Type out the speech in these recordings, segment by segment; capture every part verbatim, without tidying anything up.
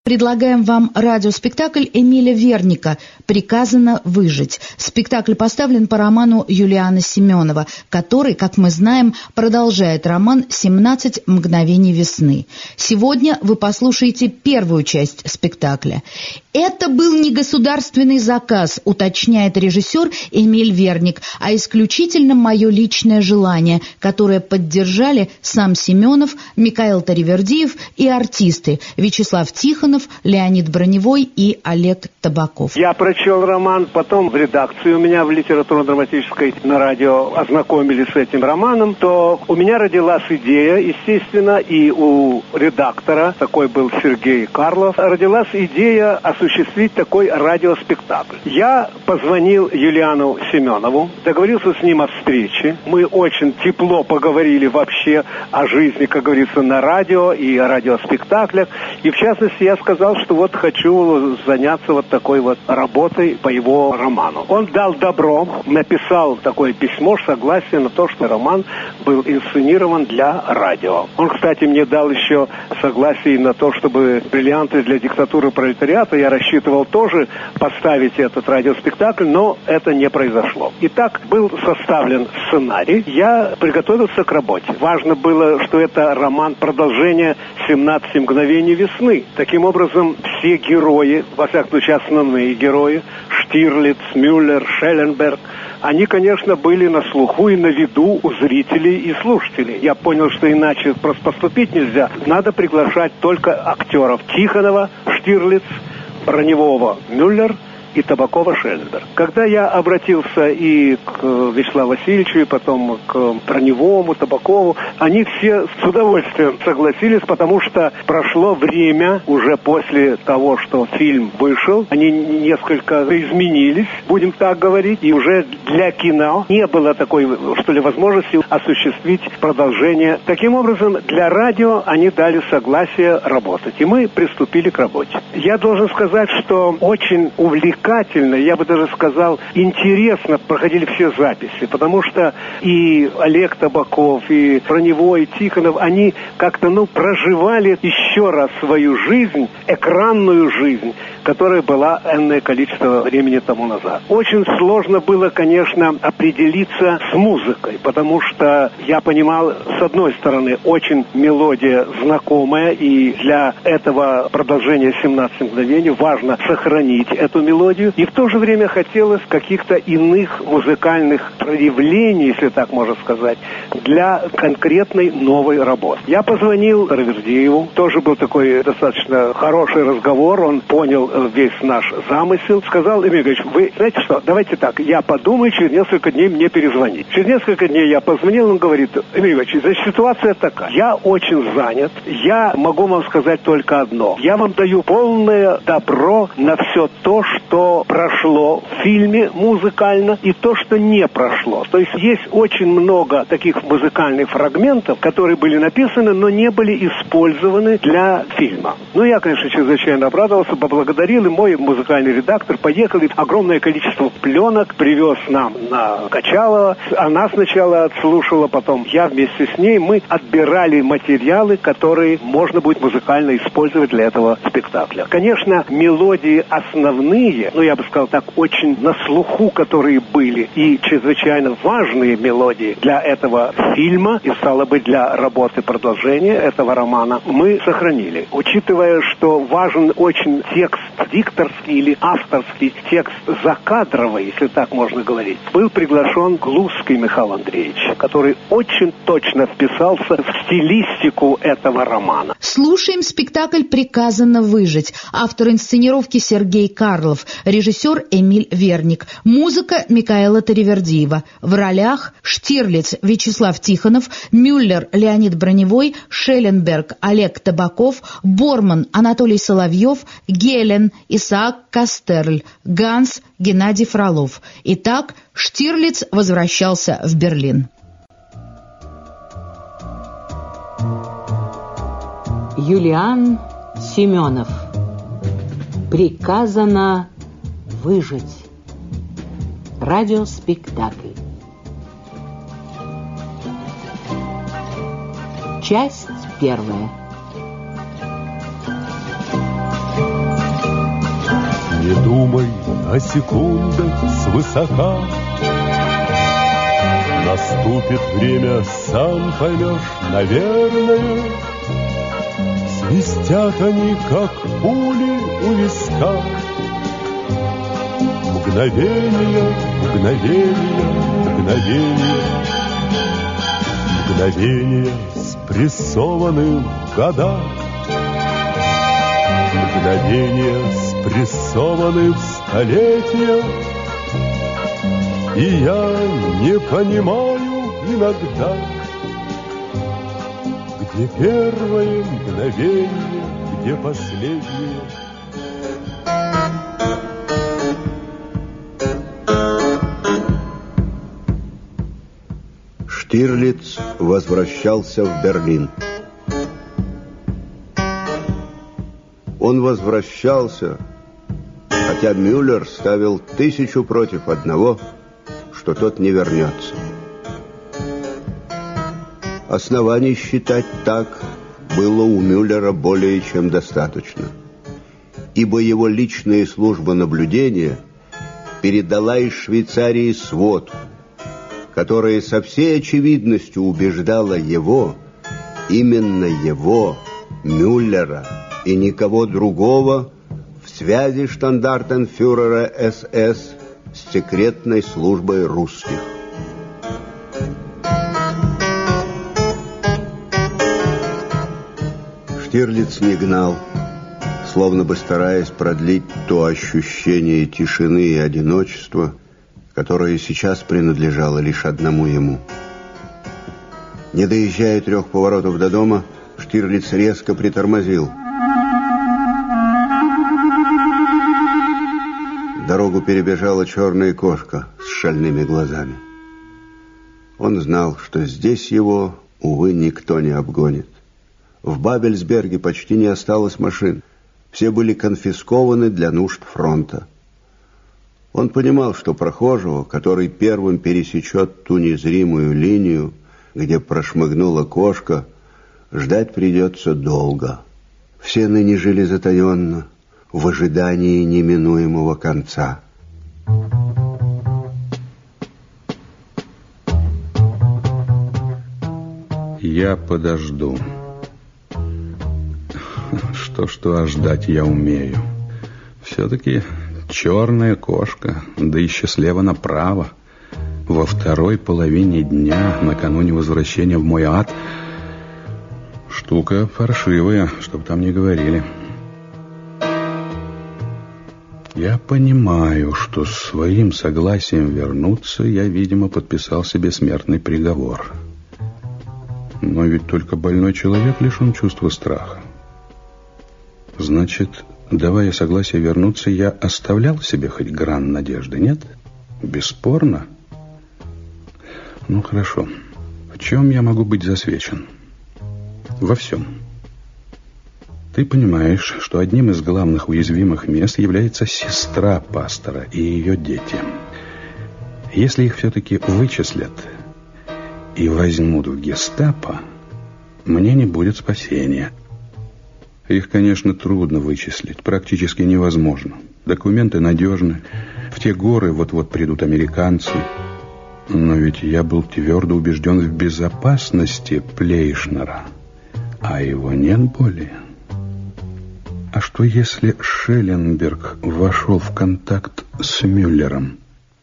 Предлагаем вам радиоспектакль Эмиля Верника «Приказано выжить». Спектакль поставлен по роману Юлиана Семенова, который, как мы знаем, продолжает роман «семнадцать мгновений весны». Сегодня вы послушаете первую часть спектакля. Это был не государственный заказ, уточняет режиссер Эмиль Верник, а исключительно мое личное желание, которое поддержали сам Семенов, Микаэл Таривердиев и артисты Вячеслав Тихонов, Леонид Броневой и Олег Табаков. Я прочел роман, потом в редакции у меня в литературно-драматической на радио ознакомились с этим романом, то у меня родилась идея, естественно, и у редактора, такой был Сергей Карлов, родилась идея осуществить такой радиоспектакль. Я позвонил Юлиану Семенову, договорился с ним о встрече. Мы очень тепло поговорили вообще о жизни, как говорится, на радио и о радиоспектаклях. И в частности я сказал, что вот хочу заняться вот такой вот работой по его роману. Он дал добро, написал такое письмо, согласие на то, что роман был инсценирован для радио. Он, кстати, мне дал еще согласие на то, чтобы «Бриллианты для диктатуры пролетариата» я рассчитывал тоже поставить этот радиоспектакль, но это не произошло. Итак, был составлен сценарий, я приготовился к работе. Важно было, что это роман продолжение «семнадцати мгновений весны». Таким образом, все герои, во всяком случае основные герои, Штирлиц, Мюллер, Шелленберг, они, конечно, были на слуху и на виду у зрителей и слушателей. Я понял, что иначе просто поступить нельзя. Надо приглашать только актеров Тихонова, Штирлиц, Броневого, Мюллер и Табакова, Шелленберг. Когда я обратился и к Вячеславу Васильевичу, и потом к Броневому, Табакову, они все с удовольствием согласились, потому что прошло время уже после того, что фильм вышел. Они несколько изменились, будем так говорить, и уже для кино не было такой, что ли, возможности осуществить продолжение. Таким образом, для радио они дали согласие работать, и мы приступили к работе. Я должен сказать, что очень увлекательно, я бы даже сказал, интересно проходили все записи, потому что и Олег Табаков, и Броневой, и Тихонов, они как-то, ну, проживали еще раз свою жизнь, экранную жизнь, которая была энное количество времени тому назад. Очень сложно было, конечно, определиться с музыкой, потому что я понимал, с одной стороны, очень мелодия знакомая, и для этого продолжения семнадцати мгновений важно сохранить эту мелодию, и в то же время хотелось каких-то иных музыкальных проявлений, если так можно сказать, для конкретной новой работы. Я позвонил Таривердиеву, тоже был такой достаточно хороший разговор, он понял весь наш замысел, сказал: Эмиль Ильич, вы знаете что, давайте так, я подумаю, через несколько дней мне перезвонить. Через несколько дней я позвонил, он говорит: Эмиль Ильич, значит, ситуация такая, я очень занят, я могу вам сказать только одно, я вам даю полное добро на все то, что прошло в фильме музыкально, и то, что не прошло. То есть есть очень много таких музыкальных фрагментов, которые были написаны, но не были использованы для фильма. Ну, я, конечно, чрезвычайно обрадовался, поблагодарил, и мой музыкальный редактор поехал, и огромное количество пленок привез нам на Качалова. Она сначала отслушала, потом я вместе с ней. Мы отбирали материалы, которые можно будет музыкально использовать для этого спектакля. Конечно, мелодии основные, ну, я бы сказал так, очень на слуху, которые были, и чрезвычайно важные мелодии для этого фильма, и стало быть, для работы продолжения этого романа, мы сохранили. Учитывая, что важен очень текст дикторский или авторский, текст закадровый, если так можно говорить, был приглашен Глузский Михаил Андреевич, который очень точно вписался в стилистику этого романа. Слушаем спектакль «Приказано выжить». Автор инсценировки Сергей Карлов, режиссер Эмиль Верник, музыка Микаэла Таривердиева. В ролях Штирлиц Вячеслав Тихонов, Мюллер Леонид Броневой, Шелленберг Олег Табаков, Борман Анатолий Соловьев, Гелен Исаак Кастерль, Ганс Геннадий Фролов. Итак, Штирлиц возвращался в Берлин. Юлиан Семенов. Приказано выжить. Радиоспектакль. Часть первая. на секундах свысока. Наступит время, сам поймешь, наверное. Свистят они, как пули у виска. Мгновение, мгновение, мгновение. Мгновение, спрессованным в годах. Мгновение, спрессованные в столетия. И я не понимаю иногда, где первое мгновение, где последнее. Штирлиц возвращался в Берлин. Он возвращался, хотя Мюллер ставил тысячу против одного, что тот не вернется. Оснований считать так было у Мюллера более чем достаточно, ибо его личная служба наблюдения передала из Швейцарии сводку, которая со всей очевидностью убеждала его, именно его, Мюллера, и никого другого в связи штандартенфюрера эс эс с секретной службой русских. Штирлиц не гнал, словно бы стараясь продлить то ощущение тишины и одиночества, которое сейчас принадлежало лишь одному ему. Не доезжая трех поворотов до дома, Штирлиц резко притормозил. Дорогу перебежала черная кошка с шальными глазами. Он знал, что здесь его, увы, никто не обгонит. В Бабельсберге почти не осталось машин. Все были конфискованы для нужд фронта. Он понимал, что прохожего, который первым пересечет ту незримую линию, где прошмыгнула кошка, ждать придется долго. Все ныне жили затаенно, в ожидании неминуемого конца. Я подожду. Что-что, а ждать я умею. Все-таки черная кошка, да еще слева направо, во второй половине дня, накануне возвращения в мой ад. Штука паршивая, чтоб там не говорили. Я понимаю, что своим согласием вернуться я, видимо, подписал себе смертный приговор. Но ведь только больной человек лишен чувства страха. Значит, давая согласие вернуться, я оставлял себе хоть гран надежды, нет? Бесспорно. Ну, хорошо. В чем я могу быть засвечен? Во всем. Ты понимаешь, что одним из главных уязвимых мест является сестра пастора и ее дети. Если их все-таки вычислят и возьмут в гестапо, мне не будет спасения. Их, конечно, трудно вычислить, практически невозможно. Документы надежны, в те горы вот-вот придут американцы. Но ведь я был твердо убежден в безопасности Плейшнера, а его нет более. А что если Шелленберг вошел в контакт с Мюллером?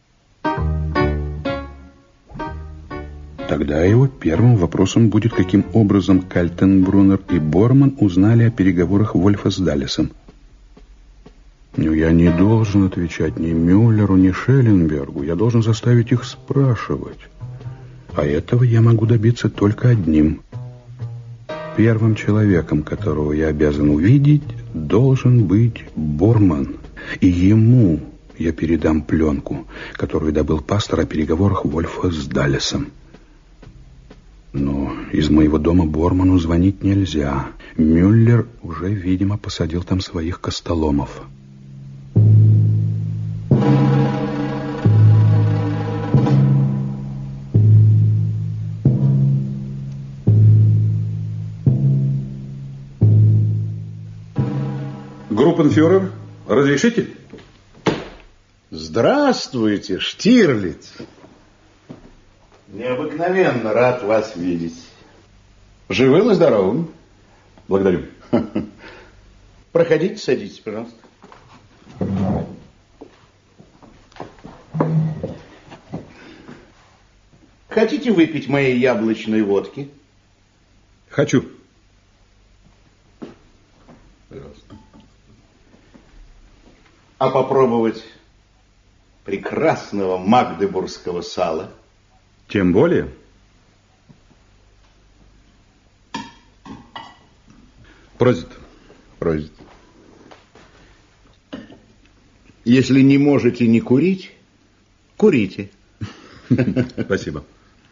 Тогда его первым вопросом будет, каким образом Кальтенбруннер и Борман узнали о переговорах Вольфа с Даллесом. Но я не должен отвечать ни Мюллеру, ни Шелленбергу. Я должен заставить их спрашивать. А этого я могу добиться только одним. Первым человеком, которого я обязан увидеть, должен быть Борман. И ему я передам пленку, которую добыл пастор о переговорах Вольфа с Даллесом. Но из моего дома Борману звонить нельзя. Мюллер уже, видимо, посадил там своих костоломов. Группенфюрер, разрешите? Здравствуйте, Штирлиц. Необыкновенно рад вас видеть. Живым и здоровым. Благодарю. Проходите, садитесь, пожалуйста. Хотите выпить моей яблочной водки? Хочу. Пожалуйста. А попробовать прекрасного магдебургского сала? Тем более. Прозит. Прозит. Если не можете не курить, курите. Спасибо.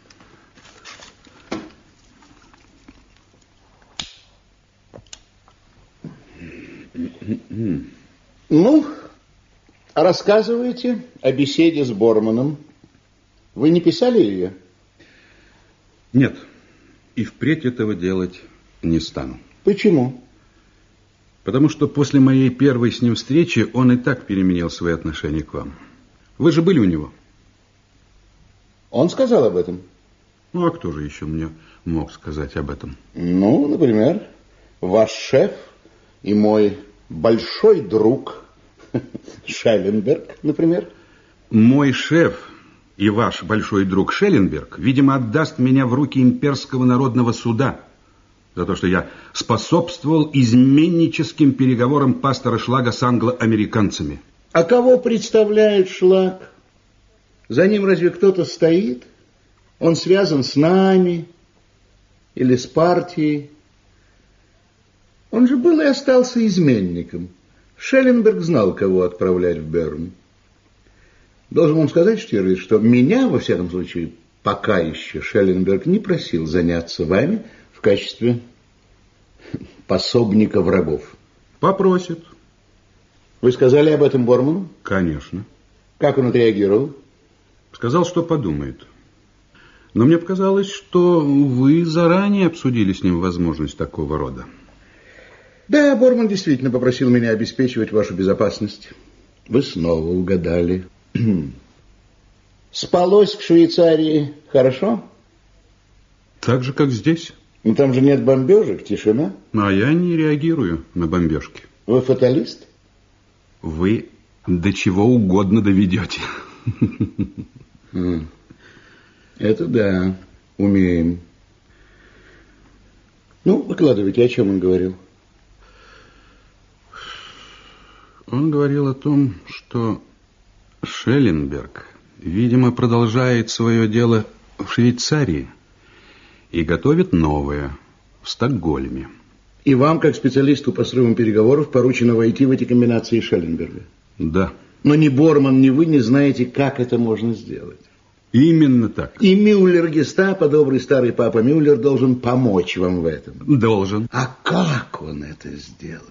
Ну, рассказывайте о беседе с Борманом. Вы не писали ее? Нет. И впредь этого делать не стану. Почему? Потому что после моей первой с ним встречи он и так переменил свои отношения к вам. Вы же были у него? Он сказал об этом? Ну, а кто же еще мне мог сказать об этом? Ну, например, ваш шеф и мой большой друг Шелленберг, например. Мой шеф и ваш большой друг Шелленберг, видимо, отдаст меня в руки имперского народного суда за то, что я способствовал изменническим переговорам пастора Шлага с англо-американцами. А кого представляет Шлаг? За ним разве кто-то стоит? Он связан с нами или с партией? Он же был и остался изменником. Шелленберг знал, кого отправлять в Берн. Должен вам сказать, Штирлиц, что меня, во всяком случае, пока еще Шелленберг не просил заняться вами в качестве пособника врагов. Попросит. Вы сказали об этом Борману? Конечно. Как он отреагировал? Сказал, что подумает. Но мне показалось, что вы заранее обсудили с ним возможность такого рода. Да, Борман действительно попросил меня обеспечивать вашу безопасность. Вы снова угадали. Спалось в Швейцарии хорошо? Так же, как здесь. Ну, там же нет бомбежек, тишина. А я не реагирую на бомбежки. Вы фаталист? Вы до чего угодно доведете. Это да, умеем. Ну, выкладывайте, о чем он говорил? Он говорил о том, что Шелленберг, видимо, продолжает свое дело в Швейцарии и готовит новое в Стокгольме. И вам, как специалисту по срывам переговоров, поручено войти в эти комбинации Шелленберга? Да. Но ни Борман, ни вы не знаете, как это можно сделать. Именно так. И Мюллер Гестапо, добрый старый папа Мюллер, должен помочь вам в этом. Должен. А как он это сделает?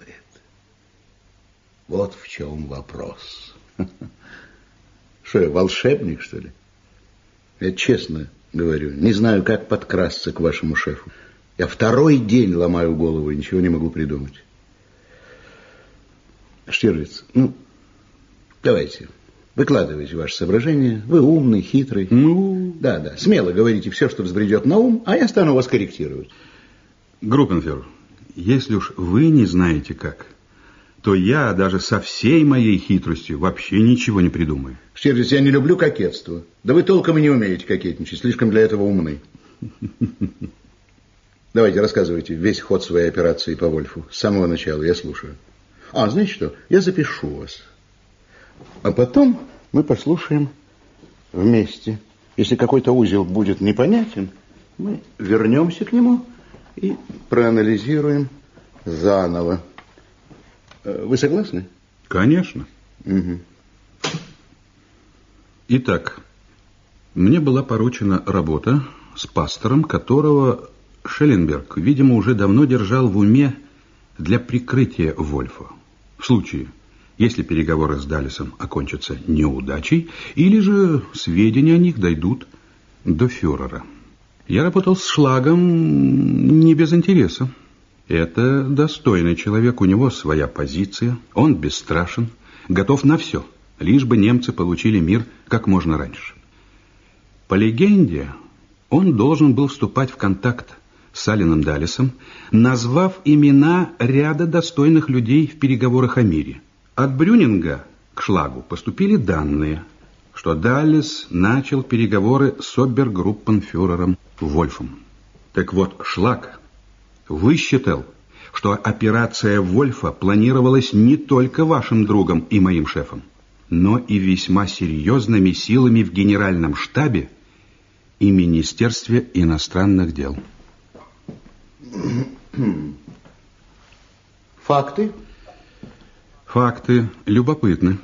Вот в чем вопрос. Что я, волшебник, что ли? Я честно говорю, не знаю, как подкрасться к вашему шефу. Я второй день ломаю голову и ничего не могу придумать. Штирлиц, ну, давайте, выкладывайте ваши соображения. Вы умный, хитрый. Ну... Да, да, смело говорите все, что взбредет на ум, а я стану вас корректировать. Группенфюрер, если уж вы не знаете как, то я даже со всей моей хитростью вообще ничего не придумаю. Штирлиц, я не люблю кокетство. Да вы толком и не умеете кокетничать, слишком для этого умны. Давайте, рассказывайте весь ход своей операции по Вольфу. С самого начала, я слушаю. А, знаете что, я запишу вас. А потом мы послушаем вместе. Если какой-то узел будет непонятен, мы вернемся к нему и проанализируем заново. Вы согласны? Конечно. Угу. Итак, мне была поручена работа с пастором, которого Шелленберг, видимо, уже давно держал в уме для прикрытия Вольфа. В случае, если переговоры с Даллесом окончатся неудачей, или же сведения о них дойдут до фюрера. Я работал с Шлагом не без интереса. Это достойный человек, у него своя позиция, он бесстрашен, готов на все, лишь бы немцы получили мир как можно раньше. По легенде, он должен был вступать в контакт с Алленом Даллесом, назвав имена ряда достойных людей в переговорах о мире. От Брюнинга к Шлагу поступили данные, что Даллес начал переговоры с обергруппенфюрером Вольфом. Так вот, Шлаг высчитал, что операция Вольфа планировалась не только вашим другом и моим шефом, но и весьма серьезными силами в Генеральном штабе и Министерстве иностранных дел. Факты? Факты любопытны.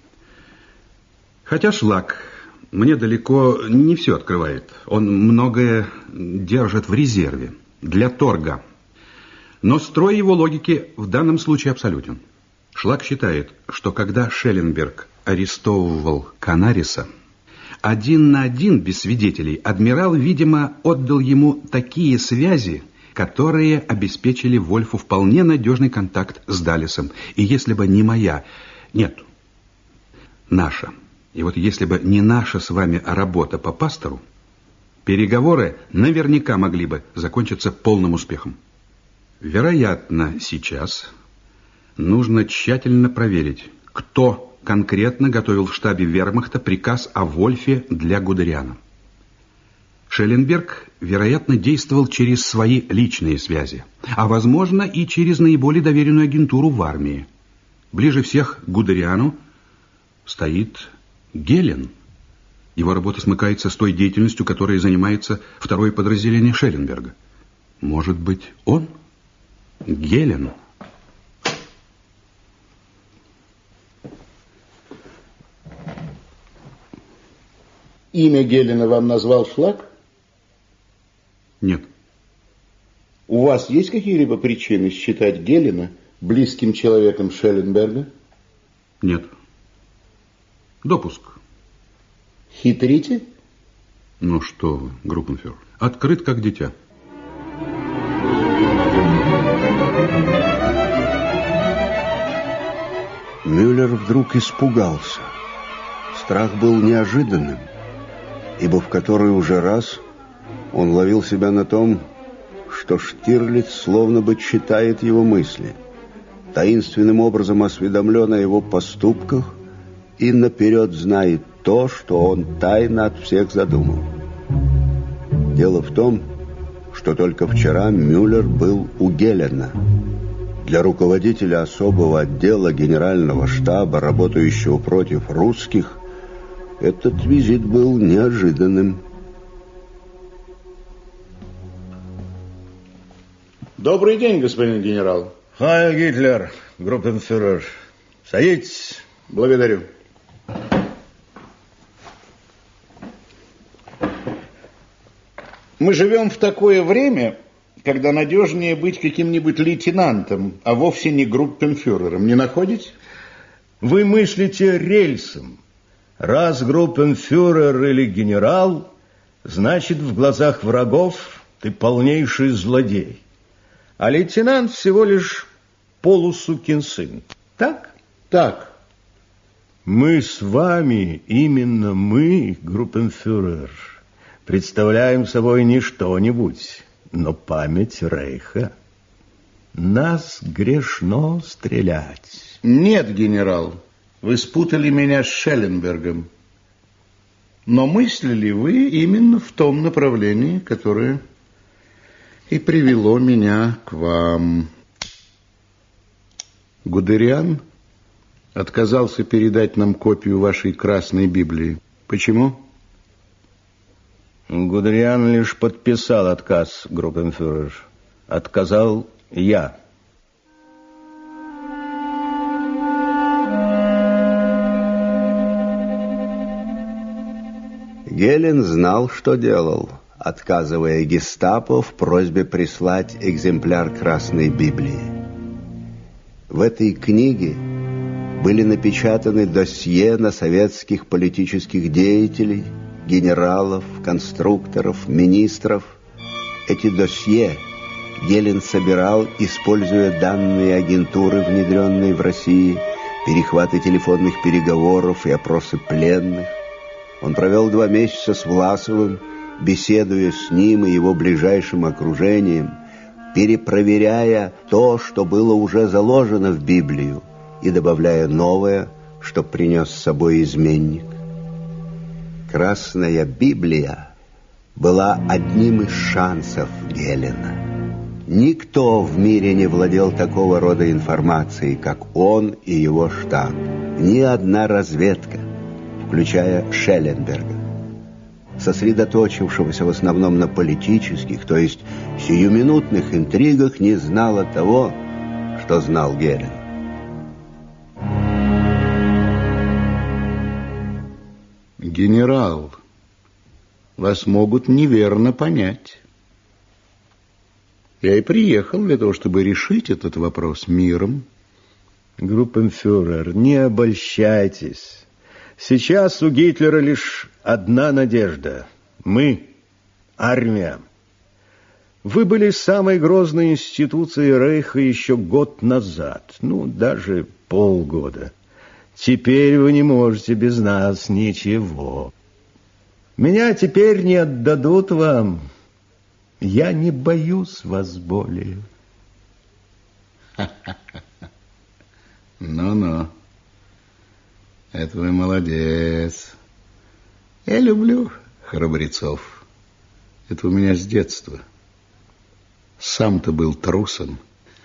Хотя Шлаг мне далеко не все открывает. Он многое держит в резерве для торга. Но строй его логики в данном случае абсолютен. Шлаг считает, что когда Шелленберг арестовывал Канариса, один на один без свидетелей адмирал, видимо, отдал ему такие связи, которые обеспечили Вольфу вполне надежный контакт с Даллесом. И если бы не моя, нет, наша, и вот если бы не наша с вами работа по Пастору, переговоры наверняка могли бы закончиться полным успехом. Вероятно, сейчас нужно тщательно проверить, кто конкретно готовил в штабе вермахта приказ о Вольфе для Гудериана. Шелленберг, вероятно, действовал через свои личные связи, а, возможно, и через наиболее доверенную агентуру в армии. Ближе всех к Гудериану стоит Гелен. Его работа смыкается с той деятельностью, которой занимается второе подразделение Шелленберга. Может быть, он? Гелен? Имя Гелена вам назвал Шлаг? Нет. У вас есть какие-либо причины считать Гелена близким человеком Шелленберга? Нет. Допуск. Хитрите? Ну что вы, группенфюрер, открыт как дитя. Мюллер вдруг испугался. Страх был неожиданным, ибо в который уже раз он ловил себя на том, что Штирлиц словно бы читает его мысли, таинственным образом осведомлен о его поступках и наперед знает то, что он тайно от всех задумал. Дело в том, что только вчера Мюллер был у Гелена. Для руководителя особого отдела генерального штаба, работающего против русских, этот визит был неожиданным. Добрый день, господин генерал. Хай, Гитлер, группенфюрер. Садитесь. Благодарю. Мы живем в такое время, когда надежнее быть каким-нибудь лейтенантом, а вовсе не группенфюрером. Не находите? Вы мыслите рельсом. Раз группенфюрер или генерал, значит, в глазах врагов ты полнейший злодей. А лейтенант всего лишь полусукин сын. Так? Так. Мы с вами, именно мы, группенфюрер, представляем собой не что-нибудь, но память Рейха. Нас грешно стрелять. Нет, генерал, вы спутали меня с Шелленбергом. Но мыслили вы именно в том направлении, которое и привело меня к вам. Гудериан отказался передать нам копию вашей Красной Библии. Почему? Гудериан лишь подписал отказ, группенфюрер. Отказал я. Гелен знал, что делал, отказывая гестапо в просьбе прислать экземпляр Красной Библии. В этой книге были напечатаны досье на советских политических деятелей, генералов, конструкторов, министров. Эти досье Гелен собирал, используя данные агентуры, внедренные в России, перехваты телефонных переговоров и опросы пленных. Он провел два месяца с Власовым, беседуя с ним и его ближайшим окружением, перепроверяя то, что было уже заложено в Библию, и добавляя новое, что принес с собой изменник. Красная Библия была одним из шансов Гелена. Никто в мире не владел такого рода информацией, как он и его штаб. Ни одна разведка, включая Шелленберга, сосредоточившегося в основном на политических, то есть сиюминутных интригах, не знала того, что знал Гелен. Генерал, вас могут неверно понять. Я и приехал для того, чтобы решить этот вопрос миром. Группенфюрер, не обольщайтесь. Сейчас у Гитлера лишь одна надежда. Мы, армия. Вы были самой грозной институцией Рейха еще год назад, ну, даже полгода. Теперь вы не можете без нас ничего. Меня теперь не отдадут вам. Я не боюсь вас более. Ну-ну. Это вы молодец. Я люблю храбрецов. Это у меня с детства. Сам-то был трусом.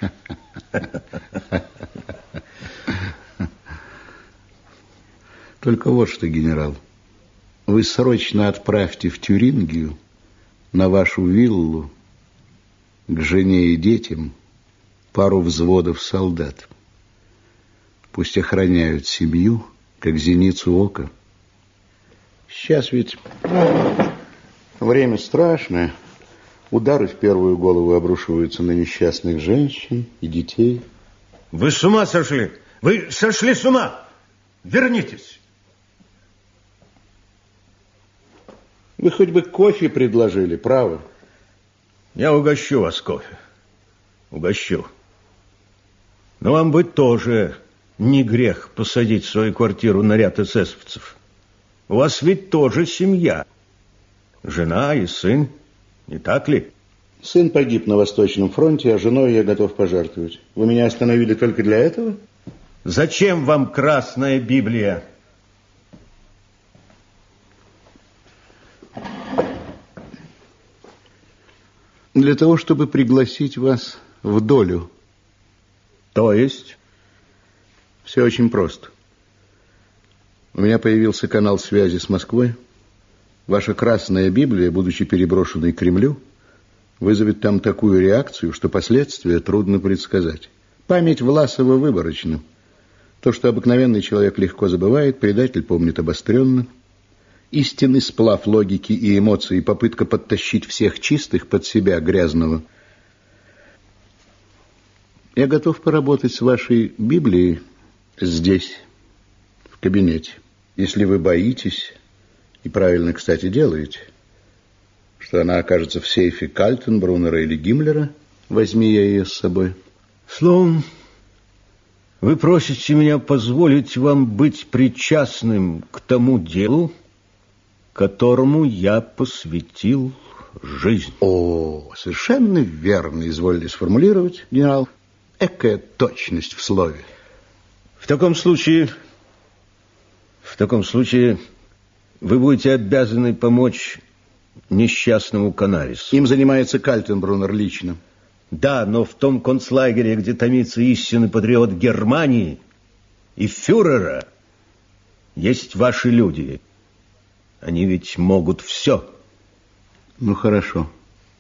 Только вот что, генерал, вы срочно отправьте в Тюрингию на вашу виллу к жене и детям пару взводов солдат. Пусть охраняют семью, как зеницу ока. Сейчас ведь время страшное. Удары в первую голову обрушиваются на несчастных женщин и детей. Вы с ума сошли? Вы сошли с ума? Вернитесь. Вы хоть бы кофе предложили, право? Я угощу вас кофе. Угощу. Но вам бы тоже не грех посадить в свою квартиру на ряд эсэсовцев. У вас ведь тоже семья. Жена и сын, не так ли? Сын погиб на Восточном фронте, а женой я готов пожертвовать. Вы меня остановили только для этого? Зачем вам Красная Библия? Для того, чтобы пригласить вас в долю. То есть? Все очень просто. У меня появился канал связи с Москвой. Ваша Красная Библия, будучи переброшенной к Кремлю, вызовет там такую реакцию, что последствия трудно предсказать. Память Власова выборочна. То, что обыкновенный человек легко забывает, предатель помнит обостренно. Истинный сплав логики и эмоций, попытка подтащить всех чистых под себя, грязного. Я готов поработать с вашей Библией здесь, в кабинете. Если вы боитесь, и правильно, кстати, делаете, что она окажется в сейфе Кальтенбруннера или Гиммлера, возьми я ее с собой. Словом, вы просите меня позволить вам быть причастным к тому делу, которому я посвятил жизнь. О, совершенно верно изволили сформулировать, генерал. Экая точность в слове. В таком случае, в таком случае вы будете обязаны помочь несчастному Канарису. Им занимается Кальтенбруннер лично. Да, но в том концлагере, где томится истинный патриот Германии и фюрера, есть ваши люди. Они ведь могут все. Ну, хорошо.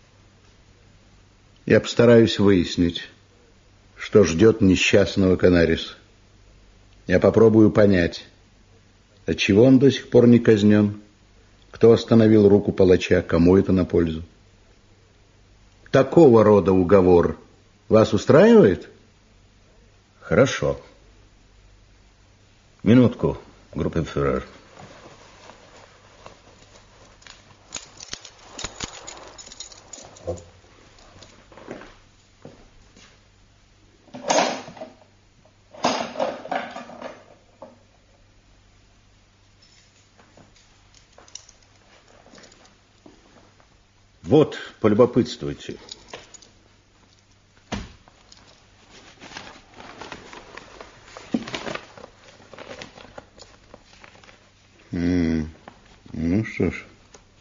Я постараюсь выяснить, что ждет несчастного Канариса. Я попробую понять, отчего он до сих пор не казнен, кто остановил руку палача, кому это на пользу. Такого рода уговор вас устраивает? Хорошо. Минутку, группенфюрер. Вот, полюбопытствуйте. М-м, ну что ж.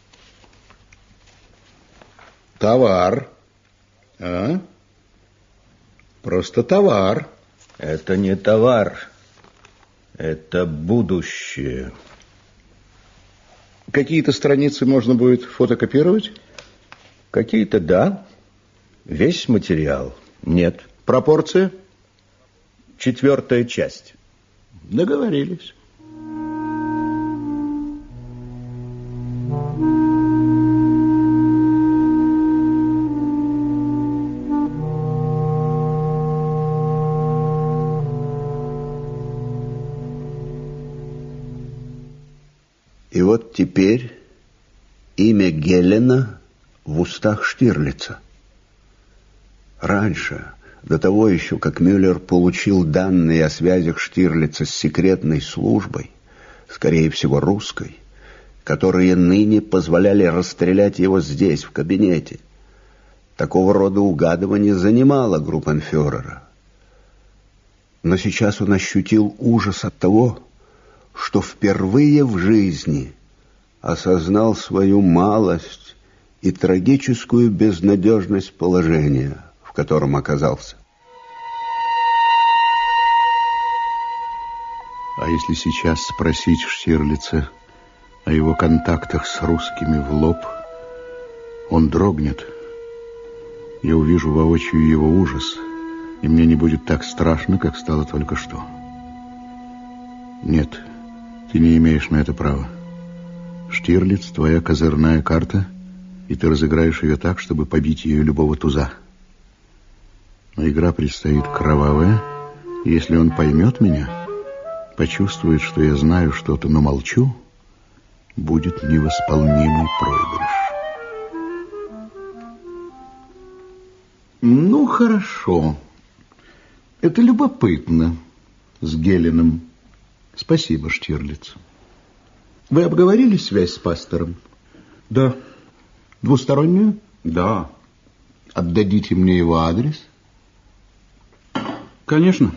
Товар. А? Просто товар. Это не товар. Это будущее. Какие-то страницы можно будет фотокопировать? Какие-то да. Весь материал нет. Пропорция? Четвертая часть. Договорились. И вот теперь имя Гелена в устах Штирлица. Раньше, до того еще, как Мюллер получил данные о связях Штирлица с секретной службой, скорее всего русской, которые ныне позволяли расстрелять его здесь, в кабинете, такого рода угадывание занимало группенфюрера. Но сейчас он ощутил ужас от того, что впервые в жизни осознал свою малость и трагическую безнадежность положения, в котором оказался. А если сейчас спросить Штирлица о его контактах с русскими в лоб, он дрогнет. Я увижу воочию его ужас, и мне не будет так страшно, как стало только что. Нет, ты не имеешь на это права. Штирлиц — твоя козырная карта, и ты разыграешь ее так, чтобы побить ее любого туза. Но игра предстоит кровавая, и если он поймет меня, почувствует, что я знаю что-то, но молчу, будет невосполнимый проигрыш. Ну, хорошо. Это любопытно с Геленом. Спасибо, Штирлиц. Вы обговорили связь с пастором? Да. Двустороннюю? Да. Отдадите мне его адрес? Конечно.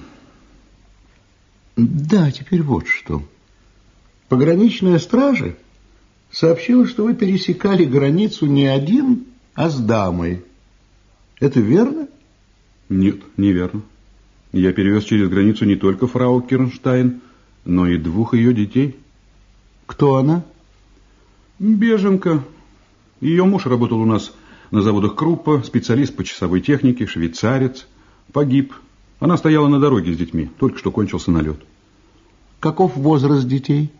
Да, теперь вот что. Пограничная стража сообщила, что вы пересекали границу не один, а с дамой. Это верно? Нет, неверно. Я перевез через границу не только фрау Кернштайн, но и двух ее детей. Кто она? Беженка. Ее муж работал у нас на заводах Круппа, специалист по часовой технике, швейцарец. Погиб. Она стояла на дороге с детьми, только что кончился налет. Каков возраст детей?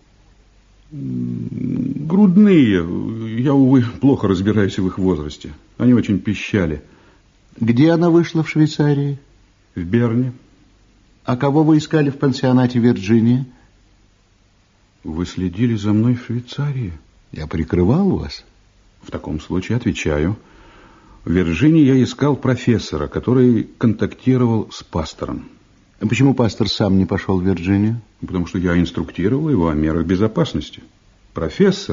Грудные. Я, увы, плохо разбираюсь в их возрасте. Они очень пищали. Где она вышла в Швейцарии? В Берне. А кого вы искали в пансионате Вирджиния? Вы следили за мной в Швейцарии? Я прикрывал вас? В таком случае отвечаю. В Вирджинии я искал профессора, который контактировал с пастором. А почему пастор сам не пошел в Вирджинию? Потому что я инструктировал его о мерах безопасности. Профессор,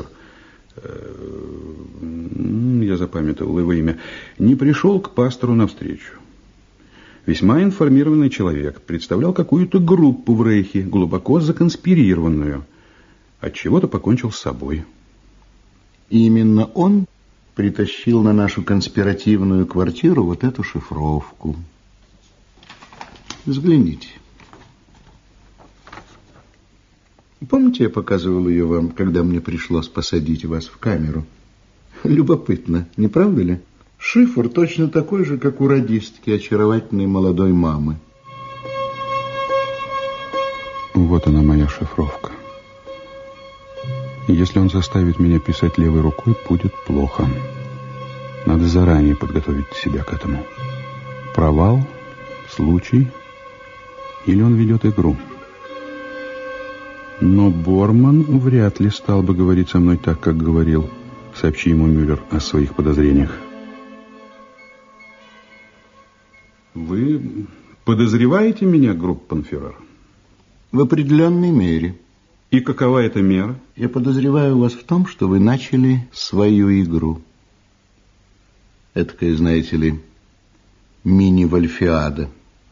э, я запамятовал его имя, не пришел к пастору навстречу. Весьма информированный человек представлял какую-то группу в Рейхе, глубоко законспирированную. От чего-то покончил с собой. Именно он притащил на нашу конспиративную квартиру вот эту шифровку. Взгляните. Помните, я показывал ее вам, когда мне пришлось посадить вас в камеру? Любопытно, не правда ли? Шифр точно такой же, как у радистки очаровательной молодой мамы. Вот она, моя шифровка. Если он заставит меня писать левой рукой, будет плохо. Надо заранее подготовить себя к этому. Провал, случай, или он ведет игру. Но Борман вряд ли стал бы говорить со мной так, как говорил, сообщи ему Мюллер о своих подозрениях. Вы подозреваете меня, группенфюрер? В определенной мере. И какова эта мера? Я подозреваю вас в том, что вы начали свою игру. Эдакая, знаете ли, мини-вольфиада.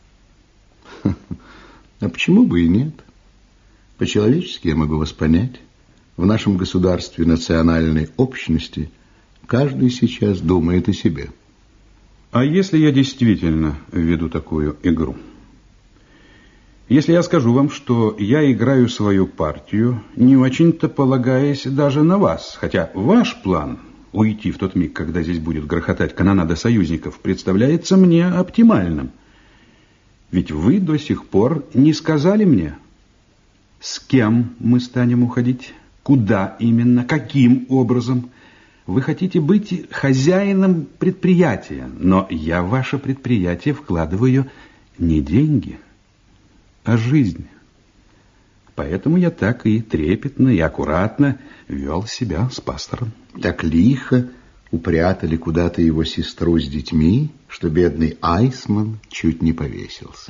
А почему бы и нет? По-человечески я могу вас понять. В нашем государстве национальной общности каждый сейчас думает о себе. А если я действительно веду такую игру? Если я скажу вам, что я играю свою партию, не очень-то полагаясь даже на вас, хотя ваш план уйти в тот миг, когда здесь будет грохотать канонада союзников, представляется мне оптимальным. Ведь вы до сих пор не сказали мне, с кем мы станем уходить, куда именно, каким образом. Вы хотите быть хозяином предприятия, но я в ваше предприятие вкладываю не деньги, а жизнь. Поэтому я так и трепетно, и аккуратно вел себя с пастором. Так лихо упрятали куда-то его сестру с детьми, что бедный Айсман чуть не повесился.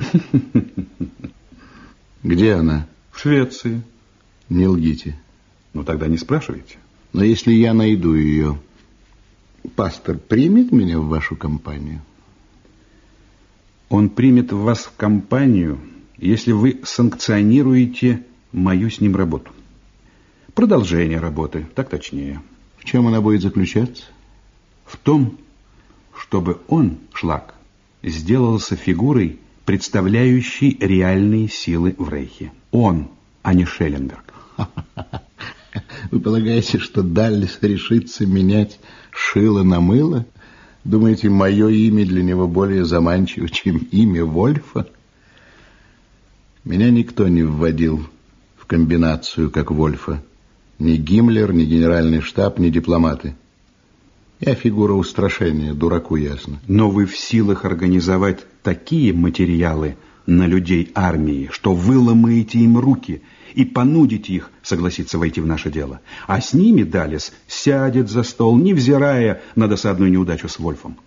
Где она? В Швеции. Не лгите. Ну, тогда не спрашивайте. Но если я найду ее, пастор примет меня в вашу компанию? Он примет вас в компанию, если вы санкционируете мою с ним работу. Продолжение работы, так точнее. В чем она будет заключаться? В том, чтобы он, Шлак, сделался фигурой, представляющей реальные силы в Рейхе. Он, а не Шелленберг. Вы полагаете, что Даллес решится менять шило на мыло? Думаете, мое имя для него более заманчиво, чем имя Вольфа? Меня никто не вводил в комбинацию, как Вольфа. Ни Гиммлер, ни генеральный штаб, ни дипломаты. Я фигура устрашения, дураку ясно. Но вы в силах организовать такие материалы на людей армии, что вы ломаете им руки и понудите их согласиться войти в наше дело. А с ними Даллес сядет за стол, невзирая на досадную неудачу с Вольфом.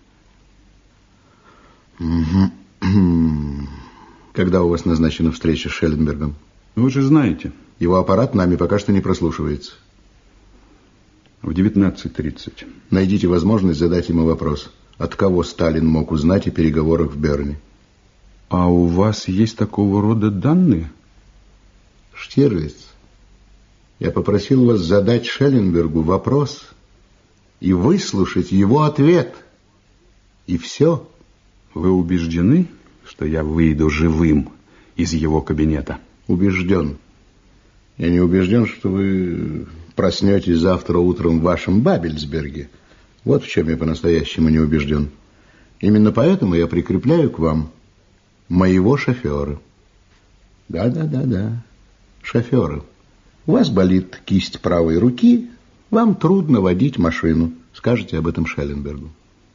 Когда у вас назначена встреча с Шелленбергом? Вы же знаете. Его аппарат нами пока что не прослушивается. В девятнадцать тридцать. Найдите возможность задать ему вопрос. От кого Сталин мог узнать о переговорах в Берне? А у вас есть такого рода данные? Штирлиц, я попросил вас задать Шелленбергу вопрос и выслушать его ответ. И все. Вы убеждены, что я выйду живым из его кабинета? Убежден. Я не убежден, что вы проснетесь завтра утром в вашем Бабельсберге. Вот в чем я по-настоящему не убежден. Именно поэтому я прикрепляю к вам моего шофера. Да-да-да-да, шофера. У вас болит кисть правой руки, вам трудно водить машину. Скажите об этом Шелленбергу.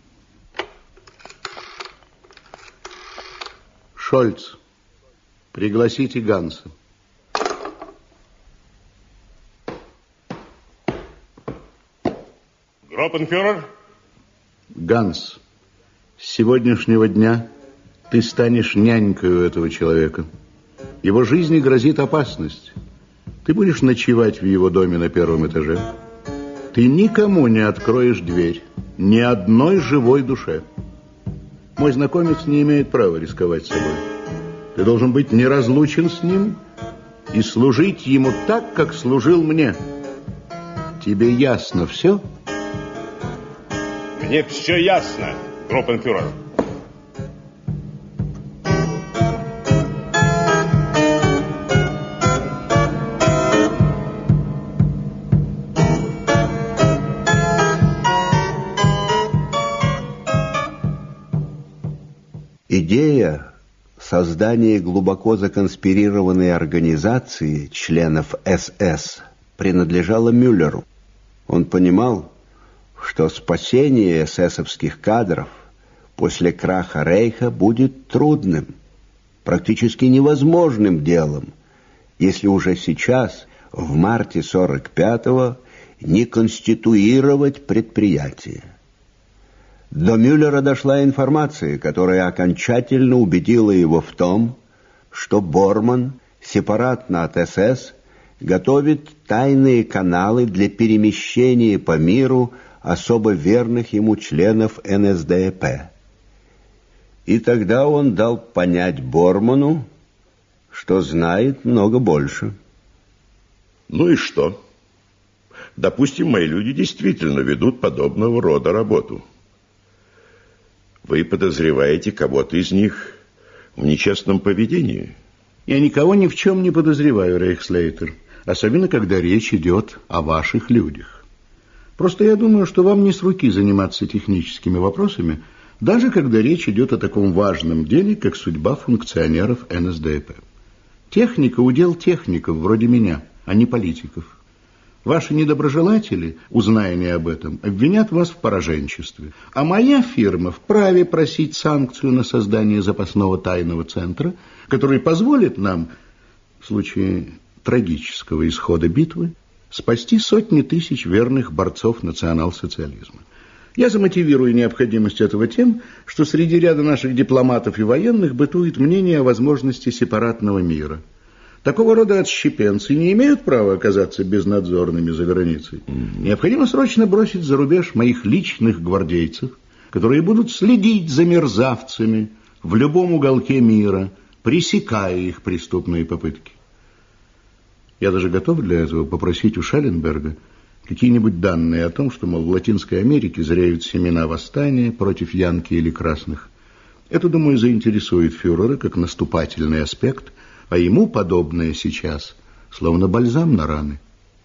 Шольц, пригласите Ганса. Группенфюрер? Ганс, с сегодняшнего дня ты станешь нянькой у этого человека. Его жизни грозит опасность. Ты будешь ночевать в его доме на первом этаже. Ты никому не откроешь дверь, ни одной живой душе. Мой знакомец не имеет права рисковать собой. Ты должен быть неразлучен с ним и служить ему так, как служил мне. Тебе ясно все? Мне все ясно, группенфюрер. Идея создания глубоко законспирированной организации членов эс эс принадлежала Мюллеру. Он понимал, что спасение эсэсовских кадров после краха Рейха будет трудным, практически невозможным делом, если уже сейчас, в марте сорок пятого, не конституировать предприятие. До Мюллера дошла информация, которая окончательно убедила его в том, что Борман сепаратно от эс эс готовит тайные каналы для перемещения по миру особо верных ему членов эн эс дэ эп. И тогда он дал понять Борману, что знает много больше. Ну и что? Допустим, мои люди действительно ведут подобного рода работу. Вы подозреваете кого-то из них в нечестном поведении? Я никого ни в чем не подозреваю, Рейхслейтер, особенно когда речь идет о ваших людях. Просто я думаю, что вам не с руки заниматься техническими вопросами, даже когда речь идет о таком важном деле, как судьба функционеров эн эс дэ эп. Техника – удел техников, вроде меня, а не политиков. Ваши недоброжелатели, узная не об этом, обвинят вас в пораженчестве. А моя фирма вправе просить санкцию на создание запасного тайного центра, который позволит нам, в случае трагического исхода битвы, спасти сотни тысяч верных борцов национал-социализма. Я замотивирую необходимость этого тем, что среди ряда наших дипломатов и военных бытует мнение о возможности сепаратного мира. Такого рода отщепенцы не имеют права оказаться безнадзорными за границей. Mm-hmm. Необходимо срочно бросить за рубеж моих личных гвардейцев, которые будут следить за мерзавцами в любом уголке мира, пресекая их преступные попытки. Я даже готов для этого попросить у Шелленберга какие-нибудь данные о том, что, мол, в Латинской Америке зреют семена восстания против янки или красных. Это, думаю, заинтересует фюрера как наступательный аспект, а ему подобное сейчас словно бальзам на раны.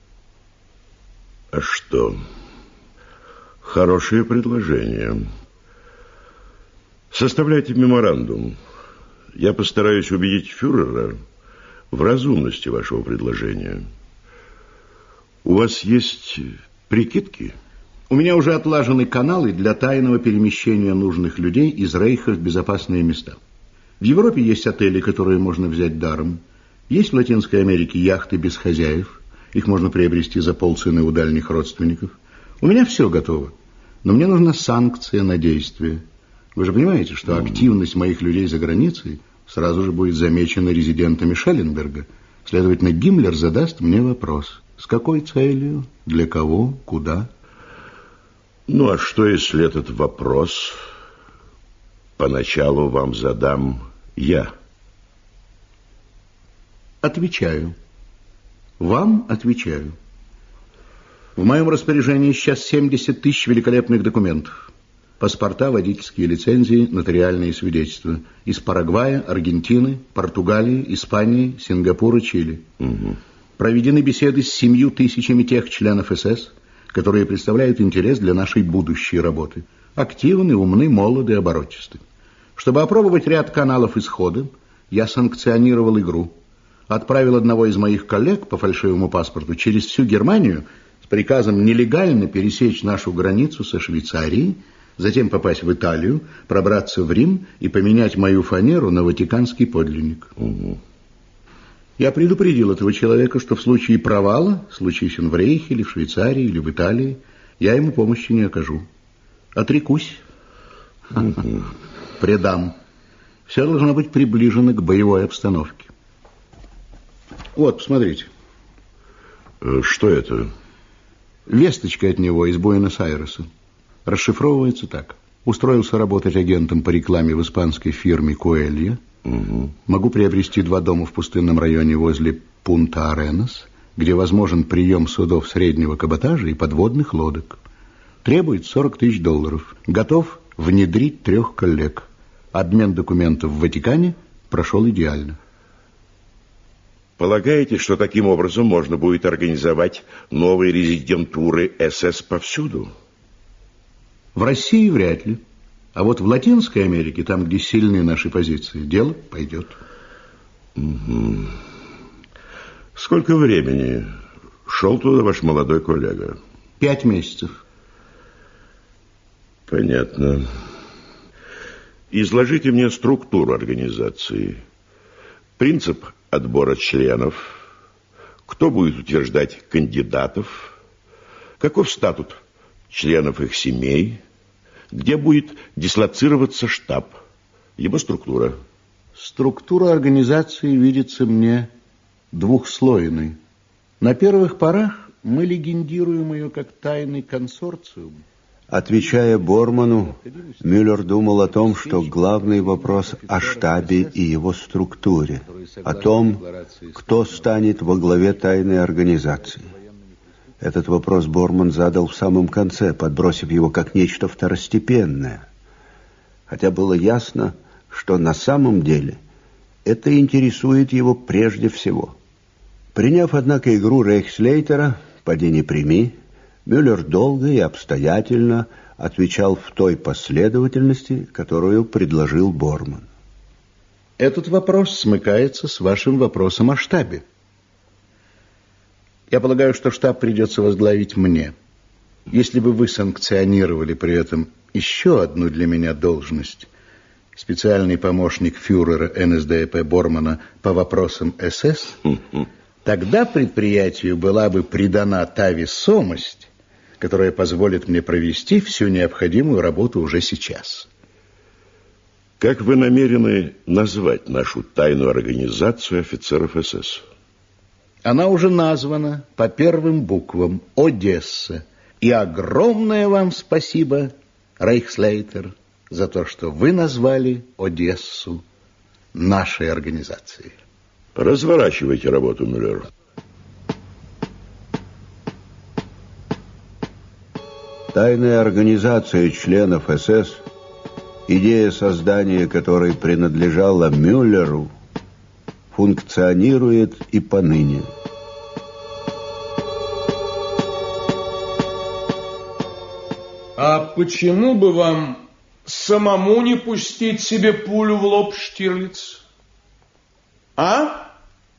А что? Хорошее предложение. Составляйте меморандум. Я постараюсь убедить фюрера в разумности вашего предложения. У вас есть прикидки? У меня уже отлажены каналы для тайного перемещения нужных людей из Рейха в безопасные места. В Европе есть отели, которые можно взять даром. Есть в Латинской Америке яхты без хозяев. Их можно приобрести за полцены у дальних родственников. У меня все готово. Но мне нужна санкция на действие. Вы же понимаете, что активность моих людей за границей сразу же будет замечена резидентами Шелленберга. Следовательно, Гиммлер задаст мне вопрос. С какой целью? Для кого? Куда? Ну, а что, если этот вопрос поначалу вам задам я? Отвечаю. Вам отвечаю. В моем распоряжении сейчас семьдесят тысяч великолепных документов. Паспорта, водительские лицензии, нотариальные свидетельства. Из Парагвая, Аргентины, Португалии, Испании, Сингапура, Чили. Угу. Проведены беседы с семью тысячами тех членов эс эс, которые представляют интерес для нашей будущей работы. Активны, умны, молоды, оборотисты. Чтобы опробовать ряд каналов исхода, я санкционировал игру. Отправил одного из моих коллег по фальшивому паспорту через всю Германию с приказом нелегально пересечь нашу границу со Швейцарией, затем попасть в Италию, пробраться в Рим и поменять мою фанеру на ватиканский подлинник. Угу. Я предупредил этого человека, что в случае провала, случись он в Рейхе или в Швейцарии или в Италии, я ему помощи не окажу. Отрекусь. Угу. Предам. Все должно быть приближено к боевой обстановке. Вот, посмотрите. Что это? Весточка от него из Буэнос-Айреса. Расшифровывается так. Устроился работать агентом по рекламе в испанской фирме Коэлья. Угу. Могу приобрести два дома в пустынном районе возле Пунта-Аренас, где возможен прием судов среднего каботажа и подводных лодок. Требует сорок тысяч долларов. Готов внедрить трех коллег. Обмен документов в Ватикане прошел идеально. Полагаете, что таким образом можно будет организовать новые резидентуры эс эс повсюду? В России вряд ли. А вот в Латинской Америке, там, где сильны наши позиции, дело пойдет. Угу. Сколько времени шел туда ваш молодой коллега? Пять месяцев. Понятно. Изложите мне структуру организации. Принцип отбора членов. Кто будет утверждать кандидатов? Каков статут членов их семей? Где будет дислоцироваться штаб? Его структура. Структура организации видится мне двухслойной. На первых порах мы легендируем ее как тайный консорциум. Отвечая Борману, Мюллер думал о том, что главный вопрос о штабе и его структуре, о том, кто станет во главе тайной организации. Этот вопрос Борман задал в самом конце, подбросив его как нечто второстепенное. Хотя было ясно, что на самом деле это интересует его прежде всего. Приняв, однако, игру Рейхслейтера «Поди не прими», Мюллер долго и обстоятельно отвечал в той последовательности, которую предложил Борман. Этот вопрос смыкается с вашим вопросом о штабе. Я полагаю, что штаб придется возглавить мне. Если бы вы санкционировали при этом еще одну для меня должность, специальный помощник фюрера эн эс дэ эпэ Бормана по вопросам эс эс, тогда предприятию была бы придана та весомость, которая позволит мне провести всю необходимую работу уже сейчас. Как вы намерены назвать нашу тайную организацию офицеров эс эс? Она уже названа по первым буквам «Одесса». И огромное вам спасибо, Рейхслейтер, за то, что вы назвали Одессу нашей организацией. Разворачивайте работу, Мюллер. Тайная организация членов эс эс, идея создания которой принадлежала Мюллеру, функционирует и поныне. А почему бы вам самому не пустить себе пулю в лоб, Штирлиц? А?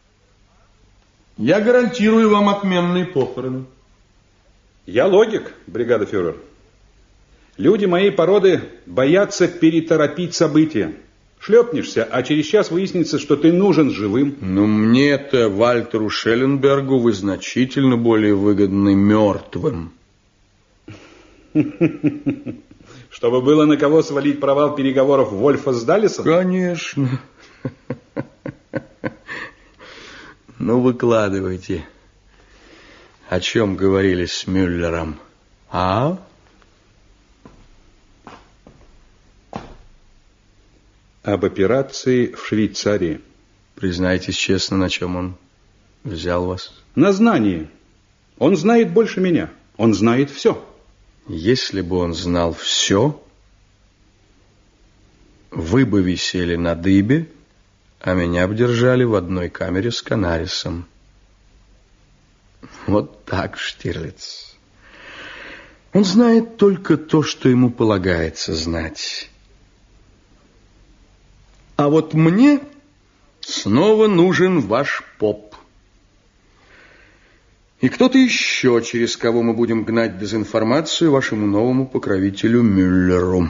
Я гарантирую вам отменные похороны. Я логик, бригадофюрер. Люди моей породы боятся переторопить события. Шлепнешься, а через час выяснится, что ты нужен живым. Но мне-то, Вальтеру Шелленбергу, вы значительно более выгодны мертвым. Чтобы было на кого свалить провал переговоров Вольфа с Даллесом? Конечно. Ну, выкладывайте. О чем говорили с Мюллером? А? Об операции в Швейцарии. Признайтесь честно, на чем он взял вас? На знании. Он знает больше меня. Он знает все. Если бы он знал все, вы бы висели на дыбе, а меня бы держали в одной камере с Канарисом. Вот так, Штирлиц. Он знает только то, что ему полагается знать. А вот мне снова нужен ваш поп. И кто-то еще, через кого мы будем гнать дезинформацию вашему новому покровителю Мюллеру.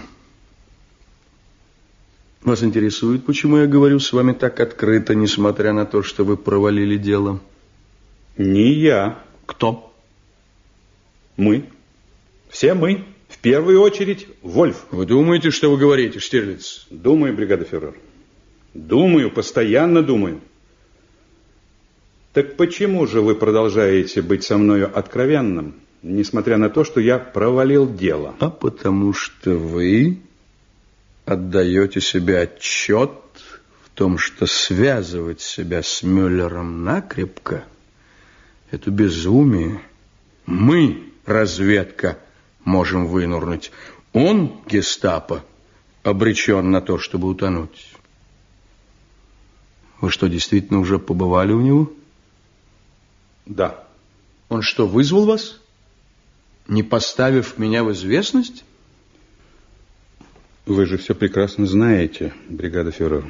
Вас интересует, почему я говорю с вами так открыто, несмотря на то, что вы провалили дело? Не я. Кто? Мы. Все мы. В первую очередь Вольф. Вы думаете, что вы говорите, Штирлиц? Думаю, бригадофюрер. Думаю, постоянно думаю. Так почему же вы продолжаете быть со мною откровенным, несмотря на то, что я провалил дело? А потому что вы отдаете себе отчет в том, что связывать себя с Мюллером накрепко — это безумие. Мы, разведка, можем вынурнуть. Он, гестапо, обречен на то, чтобы утонуть. Вы что, действительно уже побывали у него? Да. Он что, вызвал вас, не поставив меня в известность? Вы же все прекрасно знаете, бригадофюрер.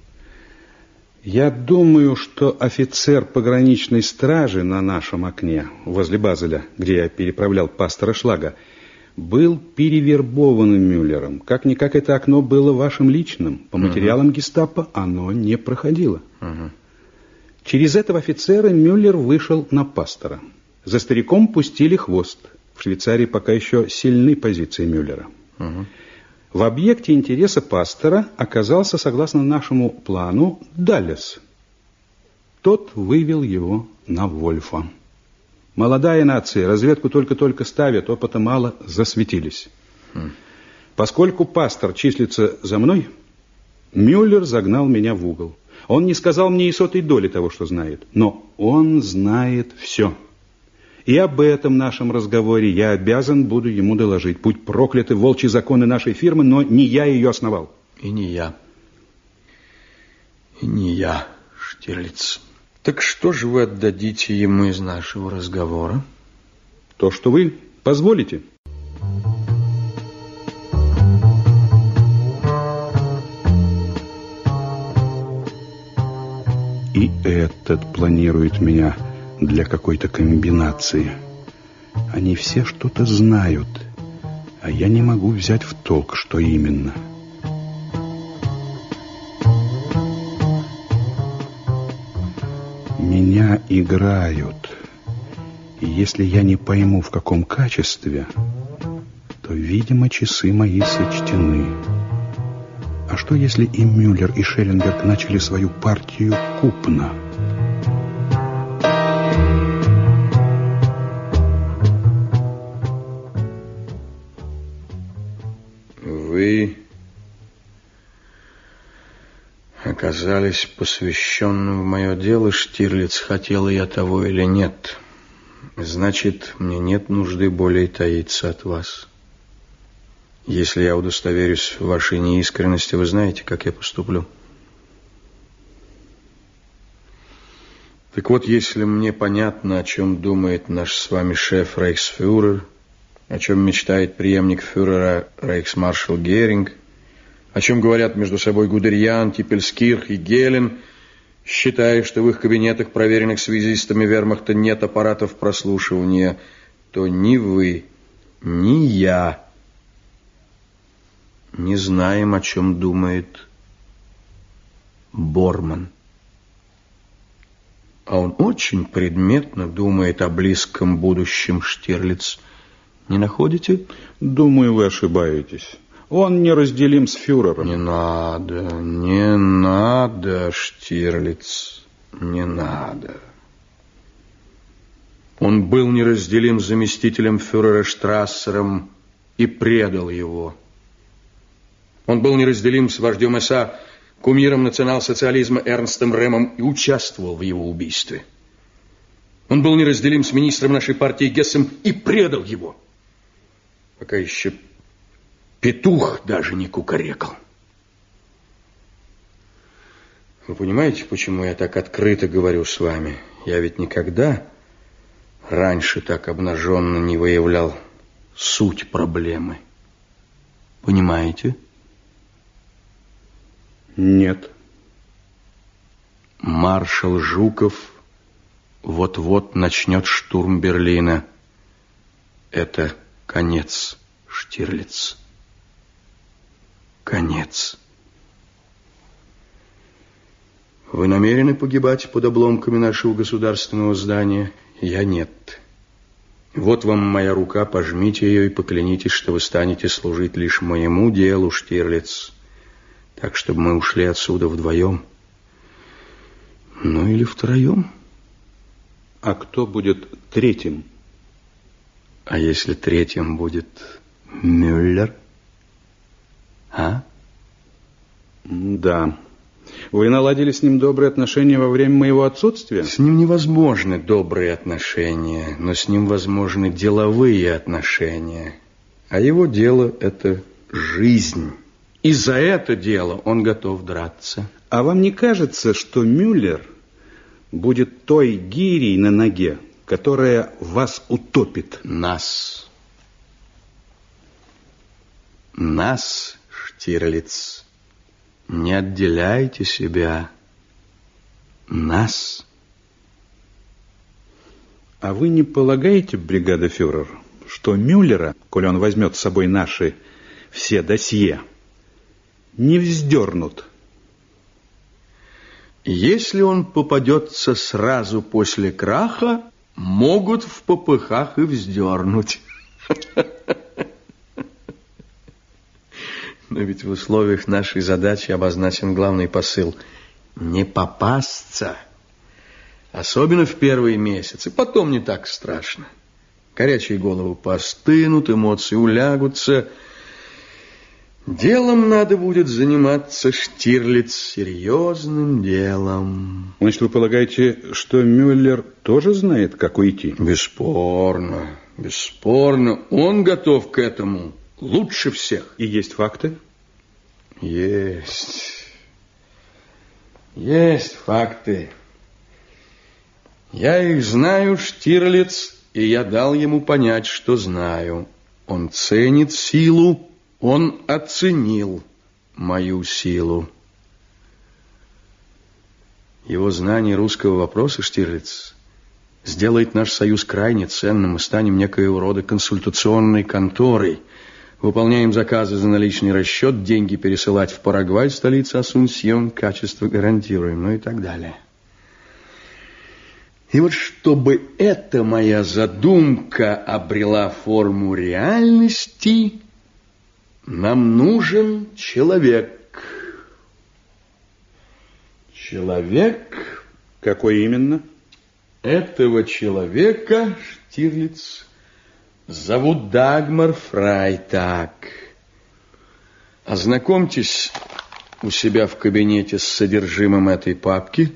Я думаю, что офицер пограничной стражи на нашем окне, возле Базеля, где я переправлял пастора Шлага, был перевербованным Мюллером. Как-никак это окно было вашим личным. По материалам угу. гестапо оно не проходило. Угу. Через этого офицера Мюллер вышел на пастора. За стариком пустили хвост. В Швейцарии пока еще сильны позиции Мюллера. Угу. В объекте интереса пастора оказался, согласно нашему плану, Даллес. Тот вывел его на Вольфа. Молодая нация, разведку только-только ставят, опыта мало, засветились. Хм. Поскольку пастор числится за мной, Мюллер загнал меня в угол. Он не сказал мне и сотой доли того, что знает, но он знает все. И об этом нашем разговоре я обязан буду ему доложить. Будь прокляты волчьи законы нашей фирмы, но не я ее основал. И не я. И не я, Штирлиц. Так что же вы отдадите ему из нашего разговора? То, что вы позволите. И этот планирует меня для какой-то комбинации. Они все что-то знают, а я не могу взять в толк, что именно. Меня играют. И если я не пойму, в каком качестве, то, видимо, часы мои сочтены. А что, если и Мюллер, и Шелленберг начали свою партию купно? Вы оказались посвященным в мое дело, Штирлиц, хотел я того или нет. Значит, мне нет нужды более таиться от вас. Если я удостоверюсь в вашей неискренности, вы знаете, как я поступлю. Так вот, если мне понятно, о чем думает наш с вами шеф рейхсфюрер, о чем мечтает преемник фюрера рейхсмаршал Геринг, о чем говорят между собой Гудериан, Типпельскирх и Гелен, считая, что в их кабинетах, проверенных связистами вермахта, нет аппаратов прослушивания, то ни вы, ни я не знаем, о чем думает Борман. А он очень предметно думает о близком будущем, Штирлиц. Не находите? Думаю, вы ошибаетесь. Он неразделим с фюрером. Не надо, не надо, Штирлиц, не надо. Он был неразделим с заместителем фюрера Штрассером и предал его. Он был неразделим с вождем эс а, кумиром национал-социализма Эрнстом Рэмом и участвовал в его убийстве. Он был неразделим с министром нашей партии Гессом и предал его. Пока еще петух даже не кукарекал. Вы понимаете, почему я так открыто говорю с вами? Я ведь никогда раньше так обнаженно не выявлял суть проблемы. Понимаете? Нет. Маршал Жуков вот-вот начнет штурм Берлина. Это конец, Штирлиц. Конец. Вы намерены погибать под обломками нашего государственного здания? Я нет. Вот вам моя рука, пожмите ее и поклянитесь, что вы станете служить лишь моему делу, Штирлиц. Так, чтобы мы ушли отсюда вдвоем. Ну или втроем. А кто будет третьим? А если третьим будет Мюллер? А? Да. Вы наладили с ним добрые отношения во время моего отсутствия? С ним невозможны добрые отношения, но с ним возможны деловые отношения. А его дело – это жизнь. И за это дело он готов драться. А вам не кажется, что Мюллер будет той гирей на ноге, которая вас утопит? Нас. Нас, Штирлиц. Не отделяйте себя. Нас. А вы не полагаете, бригадофюрер, что Мюллера, коли он возьмет с собой наши все досье, не вздернут? Если он попадется сразу после краха, могут в попыхах и вздернуть. Но ведь в условиях нашей задачи обозначен главный посыл – не попасться, Особенно в первые месяцы. Потом не так страшно. Горячие головы постынут, эмоции улягутся. Делом надо будет заниматься, Штирлиц, серьезным делом. Значит, вы полагаете, что Мюллер тоже знает, как уйти? Бесспорно, бесспорно. Он готов к этому лучше всех. И есть факты? Есть. Есть факты. Я их знаю, Штирлиц, и я дал ему понять, что знаю. Он ценит силу, он оценил мою силу. Его знание русского вопроса, Штирлиц, сделает наш союз крайне ценным. Мы станем некоего рода консультационной конторой. Выполняем заказы за наличный расчет, деньги пересылать в Парагвай, столицу Асунсьон, качество гарантируем, ну и так далее. И вот чтобы эта моя задумка обрела форму реальности, нам нужен человек. Человек. Какой именно? Этого человека, Штирлиц, зовут Дагмар Фрайтаг. Ознакомьтесь у себя в кабинете с содержимым этой папки.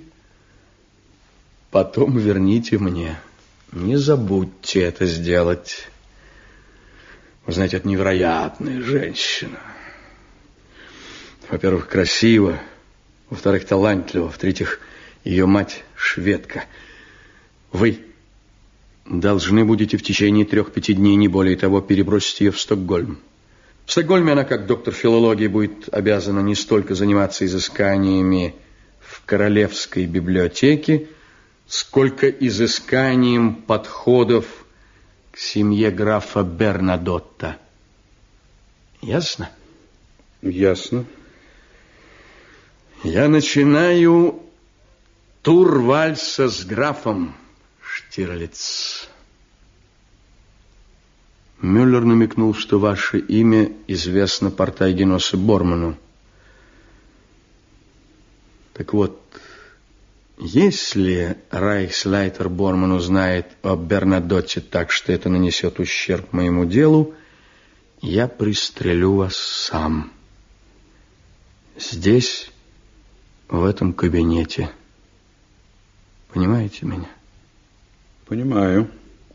Потом верните мне. Не забудьте это сделать. Вы знаете, это невероятная женщина. Во-первых, красиво. Во-вторых, талантлива. В-третьих, ее мать шведка. Вы должны будете в течение трех-пяти дней, не более того, перебросить ее в Стокгольм. В Стокгольме она, как доктор филологии, будет обязана не столько заниматься изысканиями в Королевской библиотеке, сколько изысканием подходов к семье графа Бернадотта. Ясно? Ясно. Я начинаю тур вальса с графом, Штирлиц. Мюллер намекнул, что ваше имя известно Портайгеносу Борману. Так вот, если рейхслейтер Борман узнает о Бернадотте так, что это нанесет ущерб моему делу, я пристрелю вас сам. Здесь, в этом кабинете. Понимаете меня? Понимаю.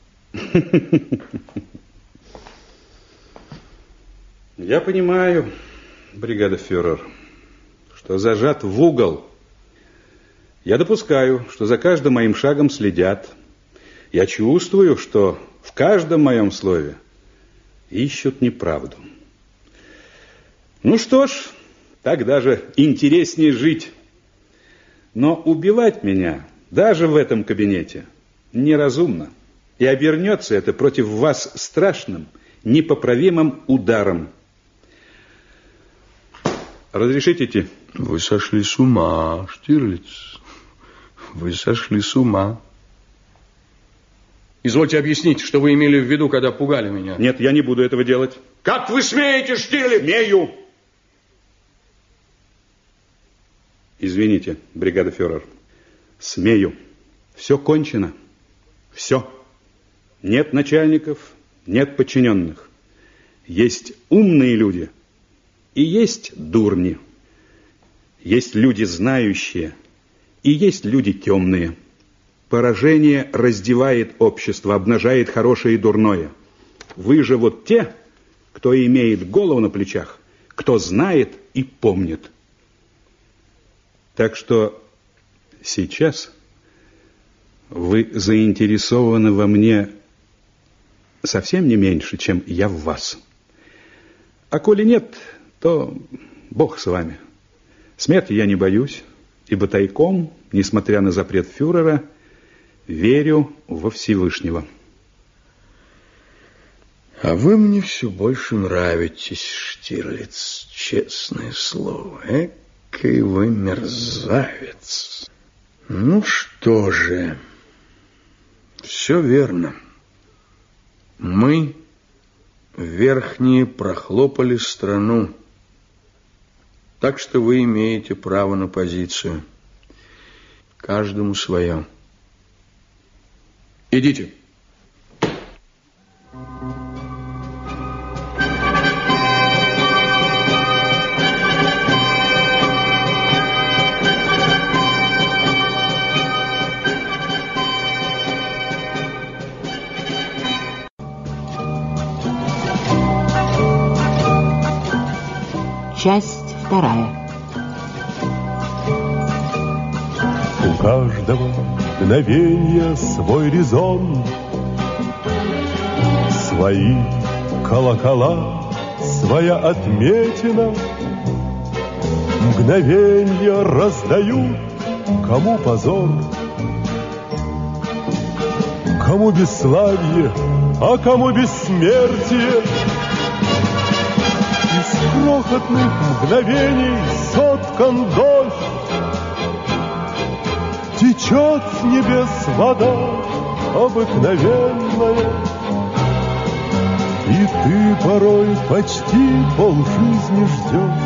Я понимаю, бригадофюрер, что зажат в угол. Я допускаю, что за каждым моим шагом следят. Я чувствую, что в каждом моем слове ищут неправду. Ну что ж, так даже интереснее жить. Но убивать меня даже в этом кабинете неразумно. И обернется это против вас страшным, непоправимым ударом. Разрешите идти? Вы сошли с ума, Штирлиц. Вы сошли с ума. Извольте объяснить, что вы имели в виду, когда пугали меня. Нет, я не буду этого делать. Как вы смеете, Штирлиц? Смею. Извините, бригадофюрер. Смею. Все кончено. Все. Нет начальников, нет подчиненных. Есть умные люди и есть дурни. Есть люди знающие и есть люди темные. Поражение раздевает общество, обнажает хорошее и дурное. Вы же вот те, кто имеет голову на плечах, кто знает и помнит. Так что сейчас вы заинтересованы во мне совсем не меньше, чем я в вас. А коли нет, то Бог с вами. Смерти я не боюсь, ибо тайком, несмотря на запрет фюрера, верю во Всевышнего. А вы мне все больше нравитесь, Штирлиц, честное слово. Экий вы мерзавец. Ну что же, все верно. Мы, верхние, прохлопали страну. Так что вы имеете право на позицию. Каждому свое. Идите. Часть вторая. У каждого мгновенья свой резон, свои колокола, своя отметина. Мгновенья раздают, кому позор, кому бесславие, а кому бессмертие. Из крохотных мгновений соткан дождь, течет с небес вода обыкновенная, и ты порой почти полжизни ждешь,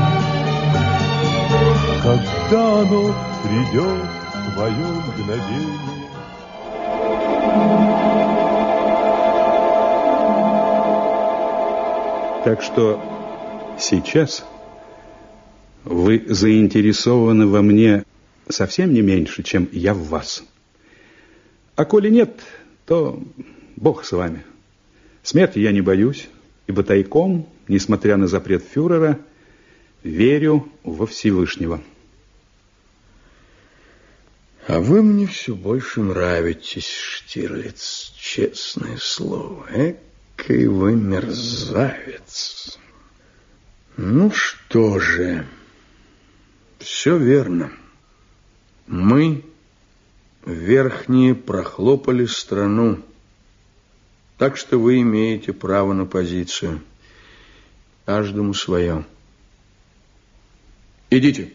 когда оно придет, твое мгновение. Так что сейчас вы заинтересованы во мне совсем не меньше, чем я в вас. А коли нет, то Бог с вами. Смерти я не боюсь, ибо тайком, несмотря на запрет фюрера, верю во Всевышнего. А вы мне все больше нравитесь, Штирлиц, честное слово. Экой вы мерзавец. Ну что же, все верно. Мы, верхние, прохлопали страну, так что вы имеете право на позицию. Каждому свое. Идите.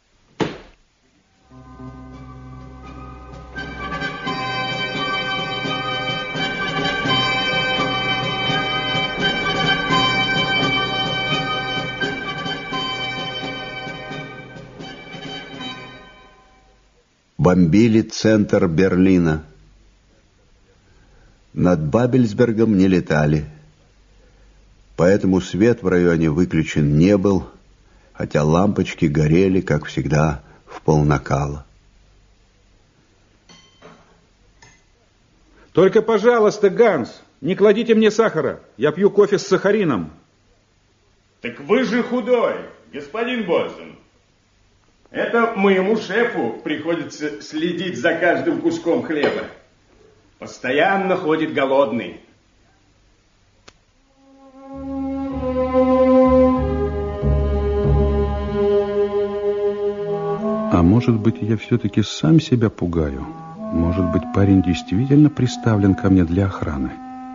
Бомбили центр Берлина. Над Бабельсбергом не летали, поэтому свет в районе выключен не был, хотя лампочки горели, как всегда, в полнакала. Только, пожалуйста, Ганс, не кладите мне сахара. Я пью кофе с сахарином. Так вы же худой, господин Бользен. Это моему шефу приходится следить за каждым куском хлеба. Постоянно ходит голодный. А может быть, я все-таки сам себя пугаю? Может быть, парень действительно приставлен ко мне для охраны?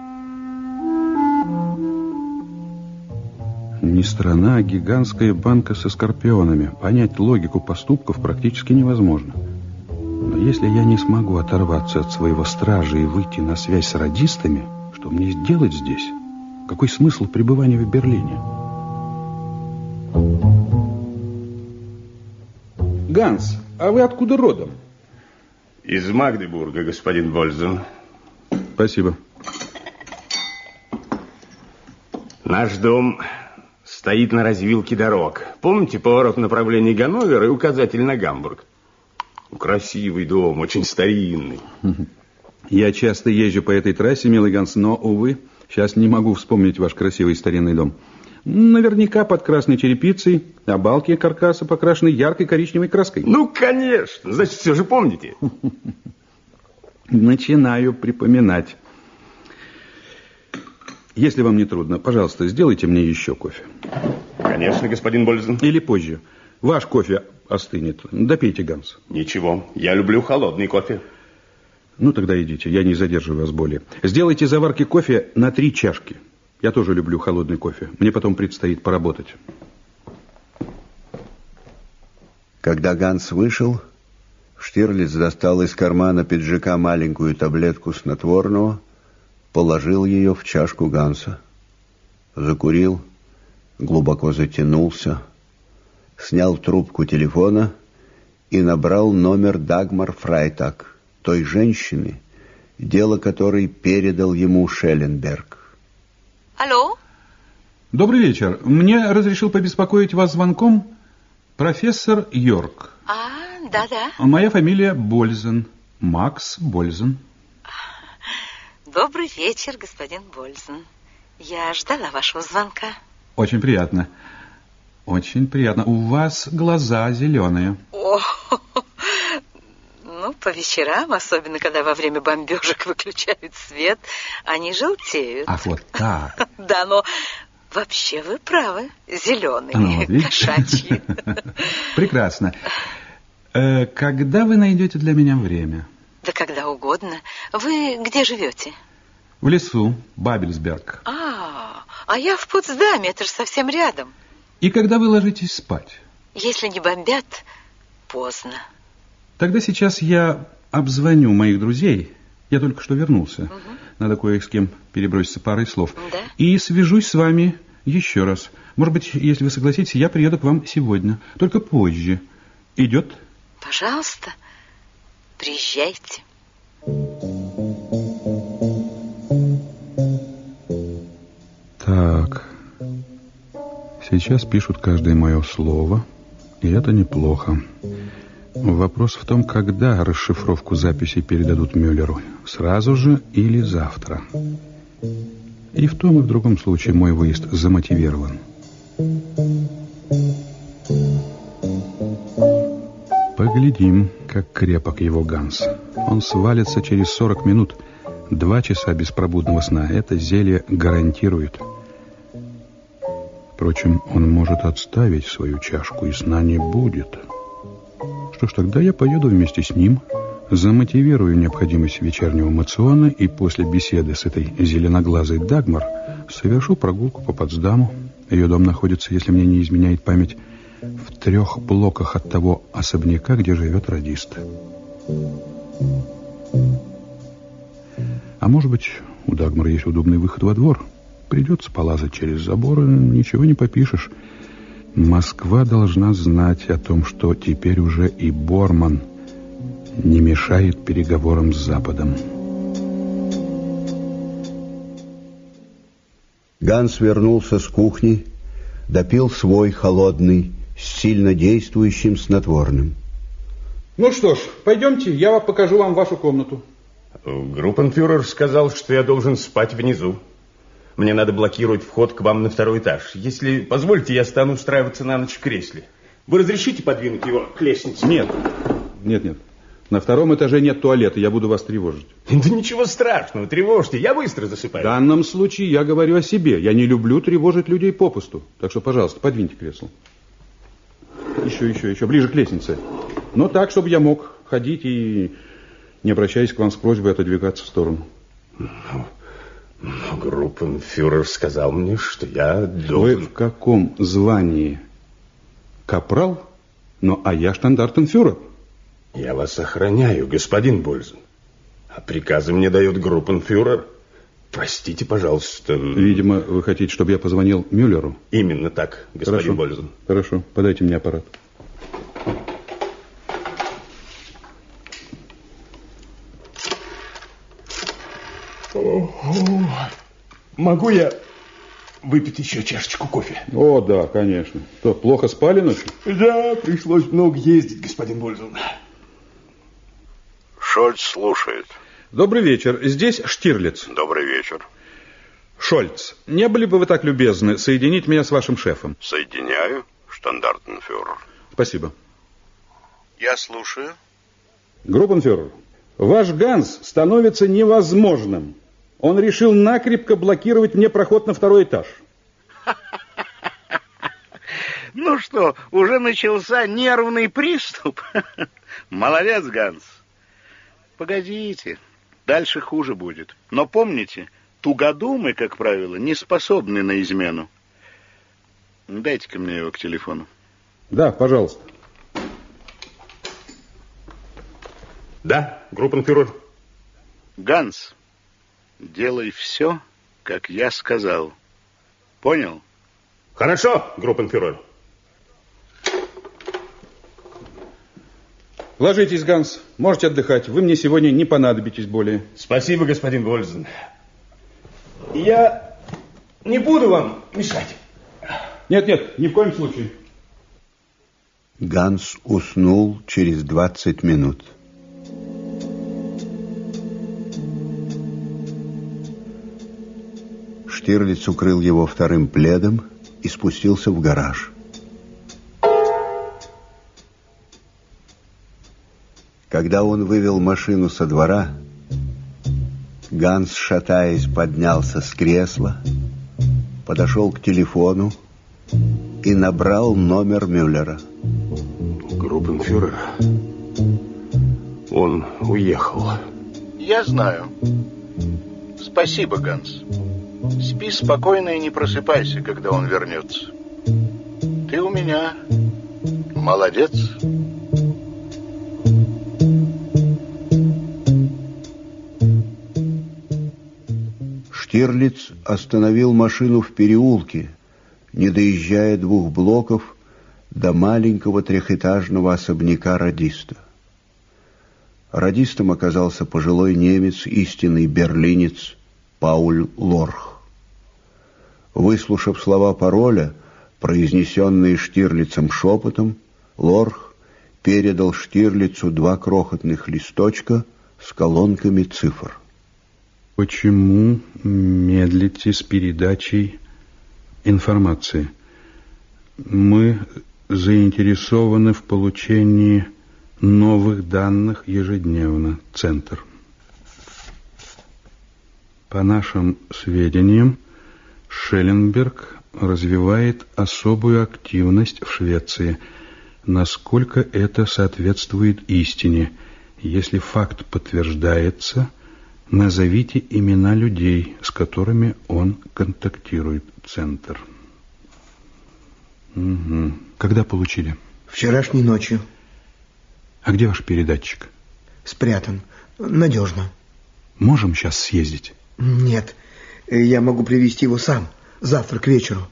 Не страна, а гигантская банка со скорпионами. Понять логику поступков практически невозможно. Но если я не смогу оторваться от своего стража и выйти на связь с радистами, что мне сделать здесь? Какой смысл пребывания в Берлине? Ганс, а вы откуда родом? Из Магдебурга, господин Бользен. Спасибо. Наш дом стоит на развилке дорог. Помните поворот в направлении Ганновера и указатель на Гамбург? Красивый дом, очень старинный. Я часто езжу по этой трассе, милый Ганс, но, увы, сейчас не могу вспомнить ваш красивый старинный дом. Наверняка под красной черепицей, а балки каркаса покрашены яркой коричневой краской. Ну, конечно. Значит, все же помните. Начинаю припоминать. Если вам не трудно, пожалуйста, сделайте мне еще кофе. Конечно, господин Бользен. Или позже. Ваш кофе остынет. Допейте, Ганс. Ничего, я люблю холодный кофе. Ну, тогда идите, я не задерживаю вас более. Сделайте заварки кофе на три чашки. Я тоже люблю холодный кофе. Мне потом предстоит поработать. Когда Ганс вышел, Штирлиц достал из кармана пиджака маленькую таблетку снотворного, положил ее в чашку Ганса. Закурил, глубоко затянулся, снял трубку телефона и набрал номер Дагмар Фрайтаг, той женщины, дело которой передал ему Шелленберг. Алло? Добрый вечер. Мне разрешил побеспокоить вас звонком профессор Йорк. А, да-да. Моя фамилия Бользен. Макс Бользен. Добрый вечер, господин Бользен. Я ждала вашего звонка. Очень приятно. Очень приятно. У вас глаза зеленые. О, ну, по вечерам, особенно когда во время бомбежек выключают свет, они желтеют. Ах, вот так. Да, но вообще вы правы. Зеленые, ну, кошачьи. Прекрасно. Когда вы найдете для меня время? Да когда угодно. Вы где живете? В лесу, Бабельсберг. А, а я в Потсдаме, это же совсем рядом. И когда вы ложитесь спать? Если не бомбят, поздно. Тогда сейчас я обзвоню моих друзей. Я только что вернулся. Угу. Надо кое с кем переброситься парой слов. Да? И свяжусь с вами еще раз. Может быть, если вы согласитесь, я приеду к вам сегодня. Только позже. Идет? Пожалуйста, приезжайте. Так, сейчас пишут каждое мое слово, и это неплохо. Вопрос в том, когда расшифровку записей передадут Мюллеру. Сразу же или завтра. И в том и в другом случае мой выезд замотивирован. Поглядим, как крепок его Ганс. Он свалится через сорок минут. Два часа беспробудного сна. Это зелье гарантирует. Впрочем, он может отставить свою чашку, и сна не будет. Что ж, тогда я поеду вместе с ним, замотивирую необходимость вечернего мациона, и после беседы с этой зеленоглазой Дагмар совершу прогулку по Потсдаму. Ее дом находится, если мне не изменяет память, в трех блоках от того особняка, где живет радист. А может быть, у Дагмар есть удобный выход во двор. Придется полазать через заборы, ничего не попишешь. Москва должна знать о том, что теперь уже и Борман не мешает переговорам с Западом. Ганс вернулся с кухни, допил свой холодный, с сильно действующим снотворным. Ну что ж, пойдемте, я покажу вам вашу комнату. Группенфюрер сказал, что я должен спать внизу. Мне надо блокировать вход к вам на второй этаж. Если позволите, я стану устраиваться на ночь в кресле. Вы разрешите подвинуть его к лестнице? Нет, нет, нет. На втором этаже нет туалета, я буду вас тревожить. Да ничего страшного, тревожьте, я быстро засыпаю. В данном случае я говорю о себе. Я не люблю тревожить людей попусту. Так что, пожалуйста, подвиньте кресло. Еще, еще, еще, ближе к лестнице. Но так, чтобы я мог ходить и не обращаясь к вам с просьбой отодвигаться в сторону. Но группенфюрер сказал мне, что я должен... Вы в каком звании? Капрал? Ну, а я штандартенфюрер. Я вас охраняю, господин Бользен. А приказы мне дает группенфюрер. Простите, пожалуйста. Видимо, вы хотите, чтобы я позвонил Мюллеру? Именно так, господин Хорошо. Бользен. Хорошо, подайте мне аппарат. Могу я выпить еще чашечку кофе? О, да, конечно. Что, плохо спали ночью? Да, пришлось много ездить, господин Бользен. Шольц слушает. Добрый вечер. Здесь Штирлиц. Добрый вечер. Шольц, не были бы вы так любезны соединить меня с вашим шефом? Соединяю, штандартенфюрер. Спасибо. Я слушаю. Группенфюрер, ваш Ганс становится невозможным. Он решил накрепко блокировать мне проход на второй этаж. Ну что, уже начался нервный приступ? Молодец, Ганс. Погодите, дальше хуже будет. Но помните, тугодумы, как правило, не способны на измену. Дайте-ка мне его к телефону. Да, пожалуйста. Да, группенфюрер. Ганс, делай все, как я сказал. Понял? Хорошо, группенфюрер. Ложитесь, Ганс. Можете отдыхать. Вы мне сегодня не понадобитесь более. Спасибо, господин Вользен. Я не буду вам мешать. Нет, нет, ни в коем случае. Ганс уснул через двадцать минут. Штирлиц укрыл его вторым пледом и спустился в гараж. Когда он вывел машину со двора, Ганс, шатаясь, поднялся с кресла, подошел к телефону и набрал номер Мюллера. Группенфюрер, он уехал. Я знаю. Спасибо, Ганс. Спи спокойно и не просыпайся, когда он вернется. Ты у меня молодец. Штирлиц остановил машину в переулке, не доезжая двух блоков до маленького трехэтажного особняка радиста. Радистом оказался пожилой немец, истинный берлинец Пауль Лорх. Выслушав слова пароля, произнесенные Штирлицем шепотом, Лорх передал Штирлицу два крохотных листочка с колонками цифр. Почему медлите с передачей информации? Мы заинтересованы в получении новых данных ежедневно. Центр. По нашим сведениям, Шелленберг развивает особую активность в Швеции. Насколько это соответствует истине? Если факт подтверждается, назовите имена людей, с которыми он контактирует. Центр. Угу. Когда получили? Вчерашней ночью. А где ваш передатчик? Спрятан. Надежно. Можем сейчас съездить? Нет. Я могу привезти его сам. Завтра к вечеру.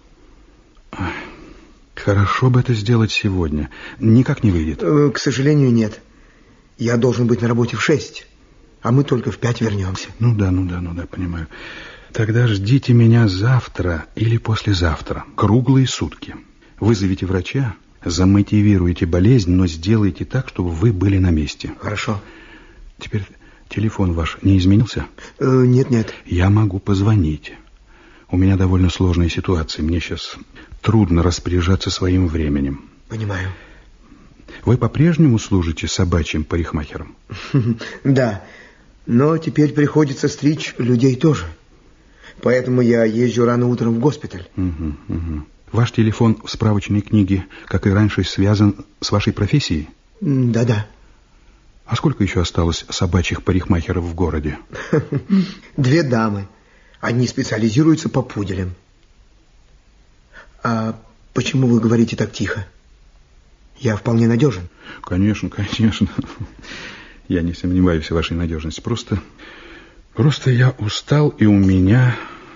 Хорошо бы это сделать сегодня. Никак не выйдет. К сожалению, нет. Я должен быть на работе в шесть. А мы только в пять вернемся. Ну да, ну да, ну да, понимаю. Тогда ждите меня завтра или послезавтра. Круглые сутки. Вызовите врача, замотивируйте болезнь, но сделайте так, чтобы вы были на месте. Хорошо. Теперь телефон ваш не изменился? Э, нет, нет. Я могу позвонить. У меня довольно сложная ситуация. Мне сейчас трудно распоряжаться своим временем. Понимаю. Вы по-прежнему служите собачьим парикмахером? Да. Но теперь приходится стричь людей тоже. Поэтому я езжу рано утром в госпиталь. Угу, угу. Ваш телефон в справочной книге, как и раньше, связан с вашей профессией? Да-да. А сколько еще осталось собачьих парикмахеров в городе? Две дамы. Они специализируются по пуделям. А почему вы говорите так тихо? Я вполне надежен. Конечно, конечно. Я не сомневаюсь в вашей надежности. Просто, просто я устал, и у меня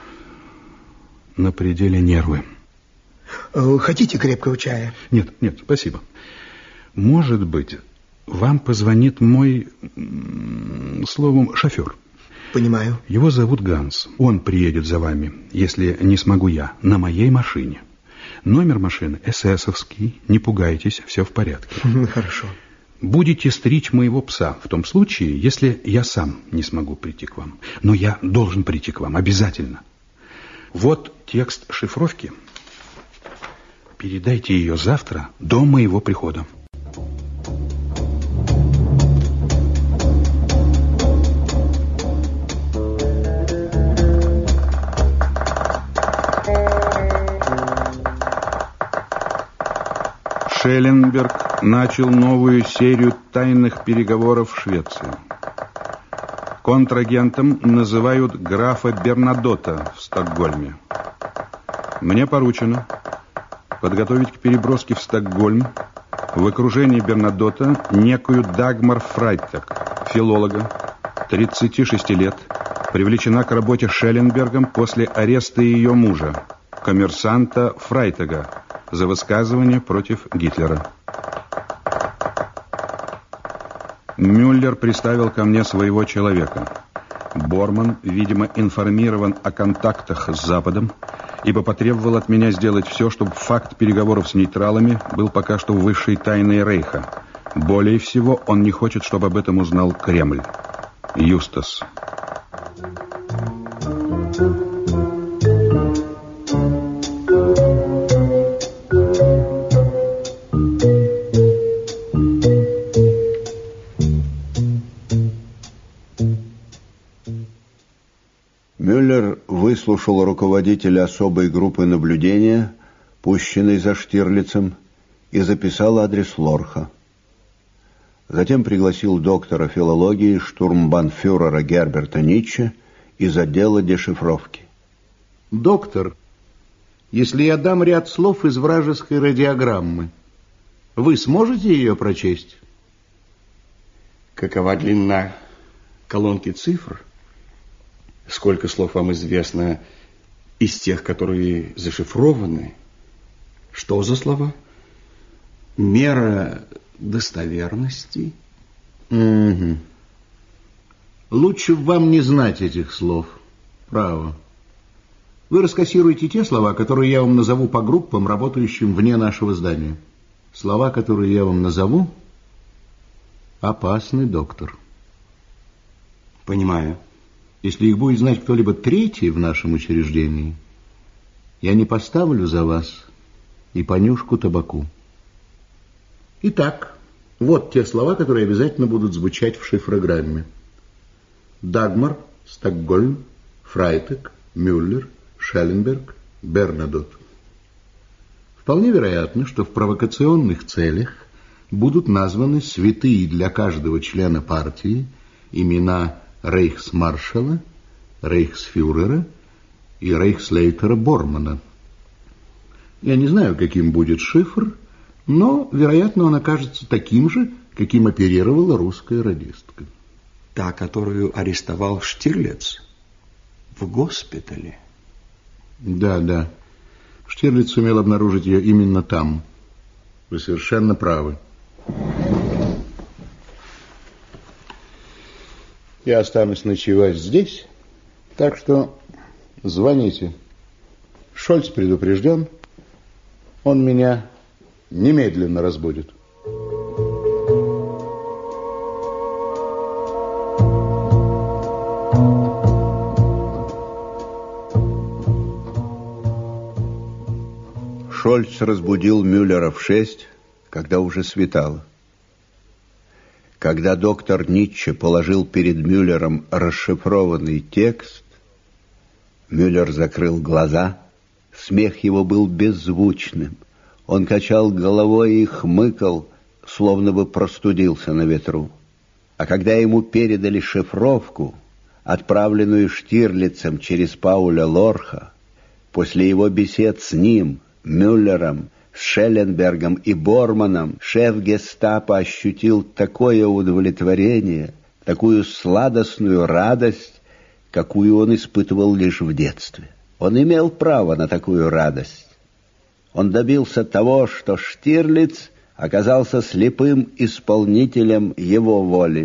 на пределе нервы. Хотите крепкого чая? Нет, нет, спасибо. Может быть, вам позвонит мой, словом, шофер. Понимаю. Его зовут Ганс. Он приедет за вами, если не смогу я, на моей машине. Номер машины эсэсовский. Не пугайтесь, все в порядке. Хорошо. Будете стричь моего пса в том случае, если я сам не смогу прийти к вам. Но я должен прийти к вам, обязательно. Вот текст шифровки. Передайте ее завтра до моего прихода. Шелленберг начал новую серию тайных переговоров в Швеции. Контрагентом называют графа Бернадота в Стокгольме. Мне поручено подготовить к переброске в Стокгольм в окружении Бернадота некую Дагмар Фрайтек, филолога, тридцати шести лет, привлечена к работе Шелленбергом после ареста ее мужа, коммерсанта Фрайтега, за высказывание против Гитлера. Мюллер приставил ко мне своего человека. Борман, видимо, информирован о контактах с Западом, ибо потребовал от меня сделать все, чтобы факт переговоров с нейтралами был пока что высшей тайной Рейха. Более всего, он не хочет, чтобы об этом узнал Кремль. Юстас. Мюллер выслушал руководителя особой группы наблюдения, пущенной за Штирлицем, и записал адрес Лорха. Затем пригласил доктора филологии штурмбанфюрера Герберта Ницше из отдела дешифровки. Доктор, если я дам ряд слов из вражеской радиограммы, вы сможете ее прочесть? Какова длина колонки цифр? Сколько слов вам известно из тех, которые зашифрованы? Что за слова? Мера достоверности? Угу. Лучше вам не знать этих слов. Право. Вы раскассируете те слова, которые я вам назову по группам, работающим вне нашего здания. Слова, которые я вам назову, опасны, доктор. Понимаю. Если их будет знать кто-либо третий в нашем учреждении, я не поставлю за вас и понюшку табаку. Итак, вот те слова, которые обязательно будут звучать в шифрограмме. Дагмар, Стокгольм, Фрайтек, Мюллер, Шелленберг, Бернадотт. Вполне вероятно, что в провокационных целях будут названы святые для каждого члена партии имена рейхсмаршала, рейхсфюрера и рейхслейтера Бормана. Я не знаю, каким будет шифр, но, вероятно, он окажется таким же, каким оперировала русская радистка. Та, которую арестовал Штирлиц в госпитале? Да, да. Штирлиц сумел обнаружить ее именно там. Вы совершенно правы. Я останусь ночевать здесь, так что звоните. Шольц предупрежден, он меня немедленно разбудит. Шольц разбудил Мюллера в шесть, когда уже светало. Когда доктор Ницше положил перед Мюллером расшифрованный текст, Мюллер закрыл глаза, смех его был беззвучным. Он качал головой и хмыкал, словно бы простудился на ветру. А когда ему передали шифровку, отправленную Штирлицем через Пауля Лорха, после его бесед с ним, Мюллером, с Шелленбергом и Борманом, шеф гестапо ощутил такое удовлетворение, такую сладостную радость, какую он испытывал лишь в детстве. Он имел право на такую радость. Он добился того, что Штирлиц оказался слепым исполнителем его воли.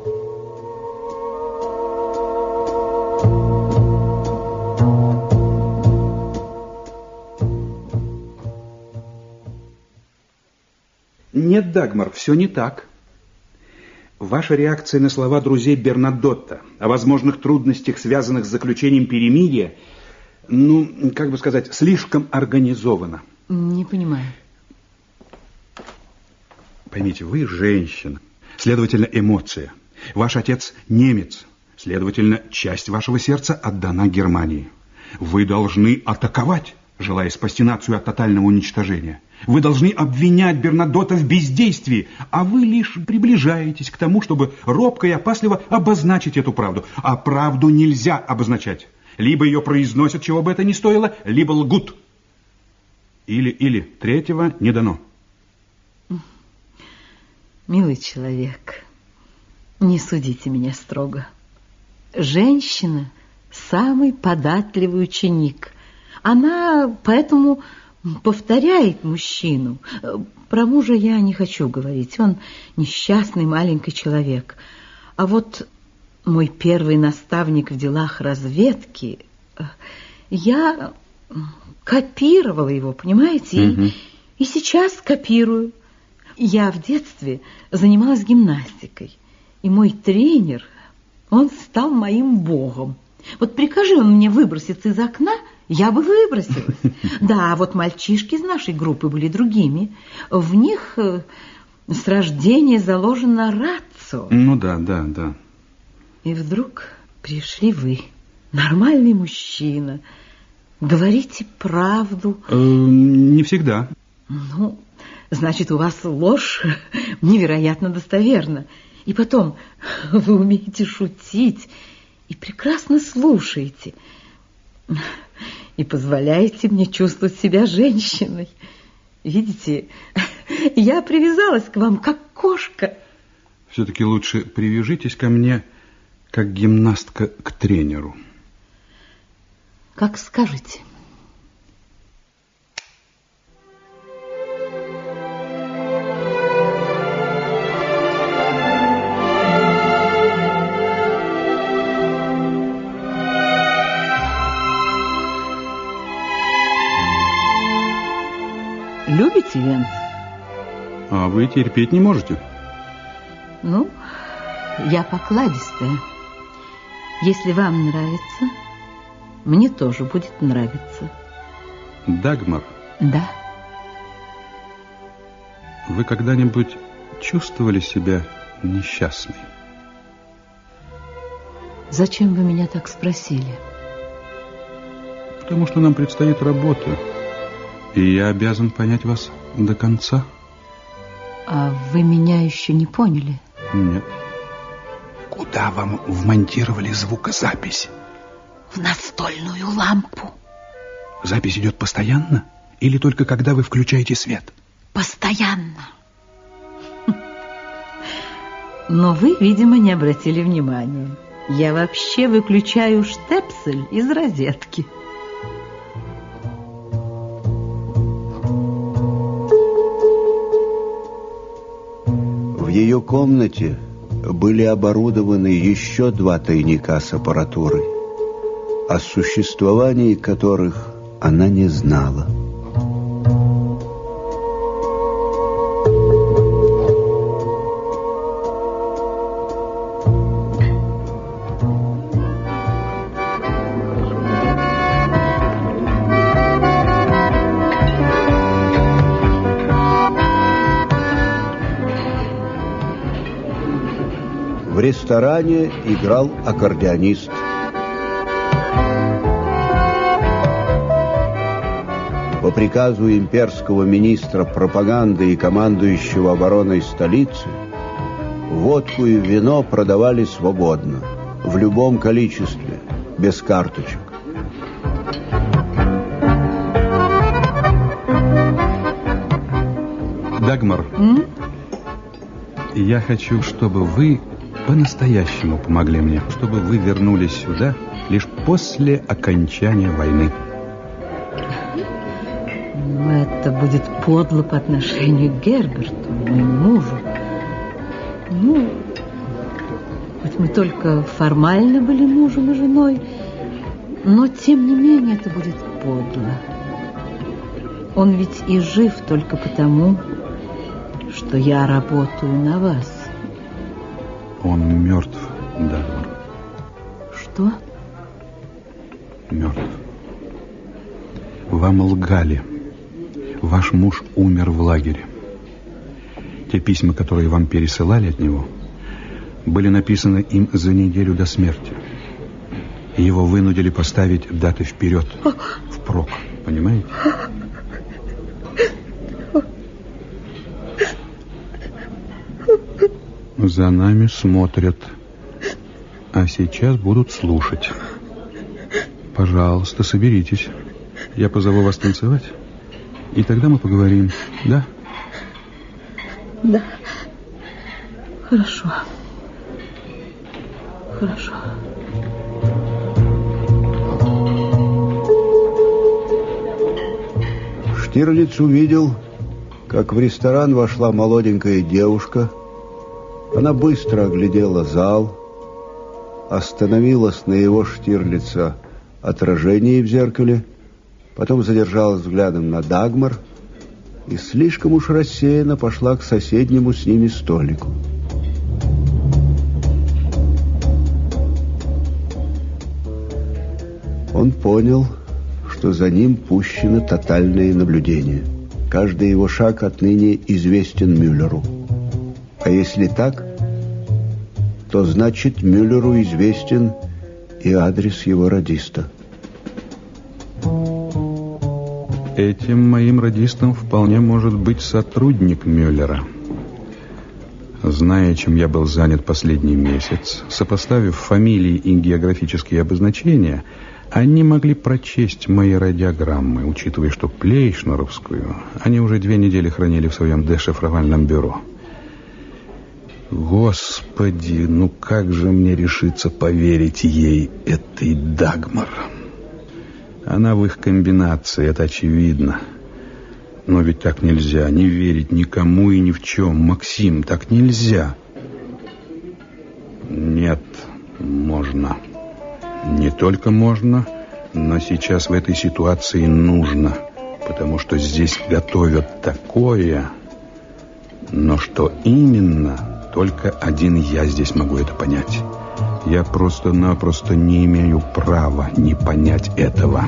Нет, Дагмар, все не так. Ваша реакция на слова друзей Бернадотта о возможных трудностях, связанных с заключением перемирия, ну, как бы сказать, слишком организована. Не понимаю. Поймите, вы женщина, следовательно, эмоция. Ваш отец немец, следовательно, часть вашего сердца отдана Германии. Вы должны атаковать, желая спасти нацию от тотального уничтожения. Вы должны обвинять Бернадотта в бездействии, а вы лишь приближаетесь к тому, чтобы робко и опасливо обозначить эту правду. А правду нельзя обозначать. Либо ее произносят, чего бы это ни стоило, либо лгут. Или-или, третьего не дано. Милый человек, не судите меня строго. Женщина – самый податливый ученик. Она поэтому повторяет мужчину. Про мужа я не хочу говорить. Он несчастный маленький человек. А вот мой первый наставник в делах разведки, я копировала его, понимаете? Угу. И, и сейчас копирую. Я в детстве занималась гимнастикой. И мой тренер, он стал моим богом. Вот прикажи он мне выброситься из окна, я бы выбросилась. Да, а вот мальчишки из нашей группы были другими. В них с рождения заложено рацио. Ну да, да, да. И вдруг пришли вы, нормальный мужчина. Говорите правду. Э, не всегда. Ну, значит, у вас ложь невероятно достоверна. И потом, вы умеете шутить и прекрасно слушаете. И позволяете мне чувствовать себя женщиной. Видите, я привязалась к вам, как кошка. Все-таки лучше привяжитесь ко мне, как гимнастка к тренеру. Как скажете. Любите Венц? А вы терпеть не можете? Ну, я покладистая. Если вам нравится, мне тоже будет нравиться. Дагмар? Да. Вы когда-нибудь чувствовали себя несчастной? Зачем вы меня так спросили? Потому что нам предстоит работа. И я обязан понять вас до конца. А вы меня еще не поняли? Нет. Куда вам вмонтировали звукозапись? В настольную лампу. Запись идет постоянно? Или только когда вы включаете свет? Постоянно. Но вы, видимо, не обратили внимания. Я вообще выключаю штепсель из розетки. В ее комнате были оборудованы еще два тайника с аппаратурой, о существовании которых она не знала. В ресторане играл аккордеонист. По приказу имперского министра пропаганды и командующего обороной столицы водку и вино продавали свободно, в любом количестве, без карточек. Дагмар, М? я хочу, чтобы вы по-настоящему помогли мне, чтобы вы вернулись сюда лишь после окончания войны. Ну, это будет подло по отношению к Герберту, моему мужу. Ну, хоть мы только формально были мужем и женой, но, тем не менее, это будет подло. Он ведь и жив только потому, что я работаю на вас. Он мертв, Дагмар. Что? Мертв. Вам лгали. Ваш муж умер в лагере. Те письма, которые вам пересылали от него, были написаны им за неделю до смерти. Его вынудили поставить даты вперед, впрок, понимаете? За нами смотрят, а сейчас будут слушать. Пожалуйста, соберитесь. Я позову вас танцевать, и тогда мы поговорим, да? Да. Хорошо. Хорошо. Штирлиц увидел, как в ресторан вошла молоденькая девушка. Она быстро оглядела зал, остановилась на его, Штирлица, отражении в зеркале, потом задержалась взглядом на Дагмар и слишком уж рассеянно пошла к соседнему с ними столику. Он понял, что за ним пущено тотальное наблюдение. Каждый его шаг отныне известен Мюллеру. А если так, то значит Мюллеру известен и адрес его радиста. Этим моим радистом вполне может быть сотрудник Мюллера. Зная, чем я был занят последний месяц, сопоставив фамилии и географические обозначения, они могли прочесть мои радиограммы, учитывая, что Плейшнеровскую они уже две недели хранили в своем дешифровальном бюро. Господи, ну как же мне решиться поверить ей, этой Дагмар? Она в их комбинации, это очевидно. Но ведь так нельзя, не верить никому и ни в чем. Максим, так нельзя. Нет, можно. Не только можно, но сейчас в этой ситуации нужно. Потому что здесь готовят такое. Но что именно, только один я здесь могу это понять. Я просто-напросто не имею права не понять этого.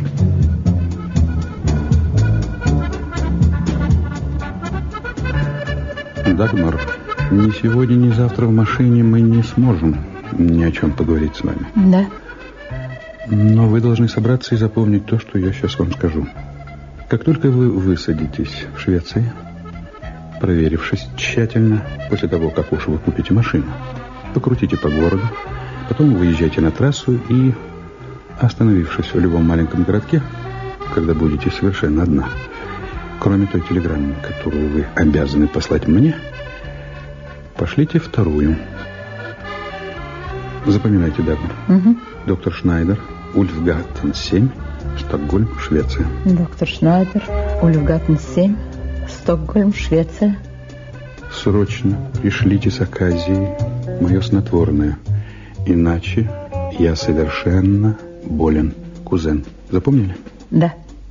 Дагмар, ни сегодня, ни завтра в машине мы не сможем ни о чем поговорить с вами. Да. Но вы должны собраться и запомнить то, что я сейчас вам скажу. Как только вы высадитесь в Швеции, проверившись тщательно, после того, как уж вы купите машину, покрутите по городу, потом выезжайте на трассу и, остановившись в любом маленьком городке, когда будете совершенно одна, кроме той телеграммы, которую вы обязаны послать мне, пошлите вторую. Запоминайте, Дагмар. Угу. Доктор Шнайдер, Ульфгаттен семь, Стокгольм, Швеция. Доктор Шнайдер, Ульфгаттен семь, Стокгольм, Швеция. Срочно пришлите с оказией мое снотворное. Иначе я совершенно болен, кузен. Запомнили? Да.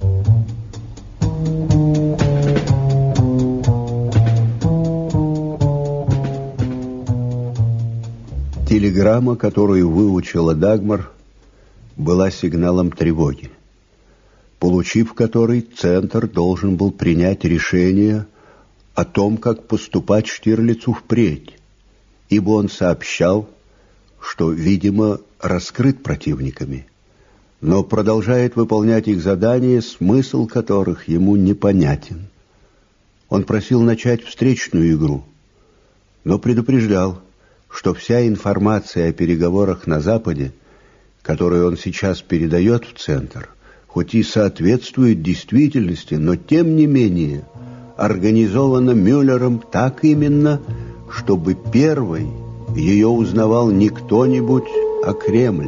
Телеграмма, которую выучила Дагмар, была сигналом тревоги, получив который, Центр должен был принять решение о том, как поступать Штирлицу впредь, ибо он сообщал, что, видимо, раскрыт противниками, но продолжает выполнять их задания, смысл которых ему непонятен. Он просил начать встречную игру, но предупреждал, что вся информация о переговорах на Западе, которую он сейчас передает в Центр, хоть и соответствует действительности, но тем не менее организована Мюллером так именно, чтобы первой ее узнавал не кто-нибудь, а Кремль.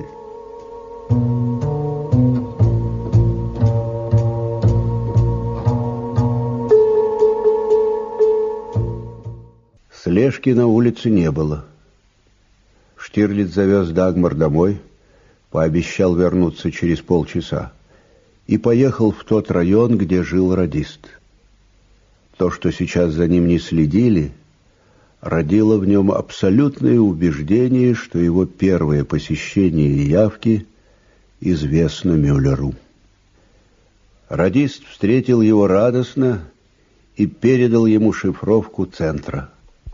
Слежки на улице не было. Штирлиц завез Дагмар домой, пообещал вернуться через полчаса и поехал в тот район, где жил радист. То, что сейчас за ним не следили, родило в нем абсолютное убеждение, что его первое посещение явки известно Мюллеру. Радист встретил его радостно и передал ему шифровку Центра.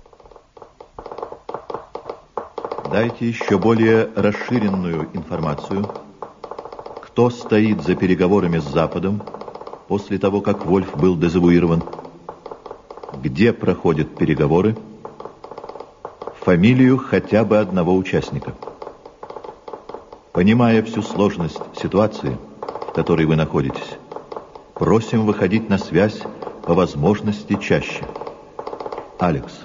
Дайте еще более расширенную информацию. Кто стоит за переговорами с Западом после того, как Вольф был дезавуирован? Где проходят переговоры? Фамилию хотя бы одного участника. Понимая всю сложность ситуации, в которой вы находитесь, просим выходить на связь по возможности чаще. Алекс.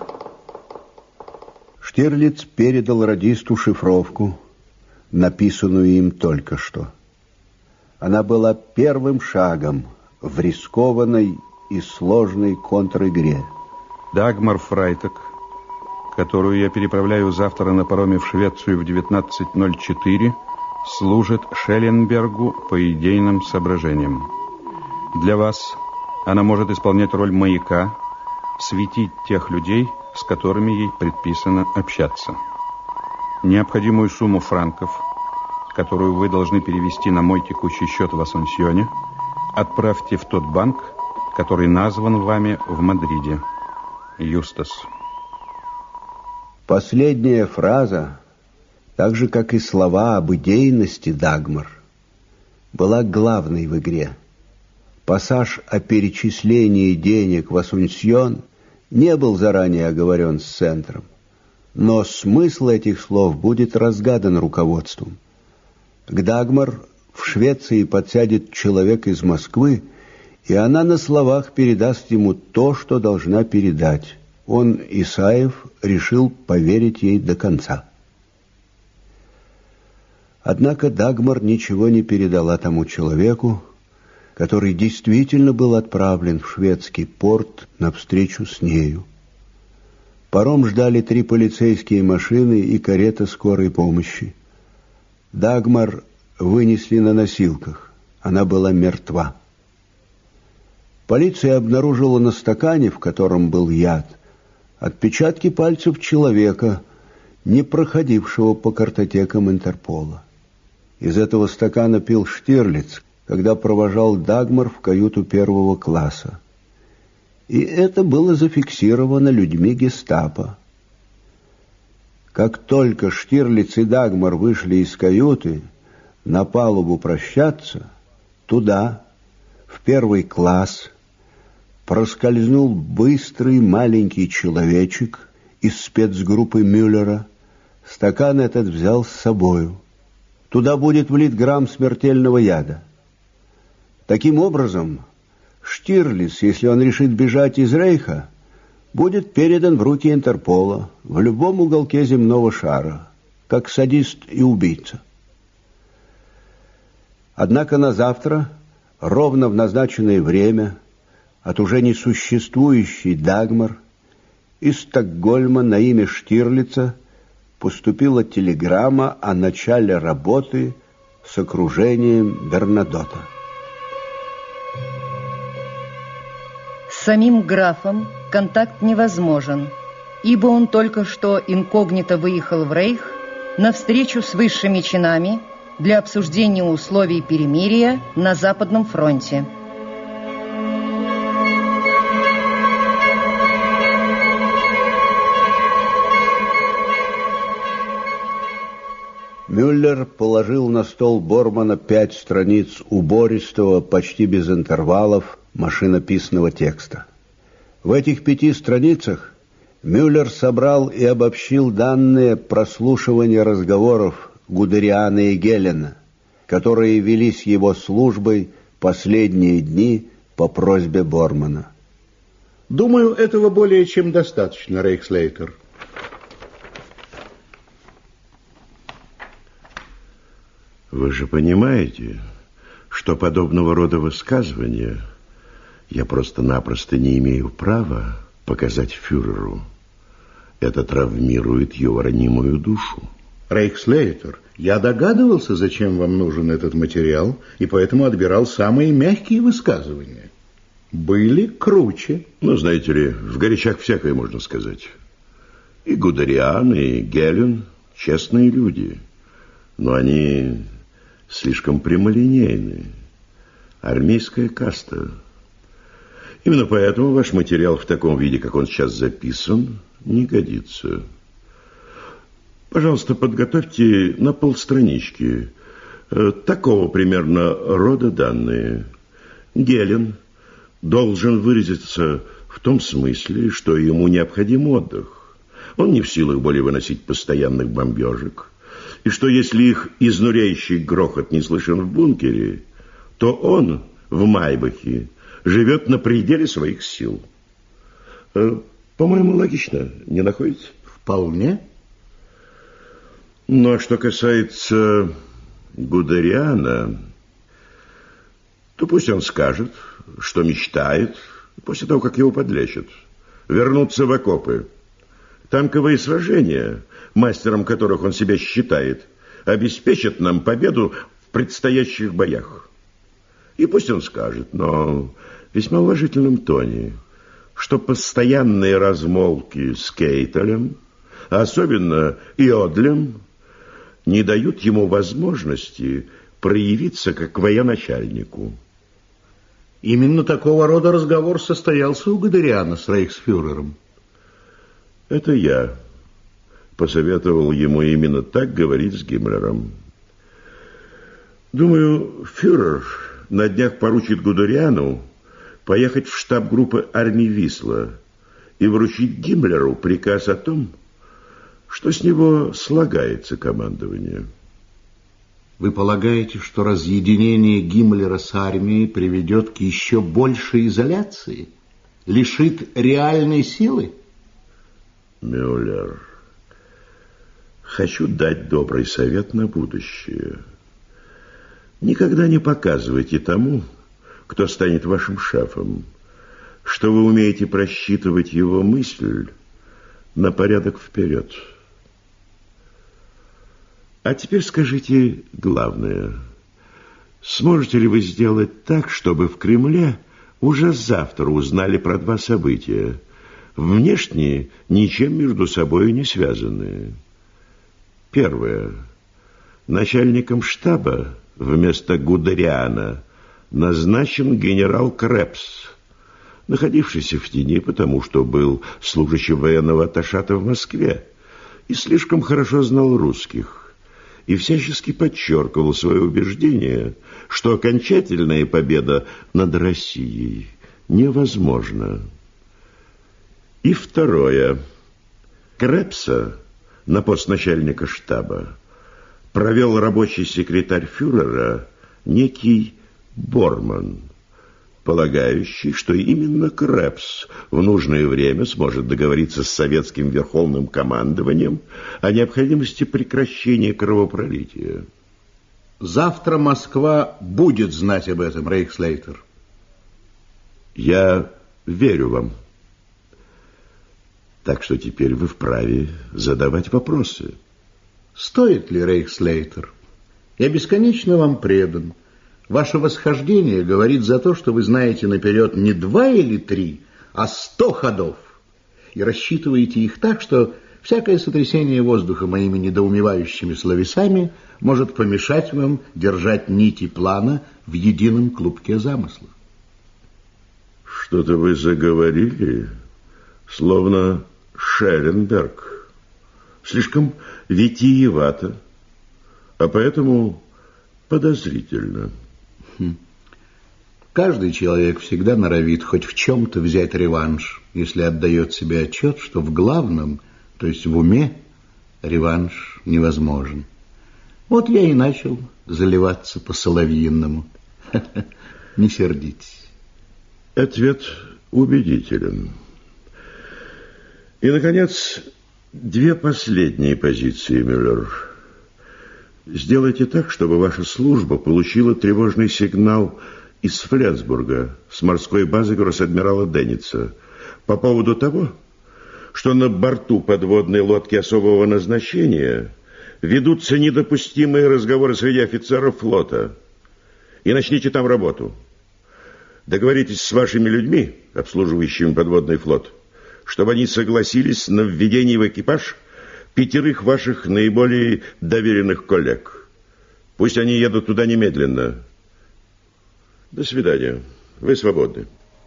Штирлиц передал радисту шифровку, написанную им только что. Она была первым шагом в рискованной и сложной контр-игре. Дагмар Фрайтек, которую я переправляю завтра на пароме в Швецию в девятнадцать ноль четыре, служит Шелленбергу по идейным соображениям. Для вас она может исполнять роль маяка, светить тех людей, с которыми ей предписано общаться. Необходимую сумму франков, которую вы должны перевести на мой текущий счет в Асунсьоне, отправьте в тот банк, который назван вами в Мадриде. Юстас. Последняя фраза, так же, как и слова об идейности Дагмар, была главной в игре. Пассаж о перечислении денег в Асунсьон не был заранее оговорен с центром, но смысл этих слов будет разгадан руководством. К Дагмар в Швеции подсядет человек из Москвы, и она на словах передаст ему то, что должна передать. Он, Исаев, решил поверить ей до конца. Однако Дагмар ничего не передала тому человеку, который действительно был отправлен в шведский порт на встречу с нею. Паром ждали три полицейские машины и карета скорой помощи. Дагмар вынесли на носилках. Она была мертва. Полиция обнаружила на стакане, в котором был яд, отпечатки пальцев человека, не проходившего по картотекам Интерпола. Из этого стакана пил Штирлиц, когда провожал Дагмар в каюту первого класса. И это было зафиксировано людьми гестапо. Как только Штирлиц и Дагмар вышли из каюты на палубу прощаться, туда, в первый класс, проскользнул быстрый маленький человечек из спецгруппы Мюллера. Стакан этот взял с собою. Туда будет влит грамм смертельного яда. Таким образом, Штирлиц, если он решит бежать из Рейха, будет передан в руки Интерпола в любом уголке земного шара, как садист и убийца. Однако на завтра, ровно в назначенное время, от уже несуществующей Дагмар из Стокгольма на имя Штирлица поступила телеграмма о начале работы с окружением Бернадота. С самим графом контакт невозможен, ибо он только что инкогнито выехал в Рейх на встречу с высшими чинами для обсуждения условий перемирия на Западном фронте. Мюллер положил на стол Бормана пять страниц убористого, почти без интервалов, машинописного текста. В этих пяти страницах Мюллер собрал и обобщил данные прослушивания разговоров Гудериана и Гелена, которые велись его службой последние дни по просьбе Бормана. Думаю, этого более чем достаточно, Рейхслейтер. Вы же понимаете, что подобного рода высказывания я просто-напросто не имею права показать фюреру. Это травмирует его ранимую душу. Рейхслейтер, я догадывался, зачем вам нужен этот материал, и поэтому отбирал самые мягкие высказывания. Были круче. Ну, знаете ли, в горячах всякое можно сказать. И Гудериан, и Гелен — честные люди, но они слишком прямолинейны. Армейская каста. Именно поэтому ваш материал в таком виде, как он сейчас записан, не годится. Пожалуйста, подготовьте на полстранички э, такого примерно рода данные. Гелен должен выразиться в том смысле, что ему необходим отдых. Он не в силах более выносить постоянных бомбежек. И что если их изнуряющий грохот не слышен в бункере, то он в Майбахе живет на пределе своих сил. По-моему, логично, не находите? Вполне. Ну, а что касается Гудериана, то пусть он скажет, что мечтает после того, как его подлечат, вернуться в окопы. Танковые сражения, мастером которых он себя считает, обеспечат нам победу в предстоящих боях. И пусть он скажет, но в весьма уважительном тоне, что постоянные размолвки с Кейтелем, особенно Иодлем, не дают ему возможности проявиться как военачальнику. Именно такого рода разговор состоялся у Гудериана с рейхсфюрером. Это я посоветовал ему именно так говорить с Гиммлером. Думаю, фюрер на днях поручит Гудериану поехать в штаб группы армий Висла и вручить Гиммлеру приказ о том, что с него слагается командование. Вы полагаете, что разъединение Гиммлера с армией приведет к еще большей изоляции? Лишит реальной силы? Мюллер, хочу дать добрый совет на будущее. Никогда не показывайте тому, кто станет вашим шефом, что вы умеете просчитывать его мысль на порядок вперед. А теперь скажите главное. Сможете ли вы сделать так, чтобы в Кремле уже завтра узнали про два события, внешне ничем между собой не связанные? Первое. Начальником штаба вместо Гудериана назначен генерал Крепс, находившийся в тени, потому что был служащим военного атташата в Москве и слишком хорошо знал русских, и всячески подчеркивал свое убеждение, что окончательная победа над Россией невозможна. И второе. Крепса на пост начальника штаба провел рабочий секретарь фюрера, некий Борман, полагающий, что именно Крепс в нужное время сможет договориться с советским верховным командованием о необходимости прекращения кровопролития. Завтра Москва будет знать об этом, рейхслейтер. Я верю вам. Так что теперь вы вправе задавать вопросы. Стоит ли, рейхслейтер? Я бесконечно вам предан. Ваше восхождение говорит за то, что вы знаете наперед не два или три, а сто ходов. И рассчитываете их так, что всякое сотрясение воздуха моими недоумевающими словесами может помешать вам держать нити плана в едином клубке замыслов. Что-то вы заговорили, словно Шелленберг. Слишком витиевато, а поэтому подозрительно. Каждый человек всегда норовит хоть в чем-то взять реванш, если отдает себе отчет, что в главном, то есть в уме, реванш невозможен. Вот я и начал заливаться по-соловьиному. Не сердитесь. Ответ убедителен. И, наконец, две последние позиции, Мюллер. Сделайте так, чтобы ваша служба получила тревожный сигнал из Фленсбурга, с морской базы гросс-адмирала Денница, по поводу того, что на борту подводной лодки особого назначения ведутся недопустимые разговоры среди офицеров флота. И начните там работу. Договоритесь с вашими людьми, обслуживающими подводный флот, чтобы они согласились на введение в экипаж пятерых ваших наиболее доверенных коллег. Пусть они едут туда немедленно. До свидания. Вы свободны.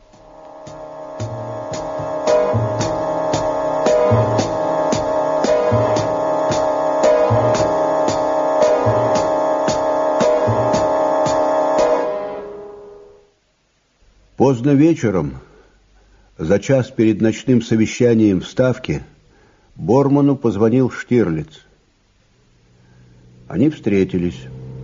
Поздно вечером, за час перед ночным совещанием в Ставке, Борману позвонил Штирлиц. Они встретились.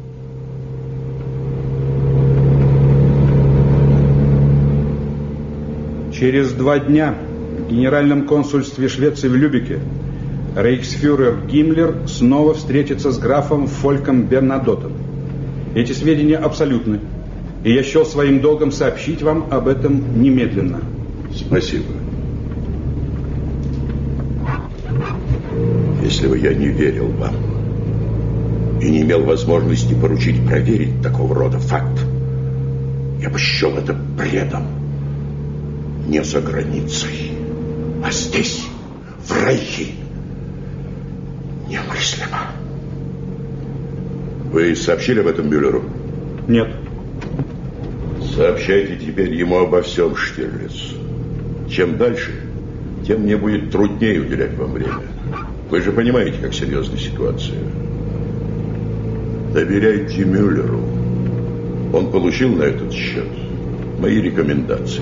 Через два дня в Генеральном консульстве Швеции в Любеке рейхсфюрер Гиммлер снова встретится с графом Фольком Бернадотом. Эти сведения абсолютны, и я счел своим долгом сообщить вам об этом немедленно. Спасибо. Если бы я не верил вам и не имел возможности поручить проверить такого рода факт, я бы счел это бредом. Не за границей, а здесь, в Рейхе. Немыслимо. Вы сообщили об этом Мюллеру? Нет. Сообщайте теперь ему обо всем, Штирлиц. Чем дальше, тем мне будет труднее уделять вам время. Вы же понимаете, как серьезна ситуация. Доверяйте Мюллеру. Он получил на этот счет мои рекомендации.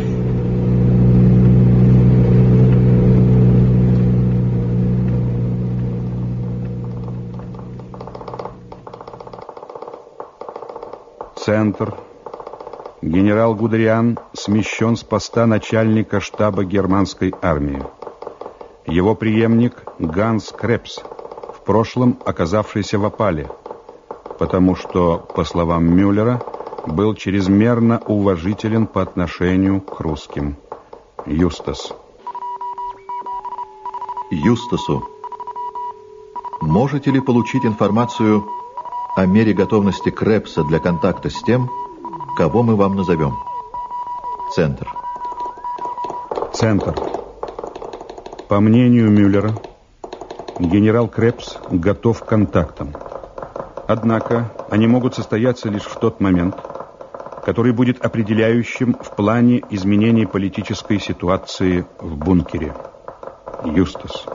Центр. Генерал Гудериан смещен с поста начальника штаба германской армии. Его преемник Ганс Крепс, в прошлом оказавшийся в опале, потому что, по словам Мюллера, был чрезмерно уважителен по отношению к русским. Юстас. Юстасу. Можете ли получить информацию о мере готовности Крепса для контакта с тем, кого мы вам назовем? Центр. Центр. По мнению Мюллера, генерал Крепс готов к контактам. Однако они могут состояться лишь в тот момент, который будет определяющим в плане изменения политической ситуации в бункере. Юстас.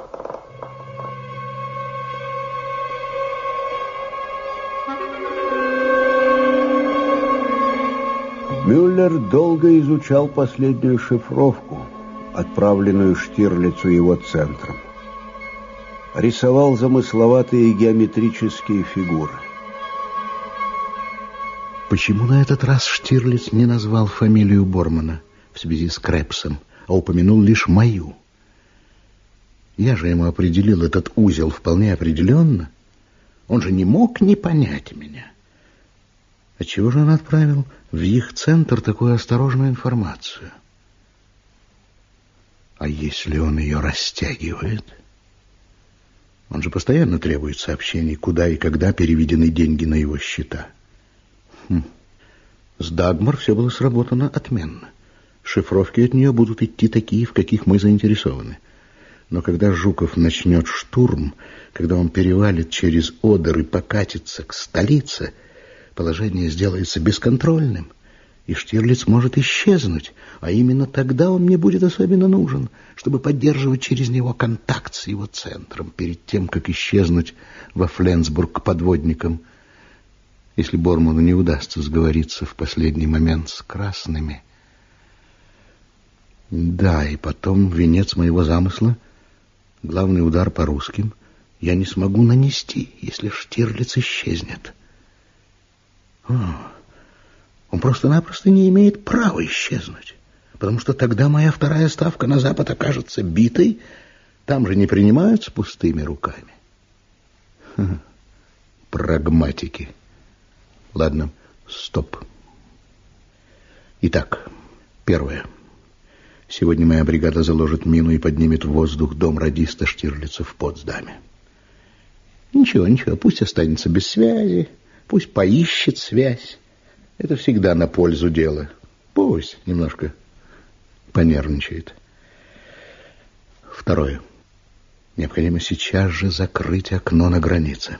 Мюллер долго изучал последнюю шифровку, отправленную Штирлицу его центром. Рисовал замысловатые геометрические фигуры. Почему на этот раз Штирлиц не назвал фамилию Бормана в связи с Крепсом, а упомянул лишь мою? Я же ему определил этот узел вполне определенно. Он же не мог не понять меня. Отчего же он отправил в их центр такую осторожную информацию? А если он ее растягивает? Он же постоянно требует сообщений, куда и когда переведены деньги на его счета. Хм. С Дагмар все было сработано отменно. Шифровки от нее будут идти такие, в каких мы заинтересованы. Но когда Жуков начнет штурм, когда он перевалит через Одер и покатится к столице, положение сделается бесконтрольным, и Штирлиц может исчезнуть, а именно тогда он мне будет особенно нужен, чтобы поддерживать через него контакт с его центром перед тем, как исчезнуть во Фленсбург к подводникам, если Борману не удастся сговориться в последний момент с красными. Да, и потом венец моего замысла, главный удар по русским, я не смогу нанести, если Штирлиц исчезнет. Он просто-напросто не имеет права исчезнуть, потому что тогда моя вторая ставка на Запад окажется битой, там же не принимают с пустыми руками. Ха-ха. Прагматики. Ладно, стоп. Итак, первое. Сегодня моя бригада заложит мину и поднимет в воздух дом радиста Штирлица в Потсдаме. Ничего, ничего, пусть останется без связи. Пусть поищет связь. Это всегда на пользу дела. Пусть немножко понервничает. Второе. Необходимо сейчас же закрыть окно на границе.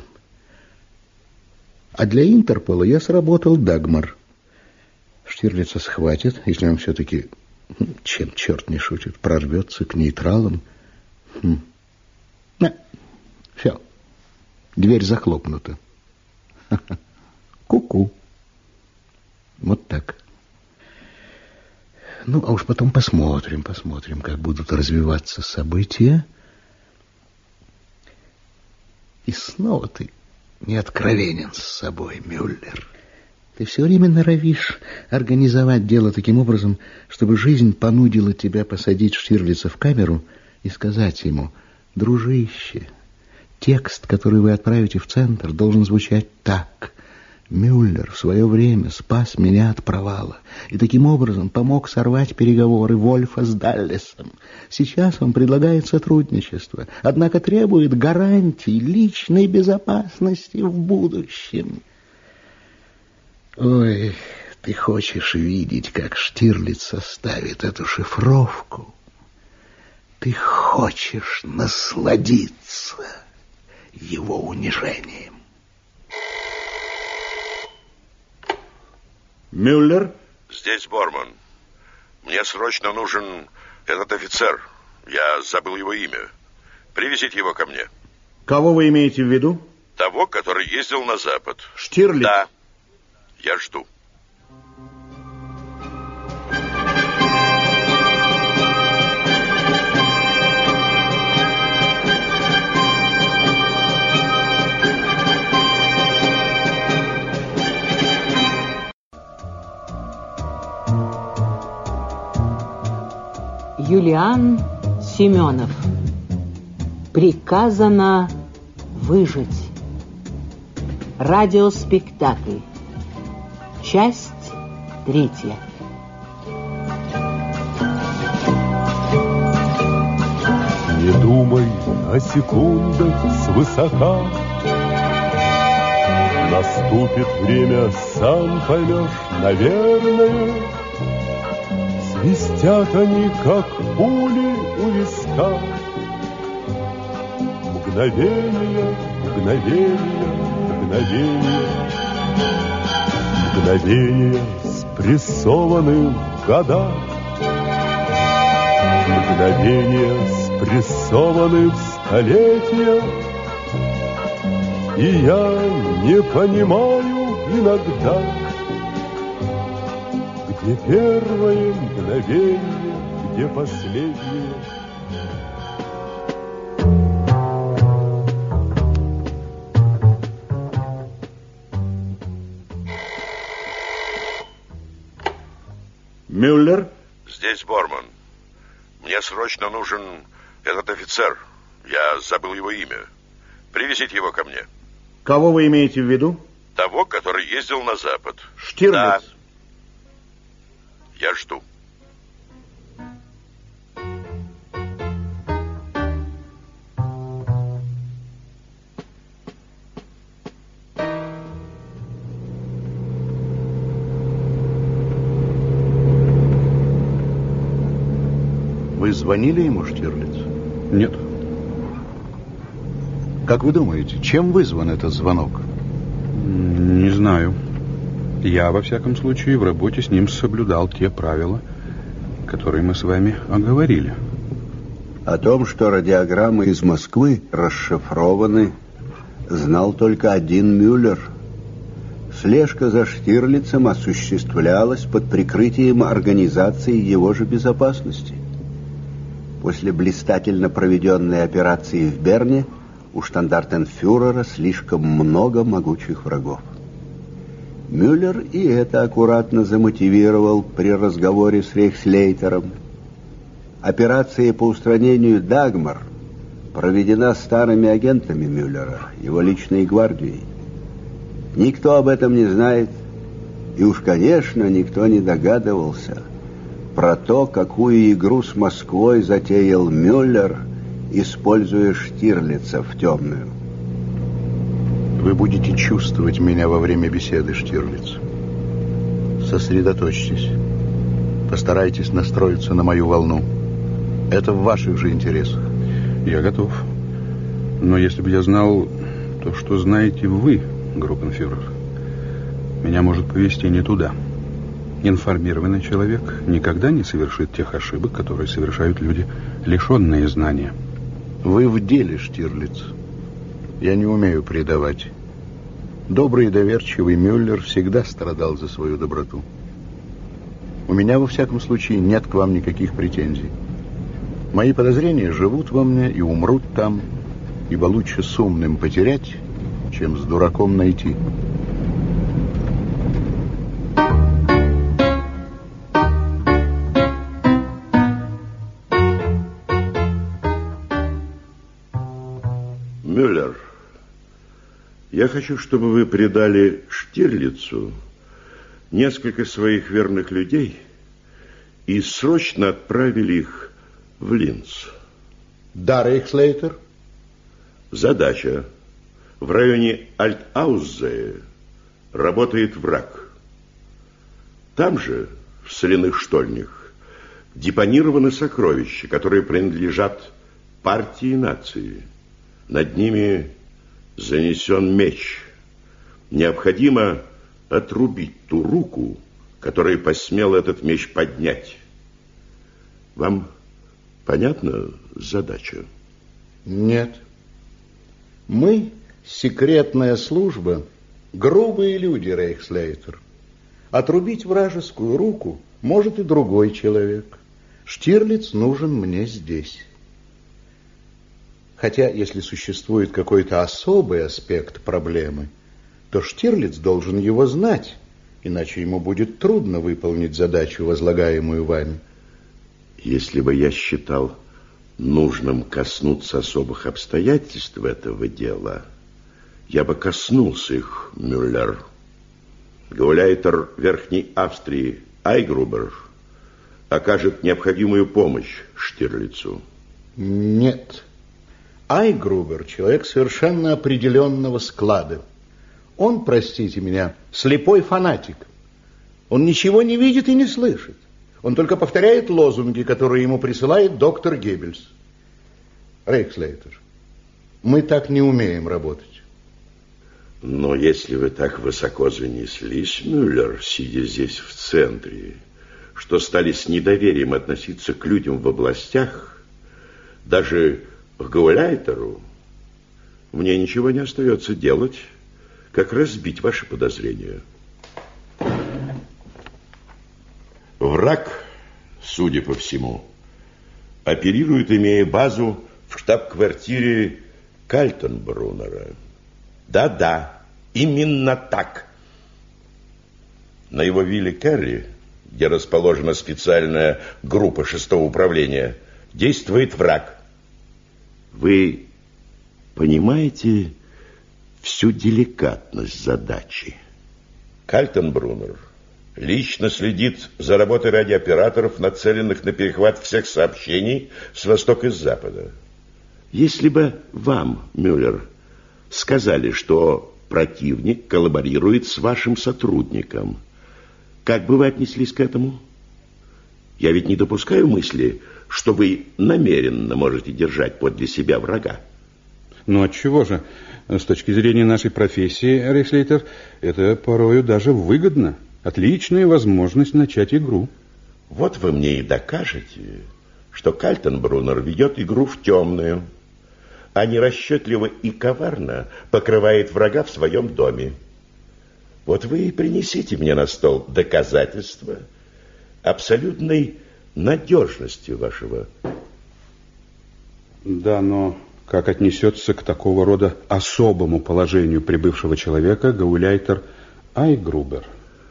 А для Интерпола я сработал Дагмар. Штирлица схватит, если он все-таки, чем черт не шутит, прорвется к нейтралам. Хм. Да. Все. Дверь захлопнута. Ку-ку. Вот так. Ну, а уж потом посмотрим, посмотрим, как будут развиваться события. И снова ты не откровенен с собой, Мюллер. Ты все время норовишь организовать дело таким образом, чтобы жизнь понудила тебя посадить Штирлица в камеру и сказать ему: дружище, текст, который вы отправите в центр, должен звучать так. Мюллер в свое время спас меня от провала и таким образом помог сорвать переговоры Вольфа с Даллесом. Сейчас он предлагает сотрудничество, однако требует гарантий личной безопасности в будущем. Ой, ты хочешь видеть, как Штирлиц составит эту шифровку? Ты хочешь насладиться его унижением? Мюллер? Здесь Борман. Мне срочно нужен этот офицер. Я забыл его имя. Привезите его ко мне. Кого вы имеете в виду? Того, который ездил на запад. Штирлиц? Да. Я жду. Юлиан Семенов. Приказано выжить. Радиоспектакль. Часть третья. Не думай о секундах свысока. Наступит время, сам поймешь, наверное. Свистят они, как пули у виска. Мгновение, мгновение, мгновение. Мгновение спрессованы в года. Мгновения спрессованы в столетия. И я не понимаю иногда, где первое мгновение, где последнее. Мюллер? Здесь Борман. Мне срочно нужен этот офицер. Я забыл его имя. Привезите его ко мне. Кого вы имеете в виду? Того, который ездил на запад. Штирлиц? Да. Я жду. Вы звонили ему, Штирлиц? Нет. Как вы думаете, чем вызван этот звонок? Не знаю. Я, во всяком случае, в работе с ним соблюдал те правила, которые мы с вами оговорили. О том, что радиограммы из Москвы расшифрованы, знал только один Мюллер. Слежка за Штирлицем осуществлялась под прикрытием организации его же безопасности. После блистательно проведенной операции в Берне у штандартенфюрера слишком много могучих врагов. Мюллер и это аккуратно замотивировал при разговоре с рейхслейтером. Операция по устранению Дагмар проведена старыми агентами Мюллера, его личной гвардией. Никто об этом не знает, и уж, конечно, никто не догадывался про то, какую игру с Москвой затеял Мюллер, используя Штирлица в темную. Вы будете чувствовать меня во время беседы, Штирлиц. Сосредоточьтесь. Постарайтесь настроиться на мою волну. Это в ваших же интересах. Я готов. Но если бы я знал то, что знаете вы, группенфюрер, меня может повести не туда. Информированный человек никогда не совершит тех ошибок, которые совершают люди, лишенные знания. Вы в деле, Штирлиц. Я не умею предавать. Добрый и доверчивый Мюллер всегда страдал за свою доброту. У меня, во всяком случае, нет к вам никаких претензий. Мои подозрения живут во мне и умрут там, ибо лучше с умным потерять, чем с дураком найти. Я хочу, чтобы вы придали Штирлицу несколько своих верных людей и срочно отправили их в Линц. Да, рейхслейтер. Задача. В районе Альт-Аузее работает враг. Там же, в соляных штольнях, депонированы сокровища, которые принадлежат партии нации. Над ними занесен меч. Необходимо отрубить ту руку, которая посмела этот меч поднять. Вам понятна задача? Нет. Мы, секретная служба, грубые люди, рейхслейтер. Отрубить вражескую руку может и другой человек. Штирлиц нужен мне здесь. Хотя, если существует какой-то особый аспект проблемы, то Штирлиц должен его знать, иначе ему будет трудно выполнить задачу, возлагаемую вами. Если бы я считал нужным коснуться особых обстоятельств этого дела, я бы коснулся их, Мюллер. Гауляйтер Верхней Австрии Айгрубер окажет необходимую помощь Штирлицу. Нет. Айгрубер — человек совершенно определенного склада. Он, простите меня, слепой фанатик. Он ничего не видит и не слышит. Он только повторяет лозунги, которые ему присылает доктор Геббельс. Рейхслейтер, мы так не умеем работать. Но если вы так высоко занеслись, Мюллер, сидя здесь в центре, что стали с недоверием относиться к людям в областях, даже к Гауляйтеру, мне ничего не остается делать, как разбить ваши подозрения. Враг, судя по всему, оперирует, имея базу в штаб-квартире Кальтенбруннера. Да-да, именно так. На его вилле Керри, где расположена специальная группа шестого управления, действует враг. Вы понимаете всю деликатность задачи? Кальтенбруннер лично следит за работой радиооператоров, нацеленных на перехват всех сообщений с востока и с запада. Если бы вам, Мюллер, сказали, что противник коллаборирует с вашим сотрудником, как бы вы отнеслись к этому? Я ведь не допускаю мысли, что вы намеренно можете держать подле себя врага. Ну, отчего же? С точки зрения нашей профессии, рейхслейтер, это порою даже выгодно. Отличная возможность начать игру. Вот вы мне и докажете, что Кальтенбруннер ведет игру в темную, а не расчетливо и коварно покрывает врага в своем доме. Вот вы и принесите мне на стол доказательства абсолютной надежности вашего. Да, но как отнесется к такого рода особому положению прибывшего человека Гауляйтер Айгрубер?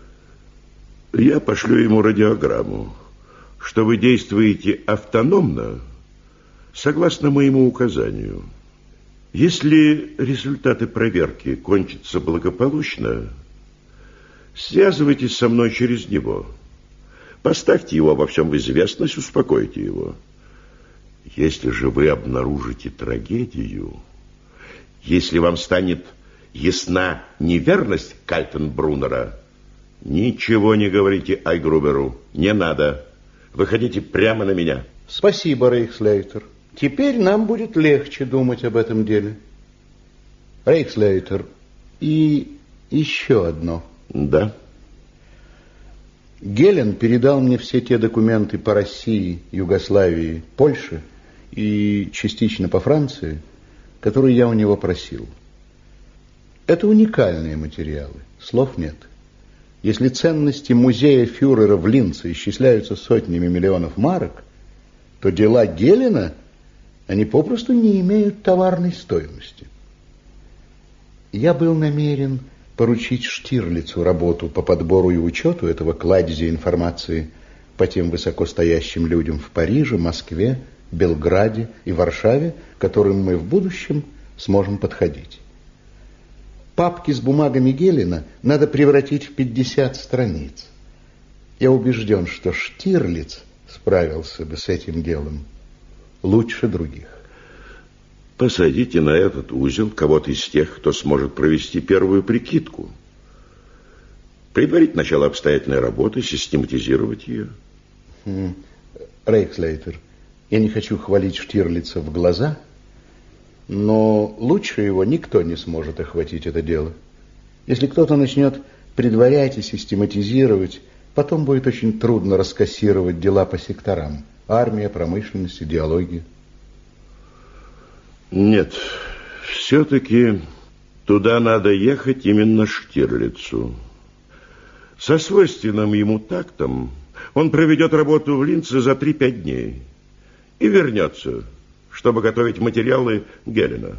Я пошлю ему радиограмму, что вы действуете автономно, согласно моему указанию. Если результаты проверки кончатся благополучно, связывайтесь со мной через него. Поставьте его обо всем в известность, успокойте его. Если же вы обнаружите трагедию, если вам станет ясна неверность Кальтенбруннера, ничего не говорите Айгруберу, не надо. Выходите прямо на меня. Спасибо, рейхслейтер. Теперь нам будет легче думать об этом деле. Рейхслейтер, и еще одно. Да. Гелен передал мне все те документы по России, Югославии, Польше и частично по Франции, которые я у него просил. Это уникальные материалы, слов нет. Если ценности музея фюрера в Линце исчисляются сотнями миллионов марок, то дела Гелена, они попросту не имеют товарной стоимости. Я был намерен поручить Штирлицу работу по подбору и учету этого кладезя информации по тем высокостоящим людям в Париже, Москве, Белграде и Варшаве, к которым мы в будущем сможем подходить. папки с бумагами Гелена надо превратить в пятьдесят страниц. Я убежден, что Штирлиц справился бы с этим делом лучше других. Посадите на этот узел кого-то из тех, кто сможет провести первую прикидку. Предварить начало обстоятельной работы, систематизировать ее. Хм. Рейхслейтер, я не хочу хвалить Штирлица в глаза, но лучше его никто не сможет охватить это дело. Если кто-то начнет предварять и систематизировать, потом будет очень трудно раскассировать дела по секторам. Армия, промышленность, идеология. Нет, все-таки туда надо ехать именно Штирлицу. Со свойственным ему тактом он проведет работу в Линце за три-пять дней и вернется, чтобы готовить материалы Гелена.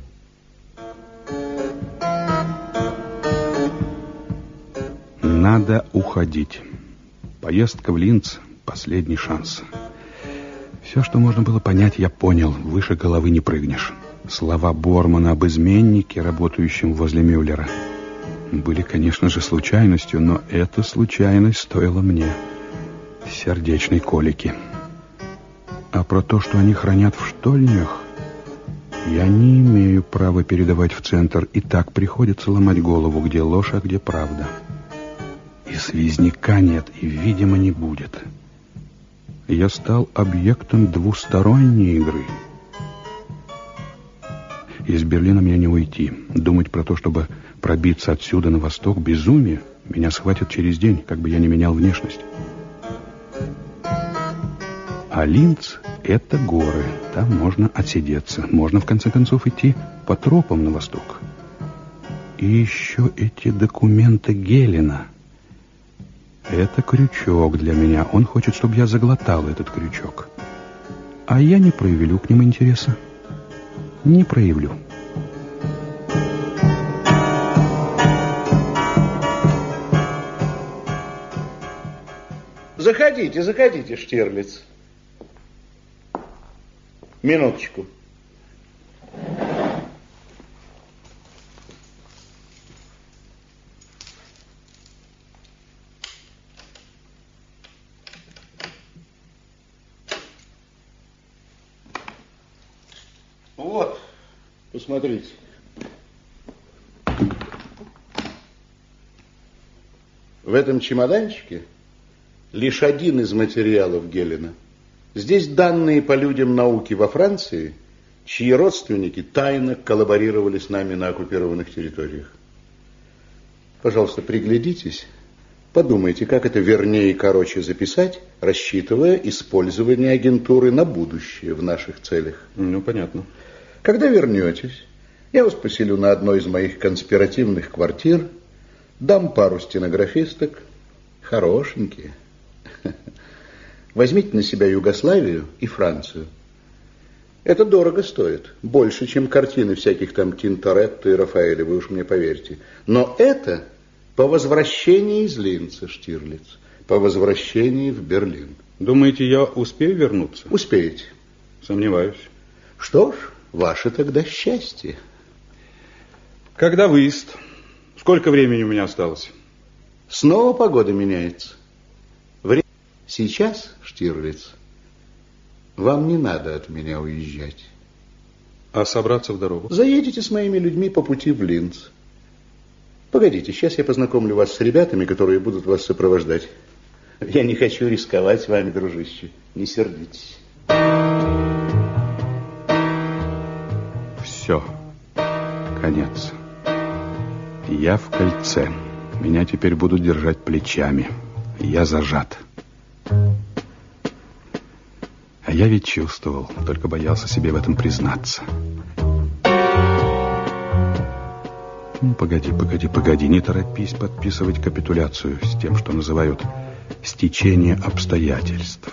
Надо уходить. Поездка в Линц – последний шанс. Все, что можно было понять, я понял. Выше головы не прыгнешь. Слова Бормана об изменнике, работающем возле Мюллера, были, конечно же, случайностью, но эта случайность стоила мне сердечной колики. А про то, что они хранят в штольнях, я не имею права передавать в центр. И так приходится ломать голову, где ложь, а где правда. И связняка нет, и, видимо, не будет. Я стал объектом двусторонней игры. Из Берлина мне не уйти. Думать про то, чтобы пробиться отсюда на восток, безумие. Меня схватят через день, как бы я ни менял внешность. А Линц — это горы. Там можно отсидеться. Можно, в конце концов, идти по тропам на восток. И еще эти документы Гелена. Это крючок для меня. Он хочет, чтобы я заглотал этот крючок. А я не проявлю к ним интереса. Не проявлю. Заходите, заходите, Штирлиц. Минуточку. Вот, посмотрите. В этом чемоданчике лишь один из материалов Гелена. Здесь данные по людям науки во Франции, чьи родственники тайно коллаборировали с нами на оккупированных территориях. Пожалуйста, приглядитесь, подумайте, как это вернее и короче записать, рассчитывая использование агентуры на будущее в наших целях. Ну, понятно. Когда вернетесь, я вас поселю на одной из моих конспиративных квартир, дам пару стенографисток, хорошенькие. Возьмите на себя Югославию и Францию. Это дорого стоит, больше, чем картины всяких там Тинторетто и Рафаэля, вы уж мне поверьте. Но это по возвращении из Линца, Штирлиц, по возвращении в Берлин. Думаете, я успею вернуться? Успеете. Сомневаюсь. Что ж, ваше тогда счастье. Когда выезд? Сколько времени у меня осталось? Снова погода меняется. Время... Сейчас, Штирлиц, вам не надо от меня уезжать. А собраться в дорогу? Заедете с моими людьми по пути в Линц. Погодите, сейчас я познакомлю вас с ребятами, которые будут вас сопровождать. Я не хочу рисковать с вами, дружище. Не сердитесь. Все. Конец. Я в кольце. Меня теперь будут держать плечами. Я зажат. А я ведь чувствовал, только боялся себе в этом признаться. Ну, погоди, погоди, погоди. Не торопись подписывать капитуляцию с тем, что называют стечение обстоятельств.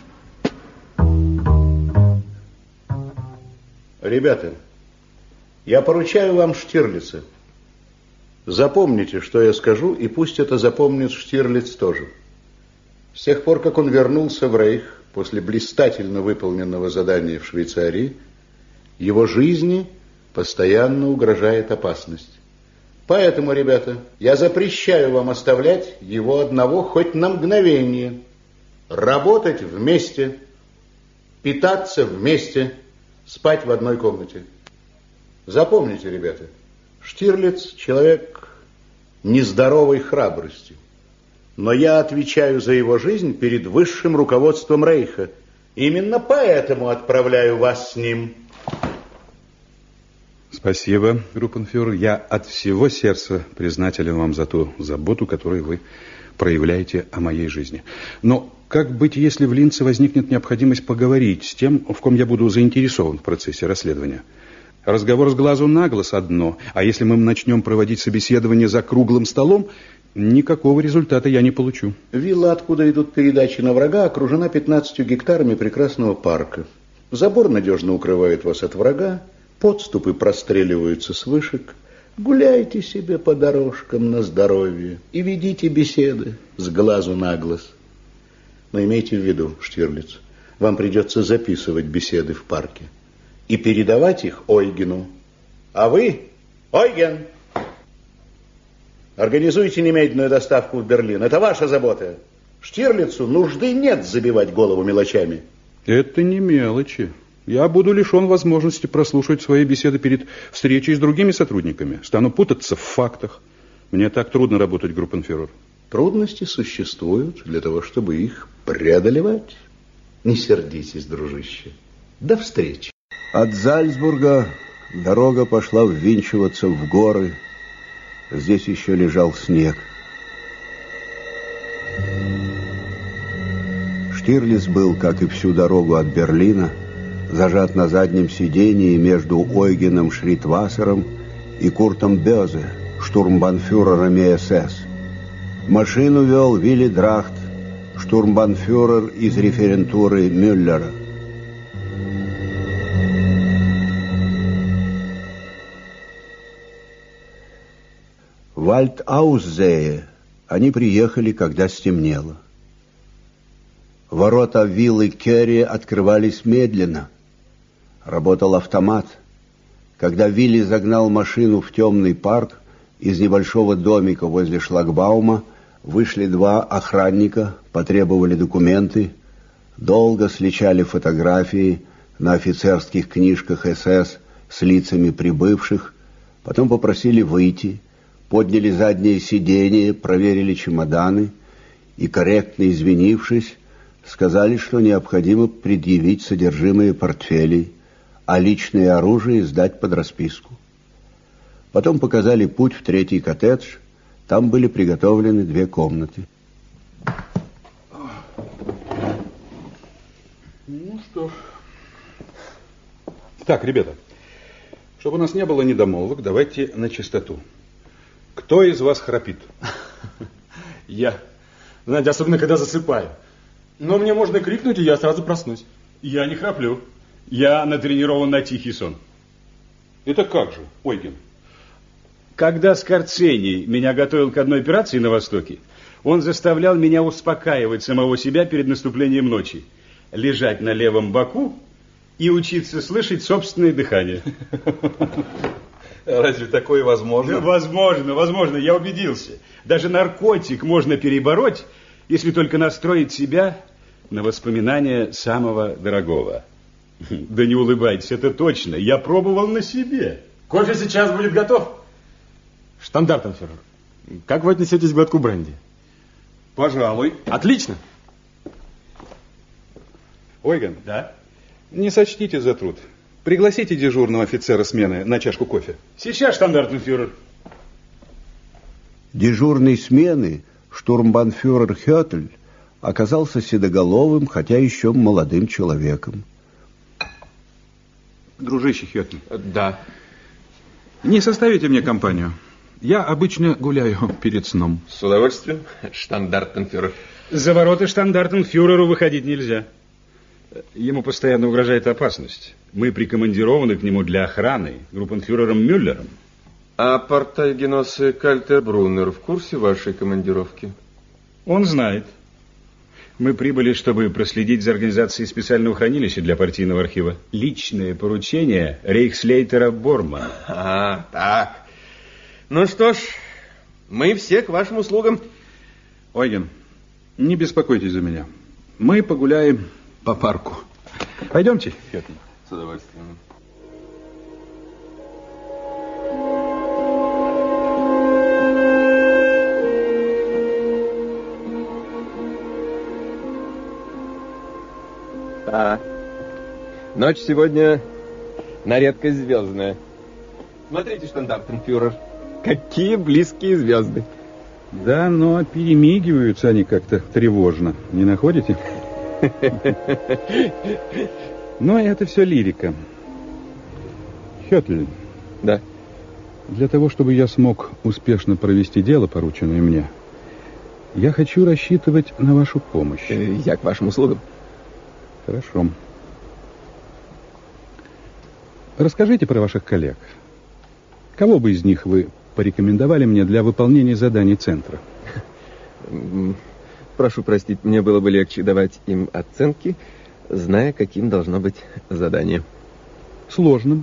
Ребята, я поручаю вам Штирлица. Запомните, что я скажу, и пусть это запомнит Штирлиц тоже. С тех пор, как он вернулся в Рейх, после блистательно выполненного задания в Швейцарии, его жизни постоянно угрожает опасность. Поэтому, ребята, я запрещаю вам оставлять его одного хоть на мгновение. Работать вместе, питаться вместе, спать в одной комнате. Запомните, ребята, Штирлиц человек нездоровой храбрости. Но я отвечаю за его жизнь перед высшим руководством Рейха. Именно поэтому отправляю вас с ним. Спасибо, группенфюрер. Я от всего сердца признателен вам за ту заботу, которую вы проявляете о моей жизни. Но как быть, если в Линце возникнет необходимость поговорить с тем, в ком я буду заинтересован в процессе расследования? Разговор с глазу на глаз одно, а если мы начнем проводить собеседование за круглым столом, никакого результата я не получу. Вилла, откуда идут передачи на врага, окружена пятнадцатью гектарами прекрасного парка. Забор надежно укрывает вас от врага, подступы простреливаются с вышек. Гуляйте себе по дорожкам на здоровье и ведите беседы с глазу на глаз. Но имейте в виду, Штирлиц, вам придется записывать беседы в парке и передавать их Ойгену. А вы, Ойген, организуйте немедленную доставку в Берлин. Это ваша забота. Штирлицу нужды нет забивать голову мелочами. Это не мелочи. Я буду лишен возможности прослушать свои беседы перед встречей с другими сотрудниками. Стану путаться в фактах. Мне так трудно работать, группенфюрер. Трудности существуют для того, чтобы их преодолевать. Не сердитесь, дружище. До встречи. От Зальцбурга дорога пошла ввинчиваться в горы. Здесь еще лежал снег. Штирлиц был, как и всю дорогу от Берлина, зажат на заднем сидении между Ойгеном Шритвассером и Куртом Бёзе, штурмбанфюрерами СС. Машину вел Вилли Драхт, штурмбанфюрер из референтуры Мюллера. В Альт-Аузее они приехали, когда стемнело. Ворота виллы Керри открывались медленно. Работал автомат. Когда Вилли загнал машину в темный парк, из небольшого домика возле шлагбаума вышли два охранника, потребовали документы, долго сличали фотографии на офицерских книжках СС с лицами прибывших, потом попросили выйти, подняли заднее сиденье, проверили чемоданы и, корректно извинившись, сказали, что необходимо предъявить содержимое портфелей, а личное оружие сдать под расписку. Потом показали путь в третий коттедж. Там были приготовлены две комнаты. Ну что ж. Так, ребята, чтобы у нас не было недомолвок, давайте на чистоту. Кто из вас храпит? Я. Знаете, особенно когда засыпаю. Но мне можно крикнуть, и я сразу проснусь. Я не храплю. Я натренирован на тихий сон. Это как же, Ойген? Когда Скорцений меня готовил к одной операции на Востоке, он заставлял меня успокаивать самого себя перед наступлением ночи, лежать на левом боку и учиться слышать собственное дыхание. Разве такое возможно? Да, возможно, возможно, я убедился. Даже наркотик можно перебороть, если только настроить себя на воспоминания самого дорогого. Да не улыбайтесь, это точно. Я пробовал на себе. Кофе сейчас будет готов. Штандартенфюрер, как вы отнесетесь к глотку бренди? Пожалуй. Отлично. Ойген, да? Не сочтите за труд. Пригласите дежурного офицера смены на чашку кофе. Сейчас, штандартенфюрер. Дежурной смены штурмбанфюрер Хётль оказался седоголовым, хотя еще молодым человеком. Дружище Хётль. Да. Не составите мне компанию? Я обычно гуляю перед сном. С удовольствием, штандартенфюрер. За ворота штандартенфюреру выходить нельзя. Ему постоянно угрожает опасность. Мы прикомандированы к нему для охраны группенфюрером Мюллером. А Партайгенос Кальтербруннер в курсе вашей командировки? Он знает. Мы прибыли, чтобы проследить за организацией специального хранилища для партийного архива. Личное поручение рейхслейтера Бормана. А, так. Ну что ж, мы все к вашим услугам. Ойген, не беспокойтесь за меня. Мы погуляем по парку. Пойдемте, Фёдор. С удовольствием. А, ночь сегодня на редкость звездная. Смотрите, штандартенфюрер, какие близкие звезды. Да, но перемигиваются они как-то тревожно. Не находите? Но это все лирика. Хётль. Да. Для того, чтобы я смог успешно провести дело, порученное мне, я хочу рассчитывать на вашу помощь. Я к вашим услугам. Хорошо. Расскажите про ваших коллег. Кого бы из них вы порекомендовали мне для выполнения заданий центра? Прошу простить, мне было бы легче давать им оценки, зная, каким должно быть задание. Сложным.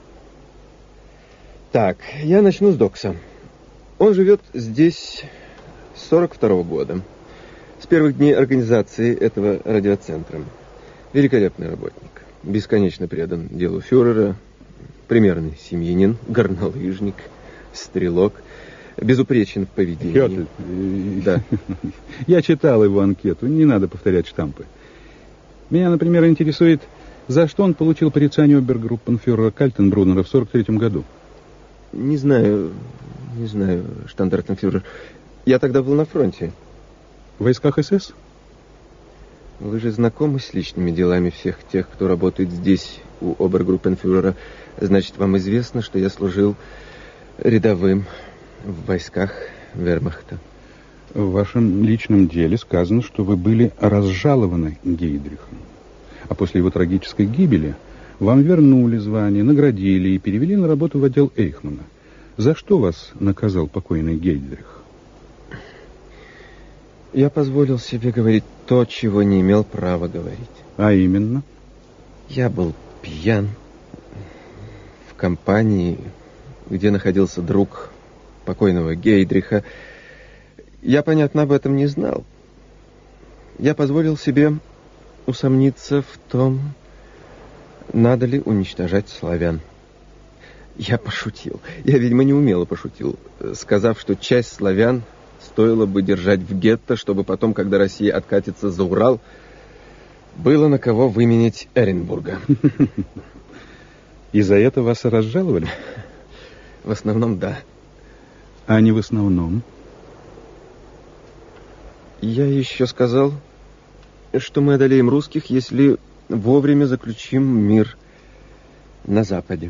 Так, я начну с Докса. Он живет здесь с сорок второго года. С первых дней организации этого радиоцентра. Великолепный работник. Бесконечно предан делу фюрера. Примерный семьянин, горнолыжник, стрелок. Безупречен в поведении. Хётль. Да. Я читал его анкету, не надо повторять штампы. Меня, например, интересует, за что он получил порицание обергруппенфюрера Кальтенбруннера в сорок третьем году. Не знаю, не знаю, штандартенфюрер. Я тогда был на фронте. В войсках СС? Вы же знакомы с личными делами всех тех, кто работает здесь, у обергруппенфюрера. Значит, вам известно, что я служил рядовым в войсках вермахта. В вашем личном деле сказано, что вы были разжалованы Гейдрихом. А после его трагической гибели вам вернули звание, наградили и перевели на работу в отдел Эйхмана. За что вас наказал покойный Гейдрих? Я позволил себе говорить то, чего не имел права говорить. А именно? Я был пьян в компании, где находился друг покойного Гейдриха. Я, понятно, об этом не знал. Я позволил себе усомниться в том, надо ли уничтожать славян. Я пошутил. Я, видимо, неумело пошутил, сказав, что часть славян стоило бы держать в гетто, чтобы потом, когда Россия откатится за Урал, было на кого выменять Эренбурга. И за это вас разжаловали? В основном, да. А не в основном? Я еще сказал, что мы одолеем русских, если вовремя заключим мир на Западе.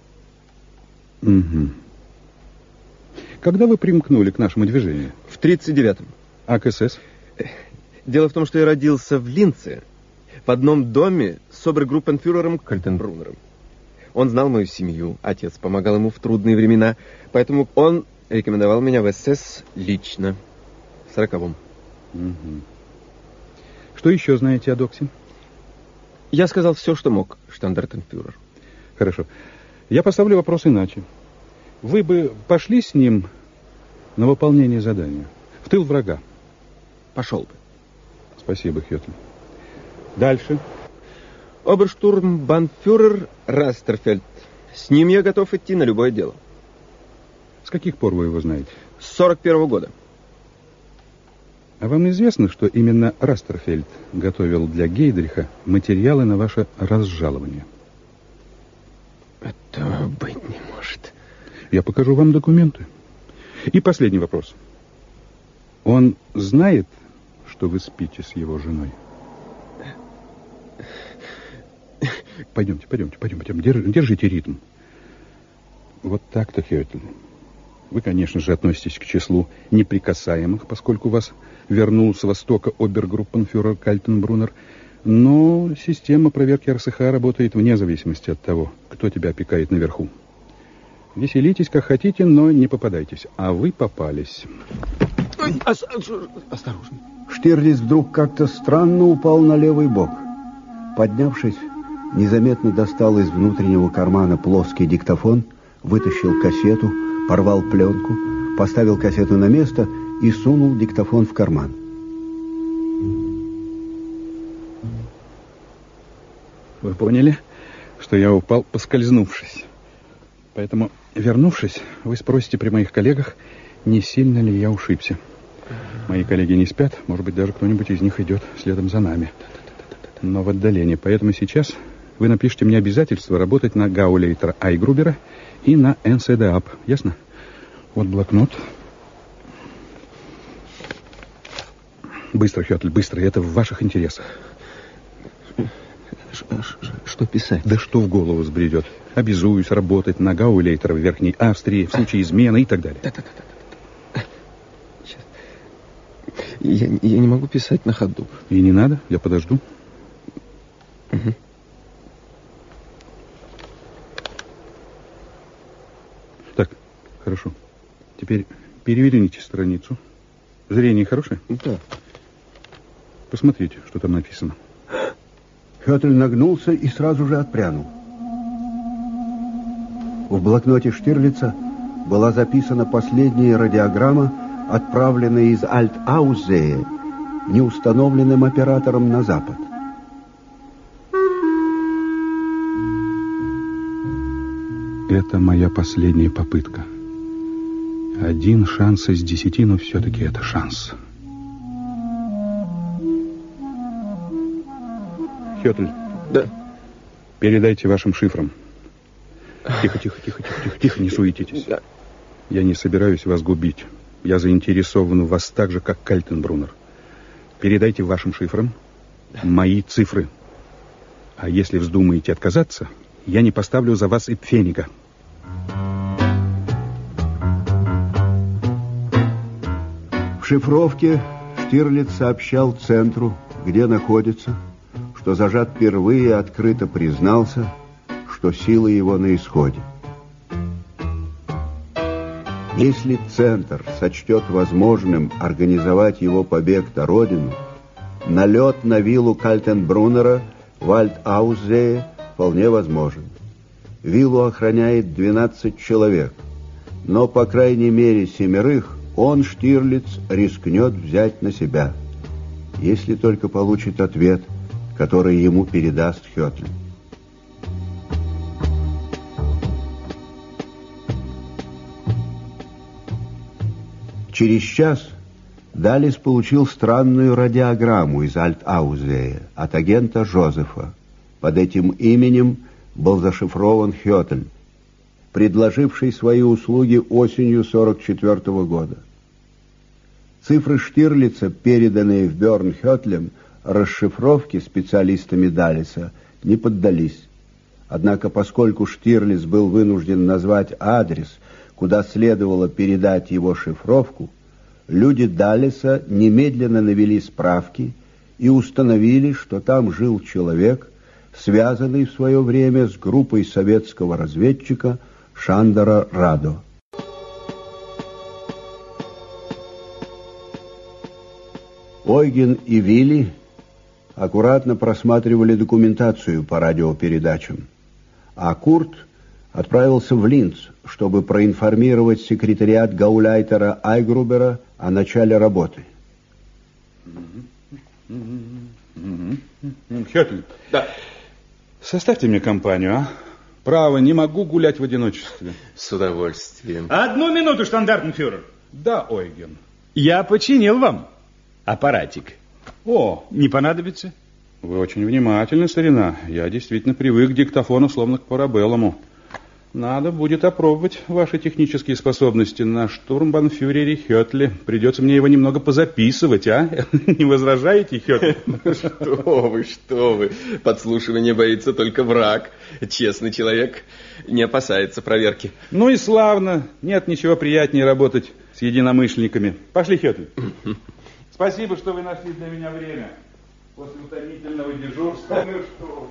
Угу. Когда вы примкнули к нашему движению? В тридцать девятом. А к СС? Дело в том, что я родился в Линце, в одном доме с обергруппенфюрером Кальтенбруннером. Он знал мою семью, отец помогал ему в трудные времена, поэтому он рекомендовал меня в СС лично, в сороковом. Угу. Что еще знаете о Доксе? Я сказал все, что мог, штандартенфюрер. Хорошо. Я поставлю вопрос иначе. Вы бы пошли с ним на выполнение задания? В тыл врага? Пошел бы. Спасибо, Хётль. Дальше. Оберштурмбанфюрер Растерфельд. С ним я готов идти на любое дело. С каких пор вы его знаете? С сорок первого года. А вам известно, что именно Растерфельд готовил для Гейдриха материалы на ваше разжалование? Этого быть не может. Я покажу вам документы. И последний вопрос. Он знает, что вы спите с его женой? Пойдемте, пойдемте, пойдемте, пойдемте. Держите ритм. Вот так-то, Хётль. Вы, конечно же, относитесь к числу неприкасаемых, поскольку вас вернул с востока обергруппенфюрер Кальтенбруннер. Но система проверки эр эс ха работает вне зависимости от того, кто тебя опекает наверху. Веселитесь, как хотите, но не попадайтесь. А вы попались. Осторожно. Штирлиц вдруг как-то странно упал на левый бок. Поднявшись, незаметно достал из внутреннего кармана плоский диктофон, вытащил кассету, порвал пленку, поставил кассету на место и сунул диктофон в карман. Вы поняли, что я упал, поскользнувшись. Поэтому, вернувшись, вы спросите при моих коллегах, не сильно ли я ушибся. Мои коллеги не спят, может быть, даже кто-нибудь из них идет следом за нами. Но в отдалении. Поэтому сейчас вы напишите мне обязательство работать на Гауляйтера Айгрубера и на эн эс дэ эй пи. Ясно? Вот блокнот. Быстро, Хётль, быстро. Это в ваших интересах. Что писать? Да что в голову взбредет. Обязуюсь работать на Гауляйтера в Верхней Австрии в случае измены и так далее. Я, я не могу писать на ходу. И не надо, я подожду. Угу. Так, хорошо. Теперь переверните страницу. Зрение хорошее? Да. Посмотрите, что там написано. Хётль нагнулся и сразу же отпрянул. В блокноте Штирлица была записана последняя радиограмма, отправленная из Альт-Аузее неустановленным оператором на запад. Это моя последняя попытка. Один шанс из десяти, но все-таки это шанс. Хётль. Да. Передайте вашим шифрам. Тихо, тихо, тихо, тихо, тихо, тихо, не суетитесь. Да. Я не собираюсь вас губить. Я заинтересован в вас так же, как Кальтенбруннер. Передайте вашим шифрам мои цифры. А если вздумаете отказаться, я не поставлю за вас и пфенига. В шифровке Штирлиц сообщал центру, где находится, что зажат впервые открыто признался, что силы его на исходе. Если Центр сочтет возможным организовать его побег на родину, налет на виллу Кальтенбруннера в Альт-Аузее вполне возможен. Виллу охраняет двенадцать человек, но, по крайней мере, семерых он, Штирлиц, рискнет взять на себя, если только получит ответ, который ему передаст Хётль. Через час Далис получил странную радиограмму из Альт-Аузея от агента Жозефа. Под этим именем был зашифрован Хётль, предложивший свои услуги осенью сорок четвёртого года. Цифры Штирлица, переданные в Бёрн Хётлем, расшифровке специалистами Далиса не поддались. Однако, поскольку Штирлиц был вынужден назвать адрес, куда следовало передать его шифровку, люди Далиса немедленно навели справки и установили, что там жил человек, связанный в свое время с группой советского разведчика Шандора Радо. Ойген и Вилли аккуратно просматривали документацию по радиопередачам, а Курт отправился в Линц, чтобы проинформировать секретариат Гауляйтера Айгрубера о начале работы. Хётль, да. Составьте мне компанию, а? Право, не могу гулять в одиночестве. С удовольствием. Одну минуту, штандартенфюрер. Да, Ойген. Я починил вам аппаратик. О, не понадобится? Вы очень внимательны, старина. Я действительно привык к диктофону, словно к парабеллуму. Надо будет опробовать ваши технические способности на штурмбанфюрере Хётле. Придется мне его немного позаписывать, а? Не возражаете, Хётль? Что вы, что вы. Подслушивание боится только враг. Честный человек не опасается проверки. Ну и славно. Нет ничего приятнее работать с единомышленниками. Пошли, Хётль. Спасибо, что вы нашли для меня время. После утомительного дежурства. Ну что,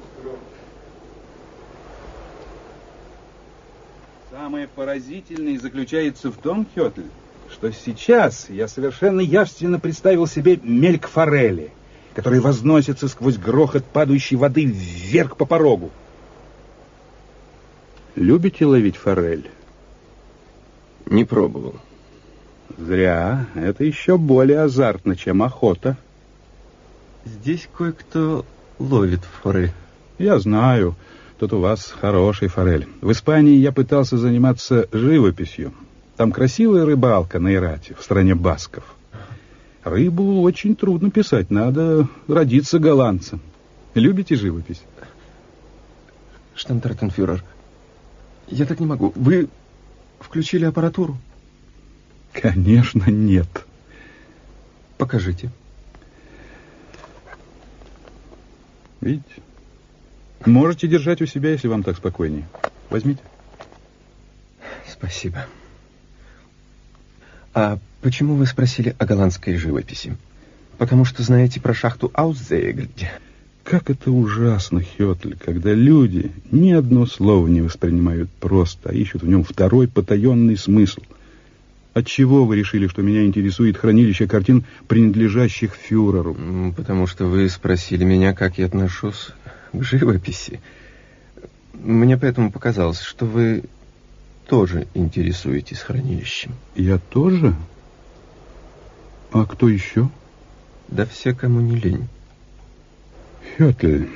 самое поразительное заключается в том, Хётль, что сейчас я совершенно явственно представил себе мельк форели, который возносится сквозь грохот падающей воды вверх по порогу. Любите ловить форель? Не пробовал. Зря. Это еще более азартно, чем охота. Здесь кое-кто ловит форель. Я знаю. Тут у вас хороший форель. В Испании я пытался заниматься живописью. Там красивая рыбалка на Ирате, в стране басков. Рыбу очень трудно писать. Надо родиться голландцем. Любите живопись? Штандартенфюрер, я так не могу. Вы включили аппаратуру? Конечно, нет. Покажите. Видите? Можете держать у себя, если вам так спокойнее. Возьмите. Спасибо. А почему вы спросили о голландской живописи? Потому что знаете про шахту Ауззеегельде? Как это ужасно, Хётль, когда люди ни одно слово не воспринимают просто, а ищут в нем второй потаенный смысл. Отчего вы решили, что меня интересует хранилище картин, принадлежащих фюреру? Потому что вы спросили меня, как я отношусь к живописи. Мне поэтому показалось, что вы тоже интересуетесь хранилищем. Я тоже? А кто еще? Да все, кому не лень. Хётль,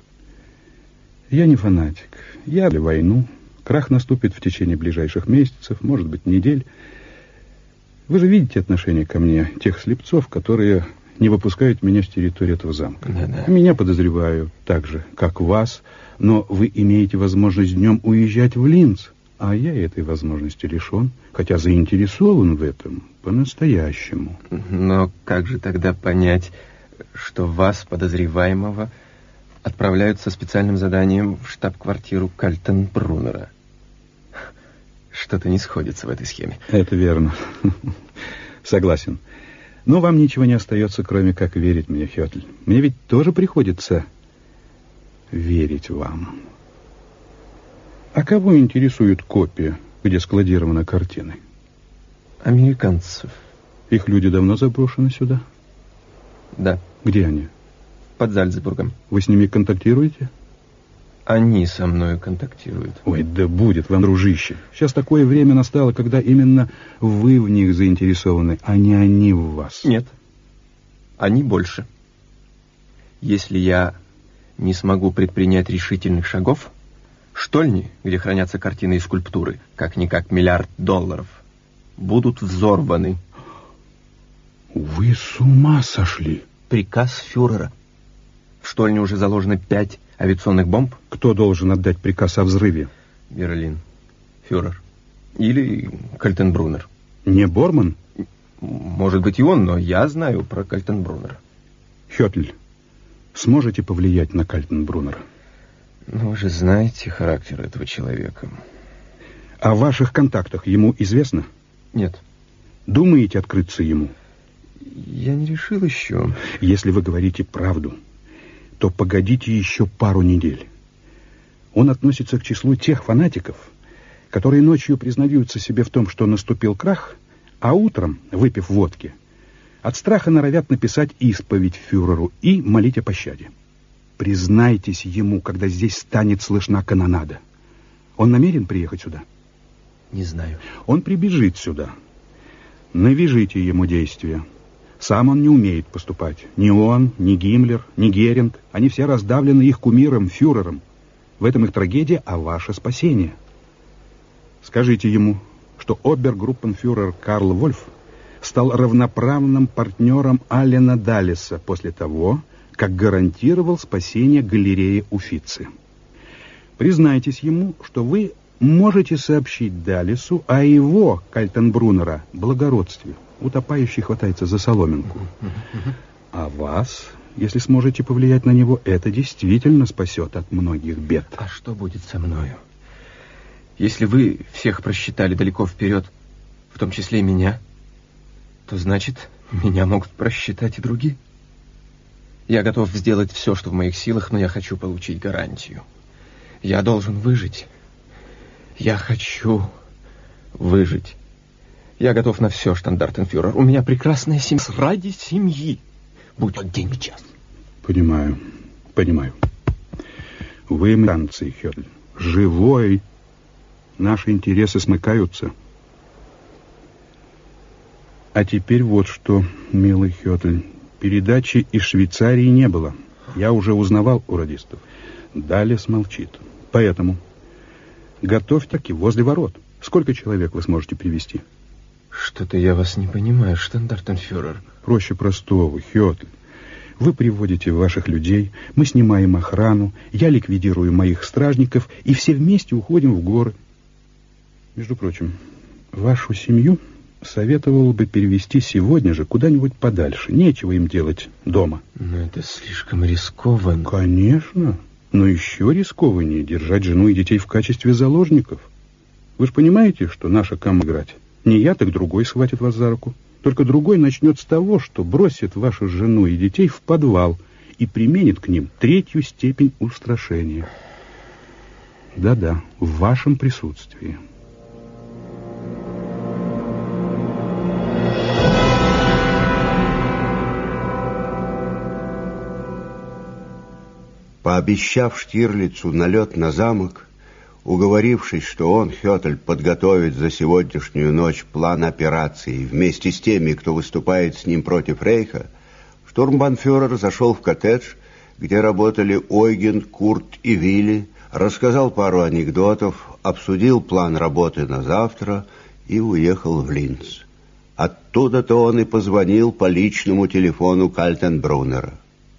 я не фанатик. Я для войну. Крах наступит в течение ближайших месяцев, может быть, недель. Вы же видите отношение ко мне тех слепцов, которые не выпускают меня с территории этого замка. Да-да. Меня подозревают так же, как вас, но вы имеете возможность днем уезжать в Линц, а я этой возможности лишен, хотя заинтересован в этом по-настоящему. Но как же тогда понять, что вас, подозреваемого, отправляют со специальным заданием в штаб-квартиру Кальтенбруннера? Что-то не сходится в этой схеме. Это верно. Согласен. Но вам ничего не остается, кроме как верить мне, Хётль. Мне ведь тоже приходится верить вам. А кого интересует копия, где складированы картины? Американцев. Их люди давно заброшены сюда? Да. Где они? Под Зальцбургом. Вы с ними контактируете? Они со мной контактируют. Ой, да будет вам, дружище. Сейчас такое время настало, когда именно вы в них заинтересованы, а не они в вас. Нет. Они больше. Если я не смогу предпринять решительных шагов, штольни, где хранятся картины и скульптуры, как-никак миллиард долларов, будут взорваны. Вы с ума сошли. Приказ фюрера. В штольне уже заложено пять авиационных бомб. Кто должен отдать приказ о взрыве? Берлин. Фюрер. Или Кальтенбруннер. Не Борман? Может быть и он, но я знаю про Кальтенбруннера. Хётль, сможете повлиять на Кальтенбруннера? Ну, вы же знаете характер этого человека. О ваших контактах ему известно? Нет. Думаете открыться ему? Я не решил еще. Если вы говорите правду, то погодите еще пару недель. Он относится к числу тех фанатиков, которые ночью признаются себе в том, что наступил крах, а утром, выпив водки, от страха норовят написать исповедь фюреру и молить о пощаде. Признайтесь ему, когда здесь станет слышна канонада. Он намерен приехать сюда? Не знаю. Он прибежит сюда. Навяжите ему действия. Сам он не умеет поступать. Ни он, ни Гиммлер, ни Геринг. Они все раздавлены их кумиром, фюрером. В этом их трагедия, а ваше спасение. Скажите ему, что обергруппенфюрер Карл Вольф стал равноправным партнером Аллена Даллеса после того, как гарантировал спасение галереи Уффици. Признайтесь ему, что вы можете сообщить Даллесу о его, Кальтенбруннера, благородстве. Утопающий хватается за соломинку. А вас, если сможете повлиять на него, это действительно спасет от многих бед. А что будет со мною? Если вы всех просчитали далеко вперед, в том числе и меня, то значит, меня могут просчитать и другие. Я готов сделать все, что в моих силах, но я хочу получить гарантию. Я должен выжить. Я хочу выжить. Я готов на все, штандартенфюрер. У меня прекрасная семья. Ради семьи. Будь он день и час. Понимаю, понимаю. Вы американцы, Хётль. Живой. Наши интересы смыкаются. А теперь вот что, милый Хётль. Передачи из Швейцарии не было. Я уже узнавал у радистов. Далес молчит. Поэтому готовь таки возле ворот. Сколько человек вы сможете привести? Что-то я вас не понимаю, штандартенфюрер. Проще простого, Хётль. Вы приводите ваших людей, мы снимаем охрану, я ликвидирую моих стражников, и все вместе уходим в горы. Между прочим, вашу семью советовал бы перевести сегодня же куда-нибудь подальше. Нечего им делать дома. Но это слишком рискованно. Конечно. Но еще рискованнее держать жену и детей в качестве заложников. Вы же понимаете, что наша кам играть? Не я, так другой схватит вас за руку. Только другой начнет с того, что бросит вашу жену и детей в подвал и применит к ним третью степень устрашения. Да-да, в вашем присутствии. Пообещав Штирлицу налет на замок, уговорившись, что он, Хётль, подготовит за сегодняшнюю ночь план операции вместе с теми, кто выступает с ним против Рейха, штурмбанфюрер зашел в коттедж, где работали Ойген, Курт и Вилли, рассказал пару анекдотов, обсудил план работы на завтра и уехал в Линц. Оттуда-то он и позвонил по личному телефону Кальтенбруннера.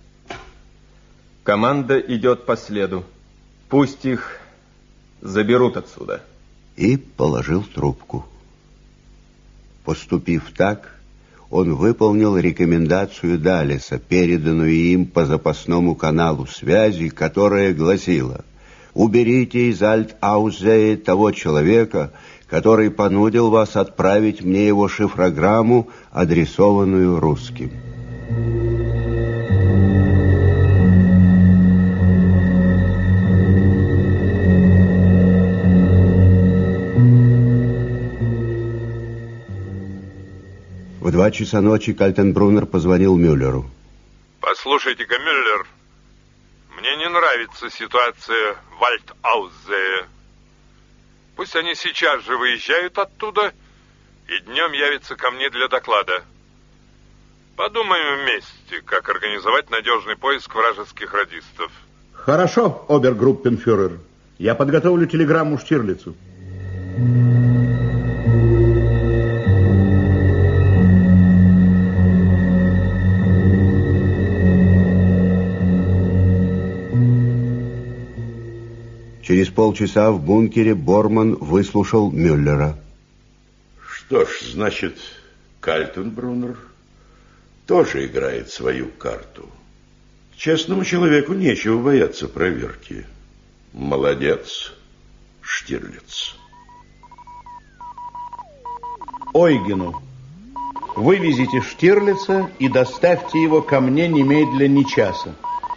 Команда идет по следу. Пусть их заберут отсюда. И положил трубку. Поступив так, он выполнил рекомендацию Далеса, переданную им по запасному каналу связи, которая гласила: «Уберите из Альт-Аузее того человека, который понудил вас отправить мне его шифрограмму, адресованную русским». В два часа ночи Кальтенбруннер позвонил Мюллеру. Послушайте-ка, Мюллер, мне не нравится ситуация в Альт-Аузее. Пусть они сейчас же выезжают оттуда и днем явятся ко мне для доклада. Подумаем вместе, как организовать надежный поиск вражеских радистов. Хорошо, обергруппенфюрер. Я подготовлю телеграмму Штирлицу. Через полчаса в бункере Борман выслушал Мюллера. Что ж, значит, Кальтенбруннер тоже играет свою карту. Честному человеку нечего бояться проверки. Молодец, Штирлиц. Ойгену, вывезите Штирлица и доставьте его ко мне немедленно ни часа.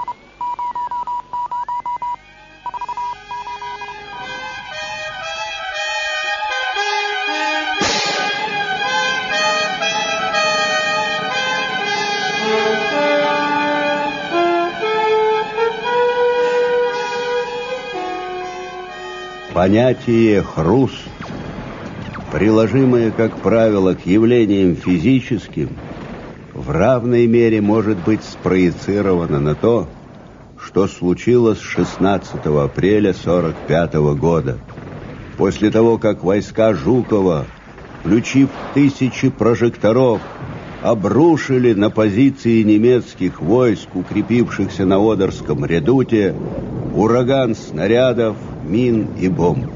Понятие «хруст», приложимое, как правило, к явлениям физическим, в равной мере может быть спроецировано на то, что случилось шестнадцатого апреля сорок пятого года, после того, как войска Жукова, включив тысячи прожекторов, обрушили на позиции немецких войск, укрепившихся на Одерском редуте, ураган снарядов, мин и бомб.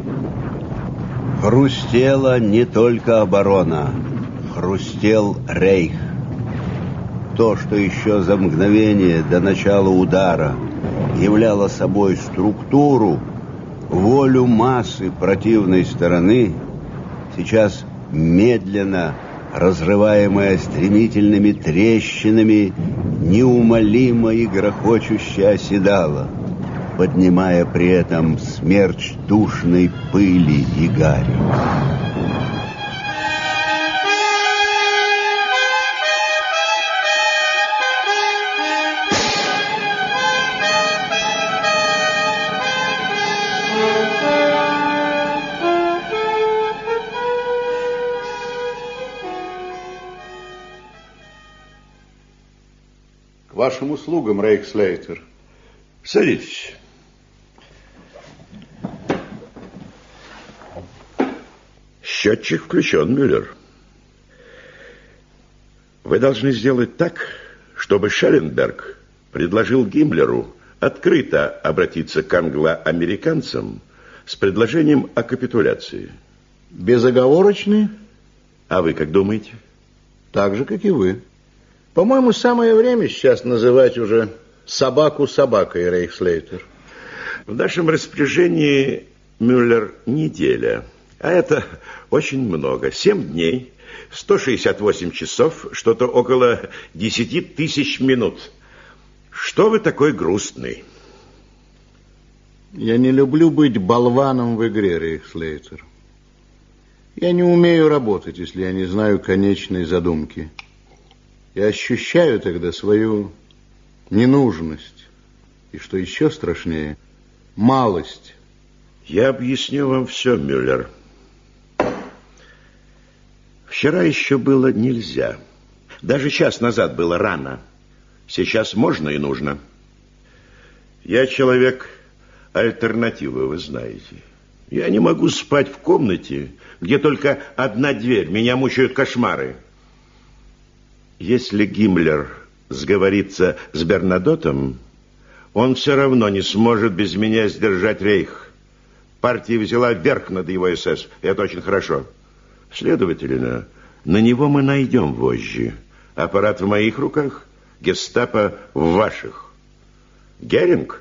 Хрустела не только оборона, хрустел Рейх. То, что еще за мгновение до начала удара являло собой структуру, волю массы противной стороны, сейчас медленно, разрываемая стремительными трещинами, неумолимо и грохочуще оседала, поднимая при этом смерч душной пыли и гари. вашим услугам, Рейхслейтер. Садитесь. Счетчик включен, Мюллер. Вы должны сделать так, чтобы Шелленберг предложил Гиммлеру открыто обратиться к англо-американцам с предложением о капитуляции. Безоговорочный? А вы как думаете? Так же, как и вы. По-моему, самое время сейчас называть уже собаку собакой, Рейхслейтер. В нашем распоряжении, Мюллер, неделя. А это очень много. Семь дней, сто шестьдесят восемь часов, что-то около десяти тысяч минут. Что вы такой грустный? Я не люблю быть болваном в игре, Рейхслейтер. Я не умею работать, если я не знаю конечной задумки. Я ощущаю тогда свою ненужность. И что еще страшнее, малость. Я объясню вам все, Мюллер. Вчера еще было нельзя. Даже час назад было рано. Сейчас можно и нужно. Я человек альтернативы, вы знаете. Я не могу спать в комнате, где только одна дверь. Меня мучают кошмары. Если Гиммлер сговорится с Бернадотом, он все равно не сможет без меня сдержать рейх. Партия взяла верх над его СС. Это очень хорошо. Следовательно, на него мы найдем вожжи. Аппарат в моих руках, гестапо в ваших. Геринг?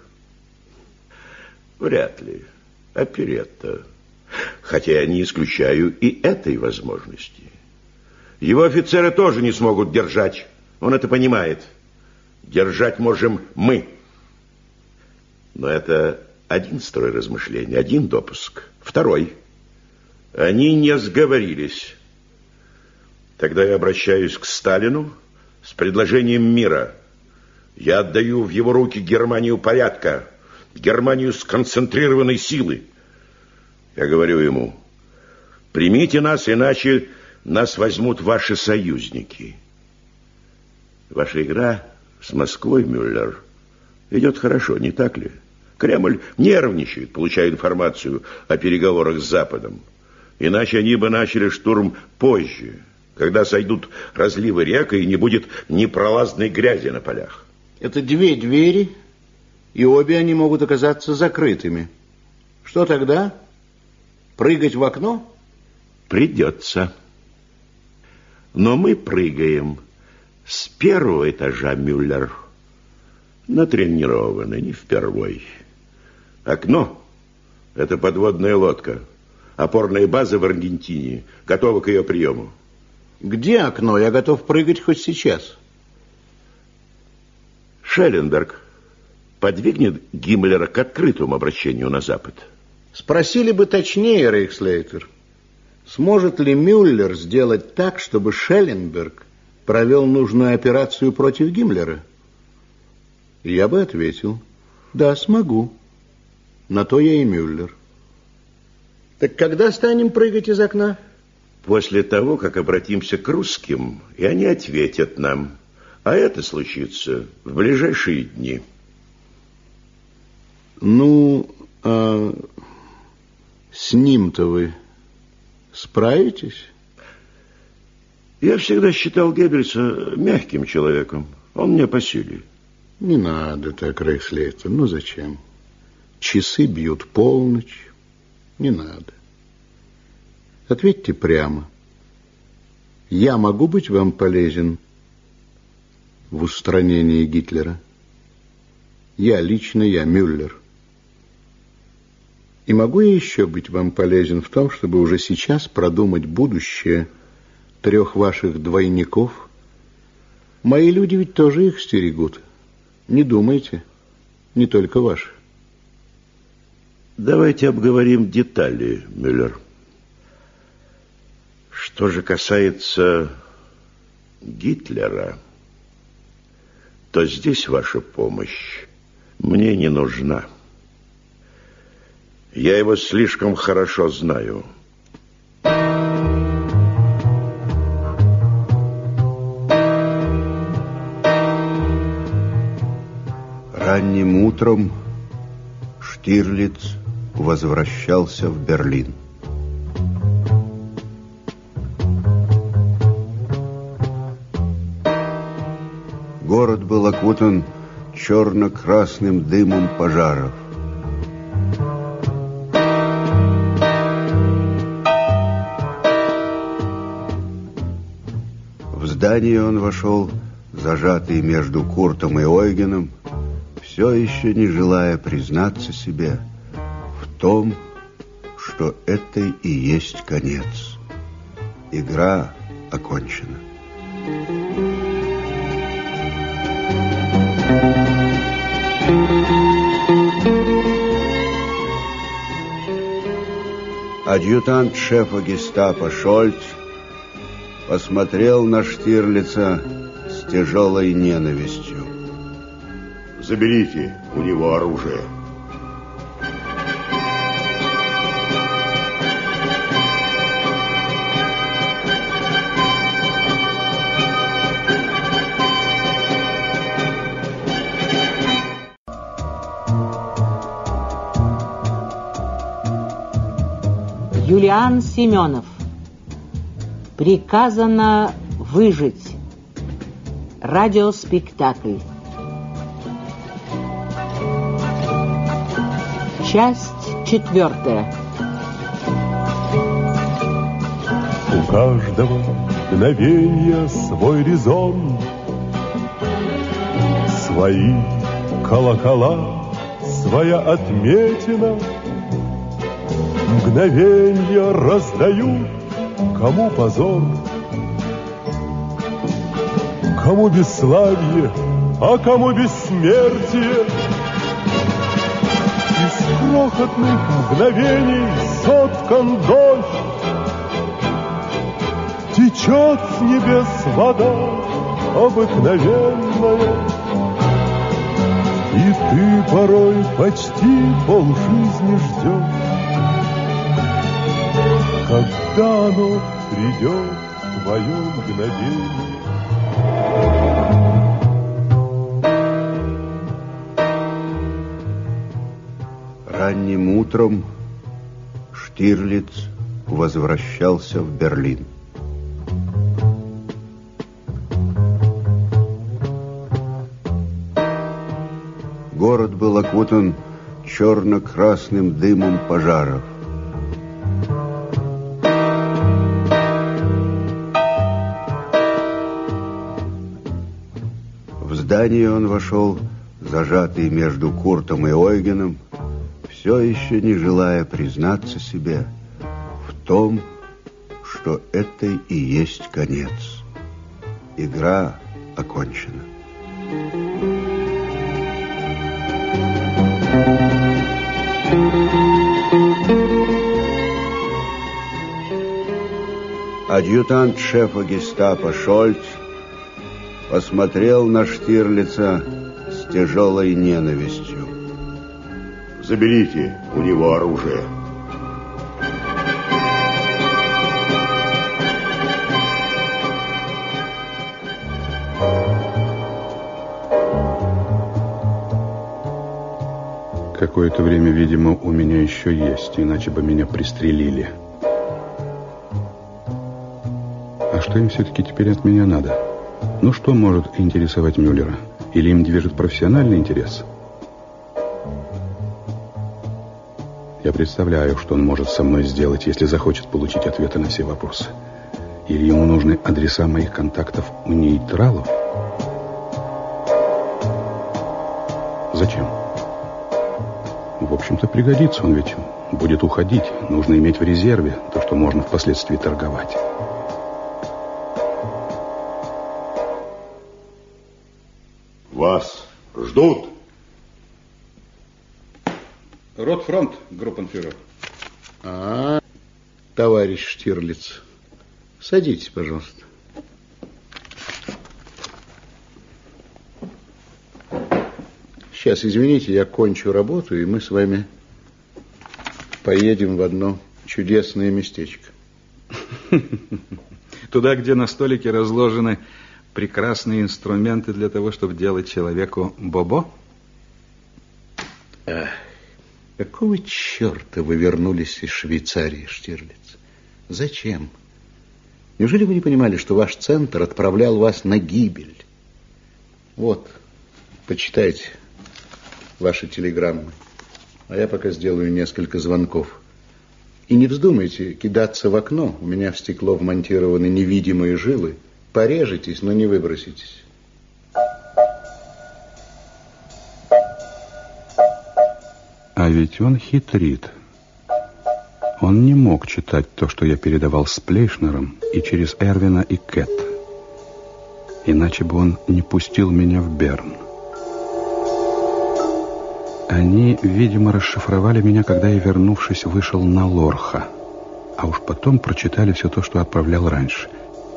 Вряд ли. Оперетта. Хотя я не исключаю и этой возможности. Его офицеры тоже не смогут держать. Он это понимает. Держать можем мы. Но это один строй размышлений, один допуск. Второй. Они не сговорились. Тогда я обращаюсь к Сталину с предложением мира. Я отдаю в его руки Германию порядка, Германию сконцентрированной силы. Я говорю ему: примите нас, иначе нас возьмут ваши союзники. Ваша игра с Москвой, Мюллер, идет хорошо, не так ли? Кремль нервничает, получая информацию о переговорах с Западом. Иначе они бы начали штурм позже, когда сойдут разливы рек и не будет непролазной грязи на полях. Это две двери, и обе они могут оказаться закрытыми. Что тогда? Прыгать в окно? Придется. Но мы прыгаем с первого этажа, Мюллер. Натренированы, не впервой. Окно — это подводная лодка. Опорная база в Аргентине готова к ее приему. Где окно? Я готов прыгать хоть сейчас. Шелленберг подвигнет Гиммлера к открытому обращению на Запад. Спросили бы точнее, Рейхслейтер, сможет ли Мюллер сделать так, чтобы Шелленберг провел нужную операцию против Гиммлера? Я бы ответил: да, смогу. На то я и Мюллер. Так когда станем прыгать из окна? После того, как обратимся к русским, и они ответят нам. А это случится в ближайшие дни. Ну, а с ним-то вы справитесь? Я всегда считал Геббельса мягким человеком. Он мне по силе. Не надо так, Рейхслейтер. Ну зачем? Часы бьют полночь. Не надо. Ответьте прямо. Я могу быть вам полезен в устранении Гитлера? Я лично, я, Мюллер. И могу я еще быть вам полезен в том, чтобы уже сейчас продумать будущее трех ваших двойников? Мои люди ведь тоже их стерегут. Не думайте, не только ваши. Давайте обговорим детали, Мюллер. Что же касается Гитлера, то здесь ваша помощь мне не нужна. Я его слишком хорошо знаю. Ранним утром Штирлиц возвращался в Берлин. Город был окутан черно-красным дымом пожаров. В здание он вошел, зажатый между Куртом и Ойгеном, все еще не желая признаться себе в том, что это и есть конец. Игра окончена. Адъютант шефа гестапо Шольц посмотрел на Штирлица с тяжелой ненавистью. Заберите у него оружие. Юлиан Семенов. Приказано выжить. Радиоспектакль. Часть четвертая. У каждого мгновенья свой резон, свои колокола, своя отметина. Мгновенья раздают, кому позор, кому бесславие, а кому бессмертие. Из крохотных мгновений соткан дождь, течет с небес вода обыкновенная, и ты порой почти полжизни ждешь, когда оно придет, твое мгновение. Ранним утром Штирлиц возвращался в Берлин. Город был окутан черно-красным дымом пожаров. В здание он вошел, зажатый между Куртом и Ойгеном, все еще не желая признаться себе в том, что это и есть конец. Игра окончена. Адъютант шефа гестапо Шольц посмотрел на Штирлица с тяжелой ненавистью. Заберите у него оружие. Какое-то время, видимо, у меня еще есть, иначе бы меня пристрелили. А что им все-таки теперь от меня надо? Ну, что может интересовать Мюллера? Или им движет профессиональный интерес? Я представляю, что он может со мной сделать, если захочет получить ответы на все вопросы. Или ему нужны адреса моих контактов у нейтралов? Зачем? В общем-то, пригодится, он ведь будет уходить. Нужно иметь в резерве то, что можно впоследствии торговать. Вас ждут. Ротфронт, группенфюрер. А, товарищ Штирлиц, садитесь, пожалуйста. Сейчас, извините, я кончу работу, и мы с вами поедем в одно чудесное местечко. Туда, где на столике разложены прекрасные инструменты для того, чтобы делать человеку бобо? Ах, какого черта вы вернулись из Швейцарии, Штирлиц? Зачем? Неужели вы не понимали, что ваш центр отправлял вас на гибель? Вот, почитайте ваши телеграммы, а я пока сделаю несколько звонков. И не вздумайте кидаться в окно. У меня в стекло вмонтированы невидимые жилы. Порежетесь, но не выброситесь. А ведь он хитрит. Он не мог читать то, что я передавал с Плейшнером и через Эрвина и Кэт. Иначе бы он не пустил меня в Берн. Они, видимо, расшифровали меня, когда я, вернувшись, вышел на Лорха. А уж потом прочитали все то, что отправлял раньше.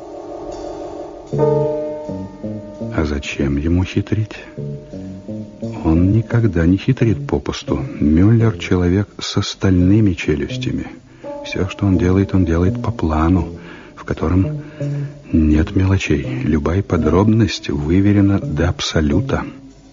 А зачем ему хитрить? Он никогда не хитрит попусту. Мюллер — человек со стальными челюстями. Все, что он делает, он делает по плану, в котором нет мелочей. Любая подробность выверена до абсолюта.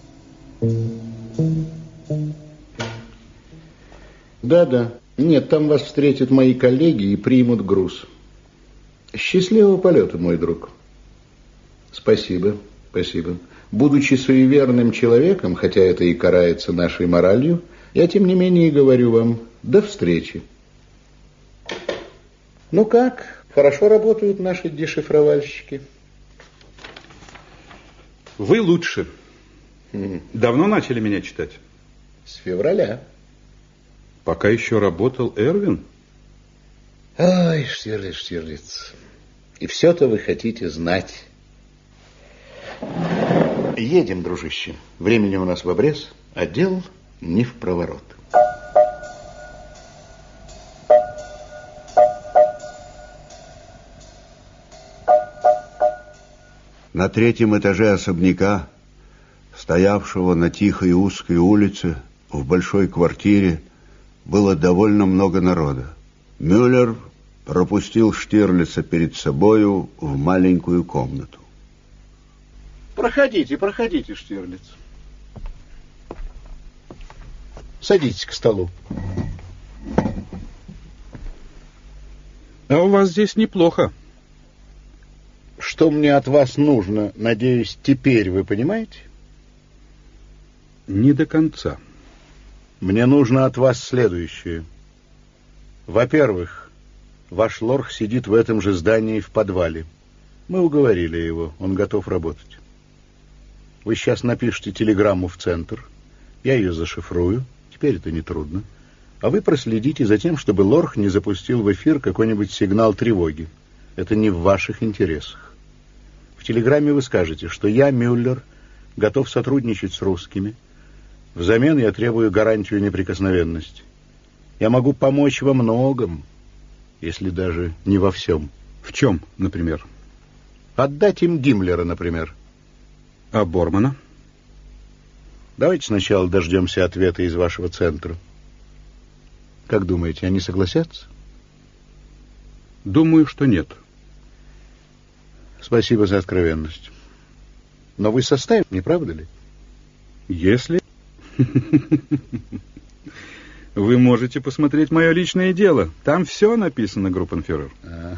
Да-да. Нет, там вас встретят мои коллеги и примут груз. Счастливого полета, мой друг. Спасибо, спасибо. Будучи суеверным человеком, хотя это и карается нашей моралью, я, тем не менее, говорю вам до встречи. Ну как, хорошо работают наши дешифровальщики? Вы лучше. Давно начали меня читать? С февраля. Пока еще работал Эрвин? Ой, Штирлиц, Штирлиц. И все-то вы хотите знать. Едем, дружище. Времени у нас в обрез, а дел не в проворот. На третьем этаже особняка, стоявшего на тихой узкой улице, в большой квартире, было довольно много народа. Мюллер пропустил Штирлица перед собою в маленькую комнату. Проходите, проходите, Штирлиц. Садитесь к столу. А у вас здесь неплохо. Что мне от вас нужно, надеюсь, теперь вы понимаете? Не до конца. Мне нужно от вас следующее. Во-первых, ваш лорх сидит в этом же здании в подвале. Мы уговорили его, он готов работать. Вы сейчас напишите телеграмму в центр, я ее зашифрую, теперь это нетрудно, а вы проследите за тем, чтобы лорх не запустил в эфир какой-нибудь сигнал тревоги. Это не в ваших интересах. В телеграмме вы скажете, что я, Мюллер, готов сотрудничать с русскими. Взамен я требую гарантию неприкосновенности. Я могу помочь во многом, если даже не во всем. В чем, например? Отдать им Гиммлера, например. А Бормана? Давайте сначала дождемся ответа из вашего центра. Как думаете, они согласятся? Думаю, что нет. Спасибо за откровенность. Но вы составите, не правда ли? Если... Вы можете посмотреть мое личное дело. Там все написано, группенфюрер.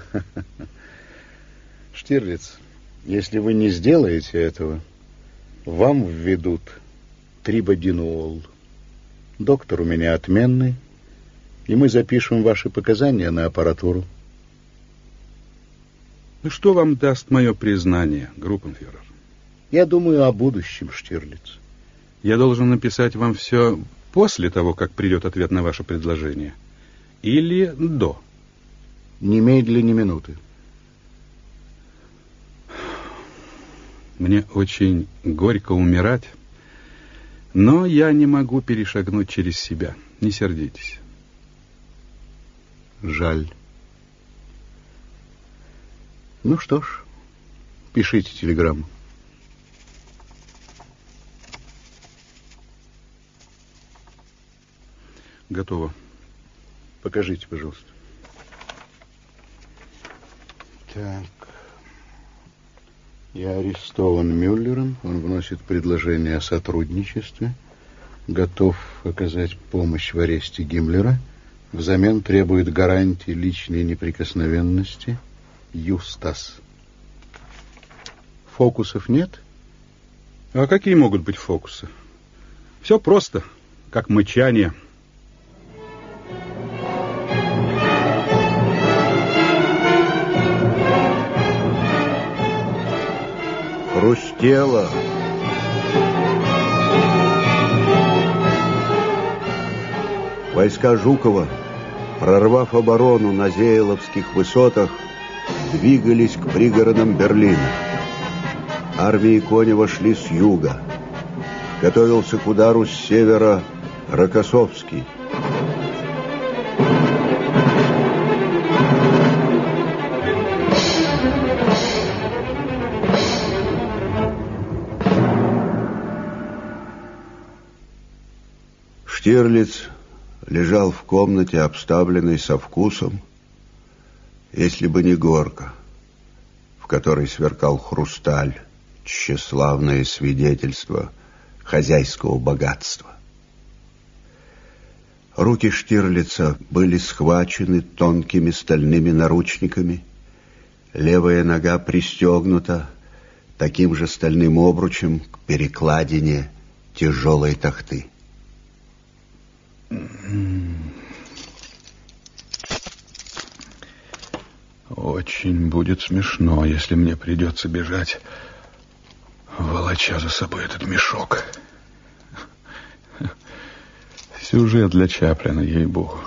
Штирлиц, если вы не сделаете этого, вам введут трибодинол. Доктор у меня отменный, и мы запишем ваши показания на аппаратуру. Ну, что вам даст мое признание, группенфюрер? Я думаю о будущем, Штирлиц. Я должен написать вам все после того, как придет ответ на ваше предложение? Или до? Немедленно, ни минуты. Мне очень горько умирать, но я не могу перешагнуть через себя. Не сердитесь. Жаль. Ну что ж, пишите телеграмму. Готово. Покажите, пожалуйста. Так. Я арестован Мюллером. Он вносит предложение о сотрудничестве. готов оказать помощь в аресте Гиммлера, взамен требует гарантии личной неприкосновенности. Юстас. Фокусов нет? А какие могут быть фокусы? Все просто, как мычание. Хрустело. Войска Жукова, прорвав оборону на Зееловских высотах, двигались к пригородам Берлина. Армии Конева шли с юга. Готовился к удару с севера Рокоссовский. Штирлиц лежал в комнате, обставленной со вкусом, если бы не горка, в которой сверкал хрусталь, тщеславное свидетельство хозяйского богатства. Руки Штирлица были схвачены тонкими стальными наручниками, левая нога пристегнута таким же стальным обручем к перекладине тяжелой тахты. Очень будет смешно, если мне придется бежать, волоча за собой этот мешок. Сюжет для Чаплина, ей-богу.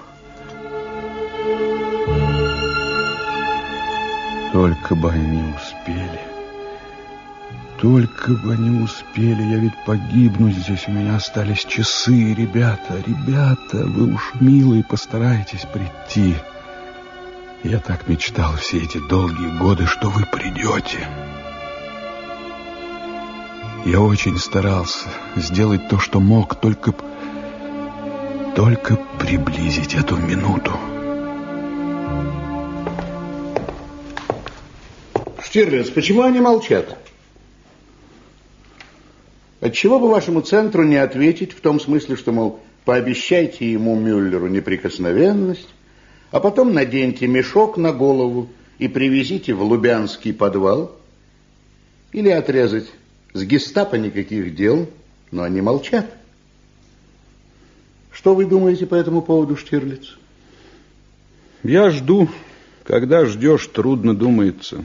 Только бы они успели. Только бы они успели. Я ведь погибну здесь. У меня остались часы. Ребята, ребята, вы уж, милые, постарайтесь прийти. Я так мечтал все эти долгие годы, что вы придете. Я очень старался сделать то, что мог, только, только приблизить эту минуту. Штирлиц, почему они молчат? Отчего бы вашему центру не ответить в том смысле, что, мол, пообещайте ему, Мюллеру, неприкосновенность, а потом наденьте мешок на голову и привезите в Лубянский подвал? Или отрезать: с гестапо никаких дел, но они молчат. Что вы думаете по этому поводу, Штирлиц? Я жду. Когда ждешь, трудно думается.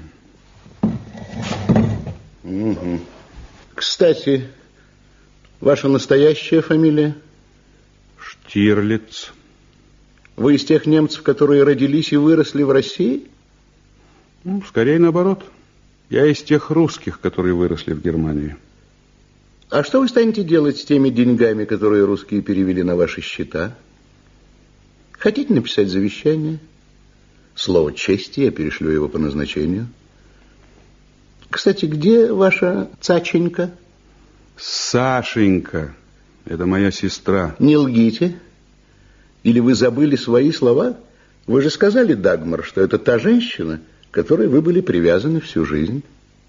Угу. Кстати, ваша настоящая фамилия? Штирлиц. Вы из тех немцев, которые родились и выросли в России? Ну, скорее наоборот. Я из тех русских, которые выросли в Германии. А что вы станете делать с теми деньгами, которые русские перевели на ваши счета? Хотите написать завещание? Слово чести, я перешлю его по назначению. Кстати, где ваша Цаченька? Сашенька. Это моя сестра. Не лгите. Или вы забыли свои слова? Вы же сказали, Дагмар, что это та женщина, к которой вы были привязаны всю жизнь.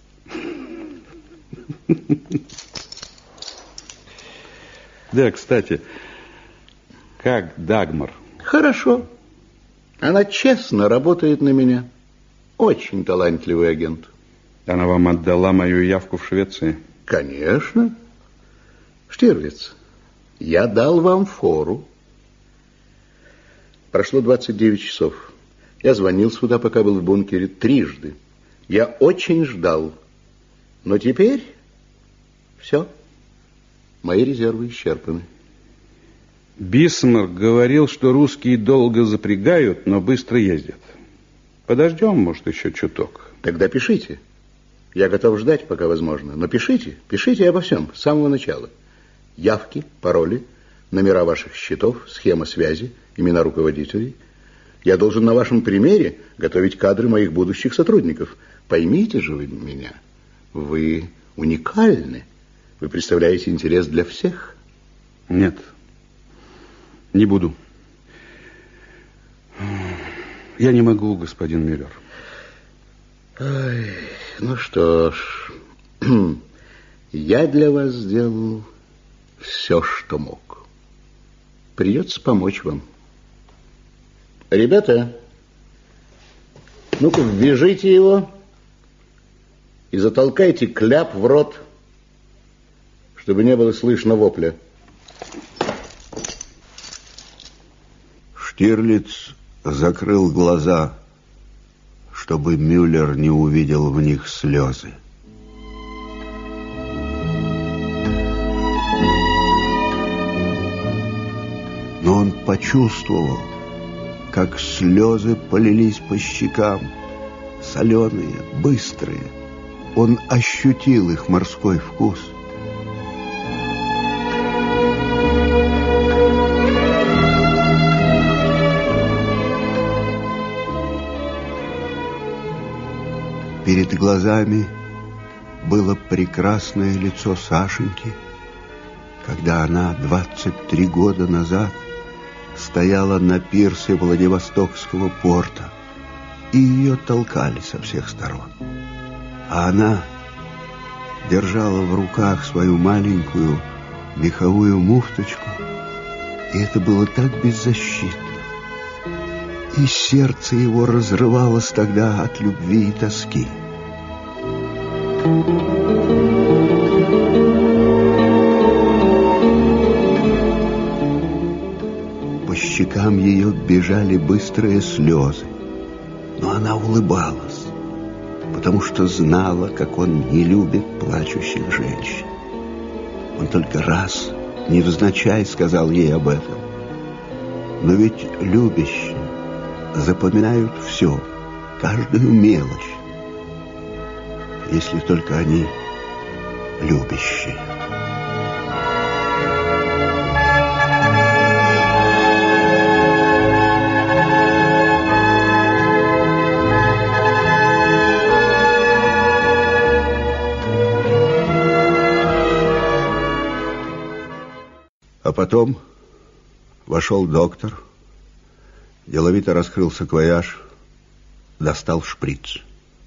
Да, кстати, как Дагмар? Хорошо. Она честно работает на меня. Очень талантливый агент. Она вам отдала мою явку в Швеции? Конечно. Штирлиц, я дал вам фору. Прошло двадцать девять часов. Я звонил сюда, пока был в бункере, трижды. Я очень ждал. Но теперь все. Мои резервы исчерпаны. Бисмарк говорил, что русские долго запрягают, но быстро ездят. Подождем, может, еще чуток. Тогда пишите. Я готов ждать, пока возможно. Но пишите, пишите обо всем, с самого начала. Явки, пароли, номера ваших счетов, схема связи, имена руководителей. Я должен на вашем примере готовить кадры моих будущих сотрудников. Поймите же вы меня, вы уникальны. Вы представляете интерес для всех? Нет, не буду. Я не могу, господин Мюллер. Ой, ну что ж, я для вас сделал все, что мог. Придется помочь вам. Ребята, ну-ка, ввяжите его и затолкайте кляп в рот, чтобы не было слышно вопля. Штирлиц закрыл глаза, чтобы Мюллер не увидел в них слезы. Но он почувствовал, как слезы полились по щекам, соленые, быстрые. Он ощутил их морской вкус. Перед глазами было прекрасное лицо Сашеньки, когда она двадцать три года назад стояла на пирсе Владивостокского порта, и ее толкали со всех сторон. А она держала в руках свою маленькую меховую муфточку, и это было так беззащитно. И сердце его разрывалось тогда от любви и тоски. По щекам ее бежали быстрые слезы, но она улыбалась, потому что знала, как он не любит плачущих женщин. Он только раз, невзначай, сказал ей об этом. Но ведь любящие запоминают все, каждую мелочь, если только они любящие. А потом вошел доктор, деловито раскрыл саквояж, достал шприц.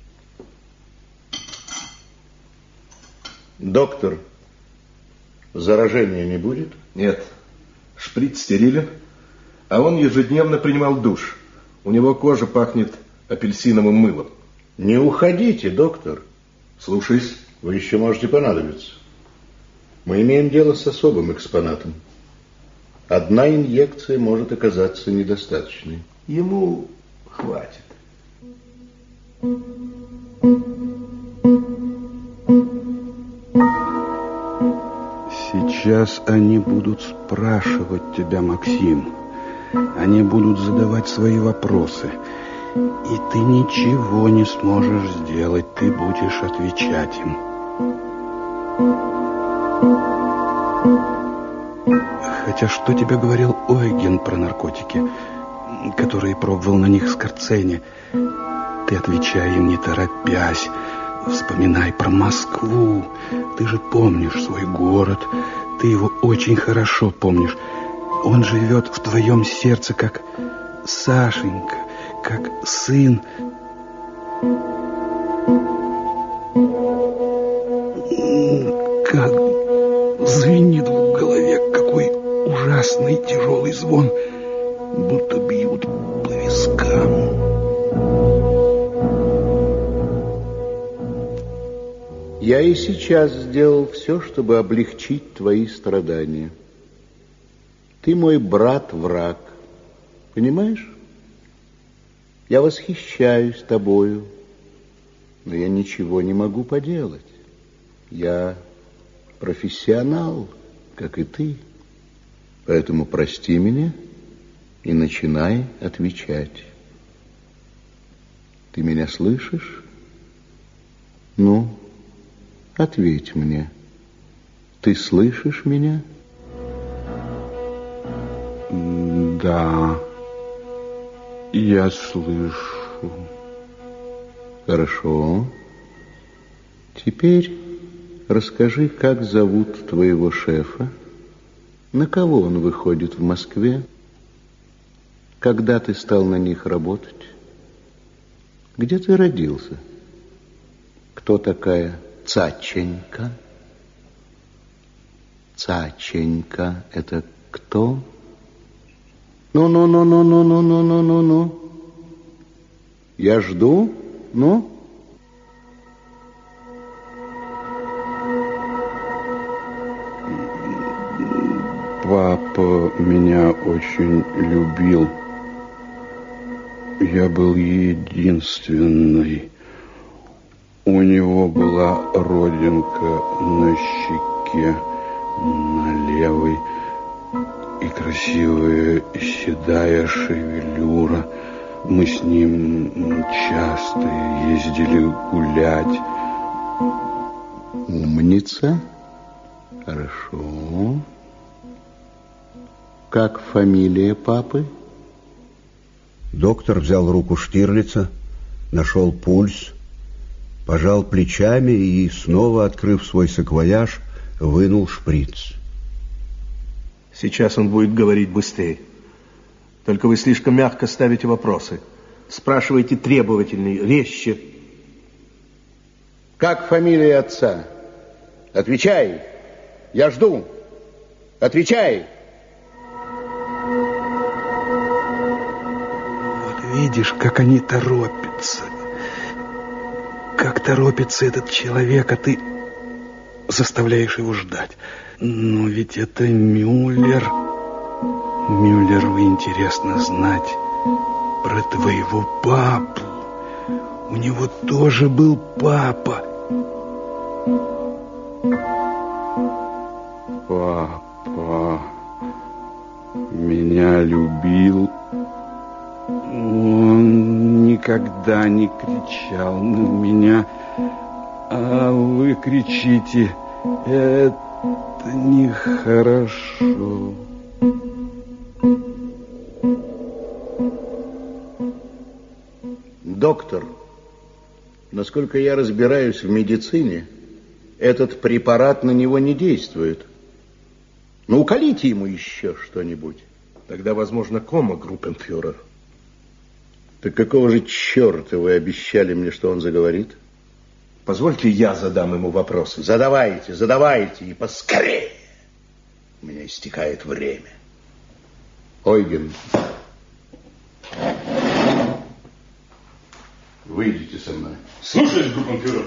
Доктор, заражения не будет? Нет. Шприц стерилен, а он ежедневно принимал душ. У него кожа пахнет апельсиновым мылом. Не уходите, доктор. Слушаюсь. Вы еще можете понадобиться. Мы имеем дело с особым экспонатом. Одна инъекция может оказаться недостаточной. Ему хватит. Сейчас они будут спрашивать тебя, Максим. Они будут задавать свои вопросы. И ты ничего не сможешь сделать. Ты будешь отвечать им. Хотя что тебе говорил Ойген про наркотики, который пробовал на них Скорцени? Ты отвечай им, не торопясь. Вспоминай про Москву. Ты же помнишь свой город. Ты его очень хорошо помнишь. Он живет в твоем сердце, как Сашенька, как сын. Как звенит в голове, какой ужасный тяжелый звон, будто бьют по вискам. Я и сейчас сделал все, чтобы облегчить твои страдания. Ты мой брат-враг, понимаешь? Я восхищаюсь тобою, но я ничего не могу поделать. Я профессионал, как и ты. Поэтому прости меня и начинай отвечать. Ты меня слышишь? Ну, ответь мне. Ты слышишь меня? Да, я слышу. Хорошо. Теперь расскажи, как зовут твоего шефа, на кого он выходит в Москве, когда ты стал на них работать, где ты родился, кто такая Цаченька? Цаченька — это кто? Ну-ну-ну-ну-ну-ну-ну-ну-ну. Я жду. Ну? Папа меня очень любил. Я был единственный. У него была родинка на щеке, на левой, и красивая седая шевелюра. Мы с ним часто ездили гулять. Умница. Хорошо. Как фамилия папы? Доктор взял руку Штирлица, нашел пульс, пожал плечами и, снова открыв свой саквояж, вынул шприц. Сейчас он будет говорить быстрее. Только вы слишком мягко ставите вопросы. Спрашивайте требовательней, резче. Как фамилия отца? Отвечай. Я жду. Отвечай. Видишь, как они торопятся. Как торопится этот человек, а ты заставляешь его ждать. Но ведь это Мюллер. Мюллеру интересно знать про твоего папу. У него тоже был папа. Папа меня любил. Он никогда не кричал на меня, а вы кричите, это нехорошо. Доктор, насколько я разбираюсь в медицине, этот препарат на него не действует. Ну, уколите ему еще что-нибудь. Тогда, возможно, кома, группенфюрер. Так какого же черта вы обещали мне, что он заговорит? Позвольте, я задам ему вопросы. Задавайте, задавайте, и поскорее. У меня истекает время. Ойген, выйдите со мной. Слушаюсь, группенфюрер.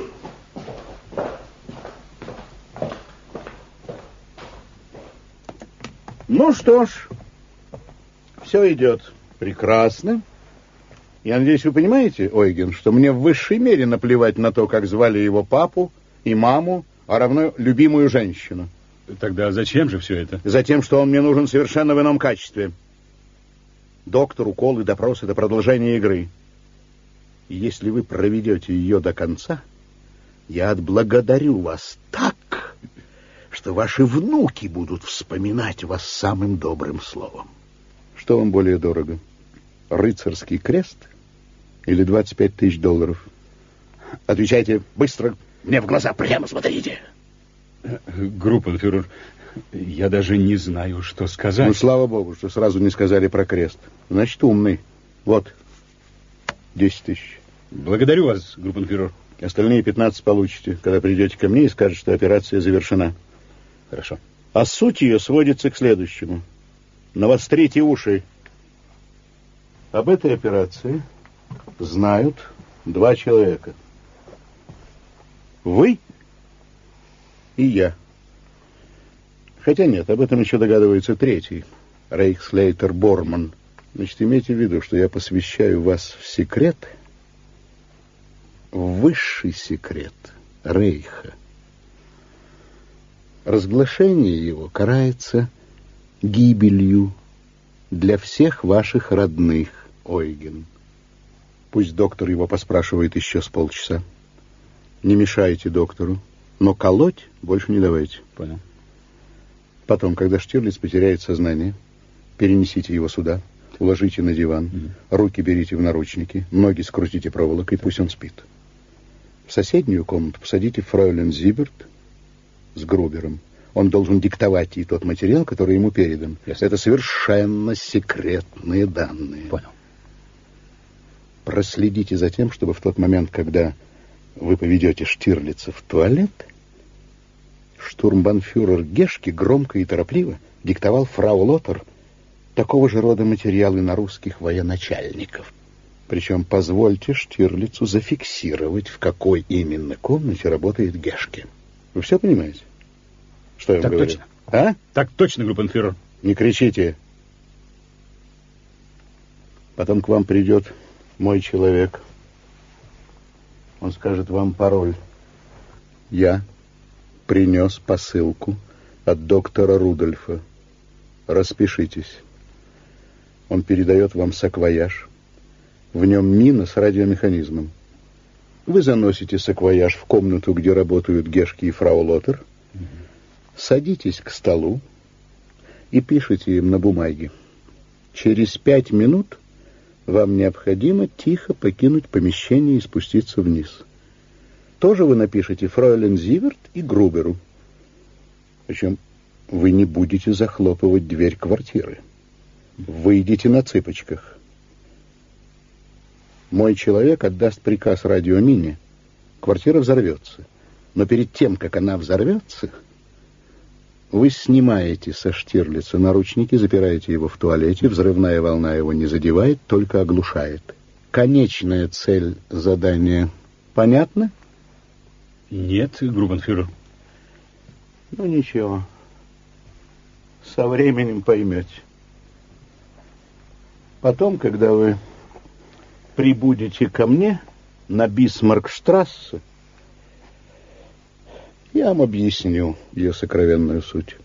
Ну что ж, все идет прекрасно. Я надеюсь, вы понимаете, Ойген, что мне в высшей мере наплевать на то, как звали его папу и маму, а равно любимую женщину. Тогда зачем же все это? Затем, что он мне нужен совершенно в ином качестве. Доктор, уколы, допросы, это продолжение игры. И если вы проведете ее до конца, я отблагодарю вас так, что ваши внуки будут вспоминать вас самым добрым словом. Что вам более дорого? Рыцарский крест или двадцать пять тысяч долларов? Отвечайте быстро, мне в глаза прямо смотрите. Группенфюрер, я даже не знаю, что сказать. Ну, слава богу, что сразу не сказали про крест. Значит, умный. Вот, десять тысяч. Благодарю вас, группенфюрер. Остальные пятнадцать получите, когда придете ко мне и скажете, что операция завершена. Хорошо. А суть ее сводится к следующему. Навострите уши. Об этой операции знают два человека. Вы и я. Хотя нет, об этом еще догадывается третий, Рейхслейтер Борман. Значит, имейте в виду, что я посвящаю вас в секрет, в высший секрет Рейха. Разглашение его карается гибелью для всех ваших родных, Ойген. Пусть доктор его поспрашивает еще с полчаса. Не мешайте доктору, но колоть больше не давайте. Понял. Потом, когда Штирлиц потеряет сознание, перенесите его сюда, уложите на диван, mm-hmm. руки берите в наручники, ноги скрутите проволокой, пусть он спит. В соседнюю комнату посадите фройлен Зиберт с Грубером. Он должен диктовать ей тот материал, который ему передан. Yes. Это совершенно секретные данные. Понял. Проследите за тем, чтобы в тот момент, когда вы поведете Штирлица в туалет, штурмбанфюрер Гешке громко и торопливо диктовал фрау Лотер такого же рода материалы на русских военачальников. Причем позвольте Штирлицу зафиксировать, в какой именно комнате работает Гешке. Вы все понимаете? Что я вам так говорю? Точно. А? Так точно, группенфюрер. Не кричите. Потом к вам придет мой человек. Он скажет вам пароль. Я принес посылку от доктора Рудольфа. Распишитесь. Он передает вам саквояж. В нем мина с радиомеханизмом. Вы заносите саквояж в комнату, где работают Гешки и фрау Лотер. Угу. Садитесь к столу и пишите им на бумаге. Через пять минут вам необходимо тихо покинуть помещение и спуститься вниз. Тоже вы напишите фройлен Зиверт и Груберу. Причем вы не будете захлопывать дверь квартиры. Выйдите на цыпочках. Мой человек отдаст приказ радиомине. Квартира взорвется. Но перед тем, как она взорвется, вы снимаете со Штирлица наручники, запираете его в туалете, взрывная волна его не задевает, только оглушает. Конечная цель задания понятна? Нет, группенфюрер. Ну, ничего. Со временем поймете. Потом, когда вы прибудете ко мне на Бисмаркштрассе, я вам объясню ее сокровенную суть.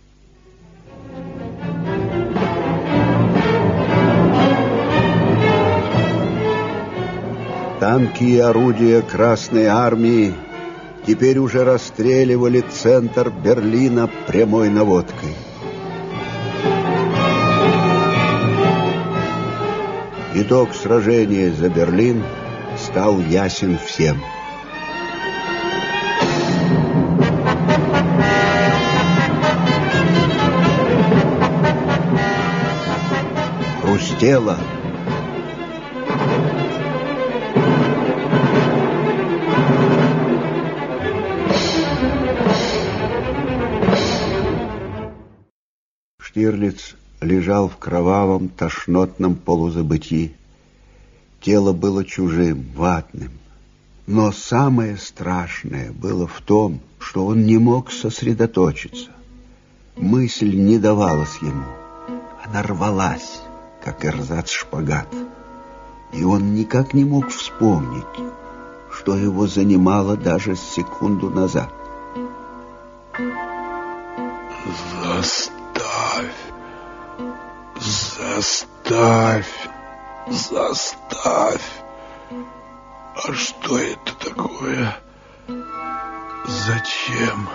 Танки и орудия Красной Армии теперь уже расстреливали центр Берлина прямой наводкой. Итог сражения за Берлин стал ясен всем. Хрустело. Штирлиц лежал в кровавом, тошнотном полузабытии. Тело было чужим, ватным. Но самое страшное было в том, что он не мог сосредоточиться. Мысль не давалась ему. Она рвалась, как эрзац-шпагат. И он никак не мог вспомнить, что его занимало даже секунду назад. Заставь, заставь, заставь. А что это такое? Зачем?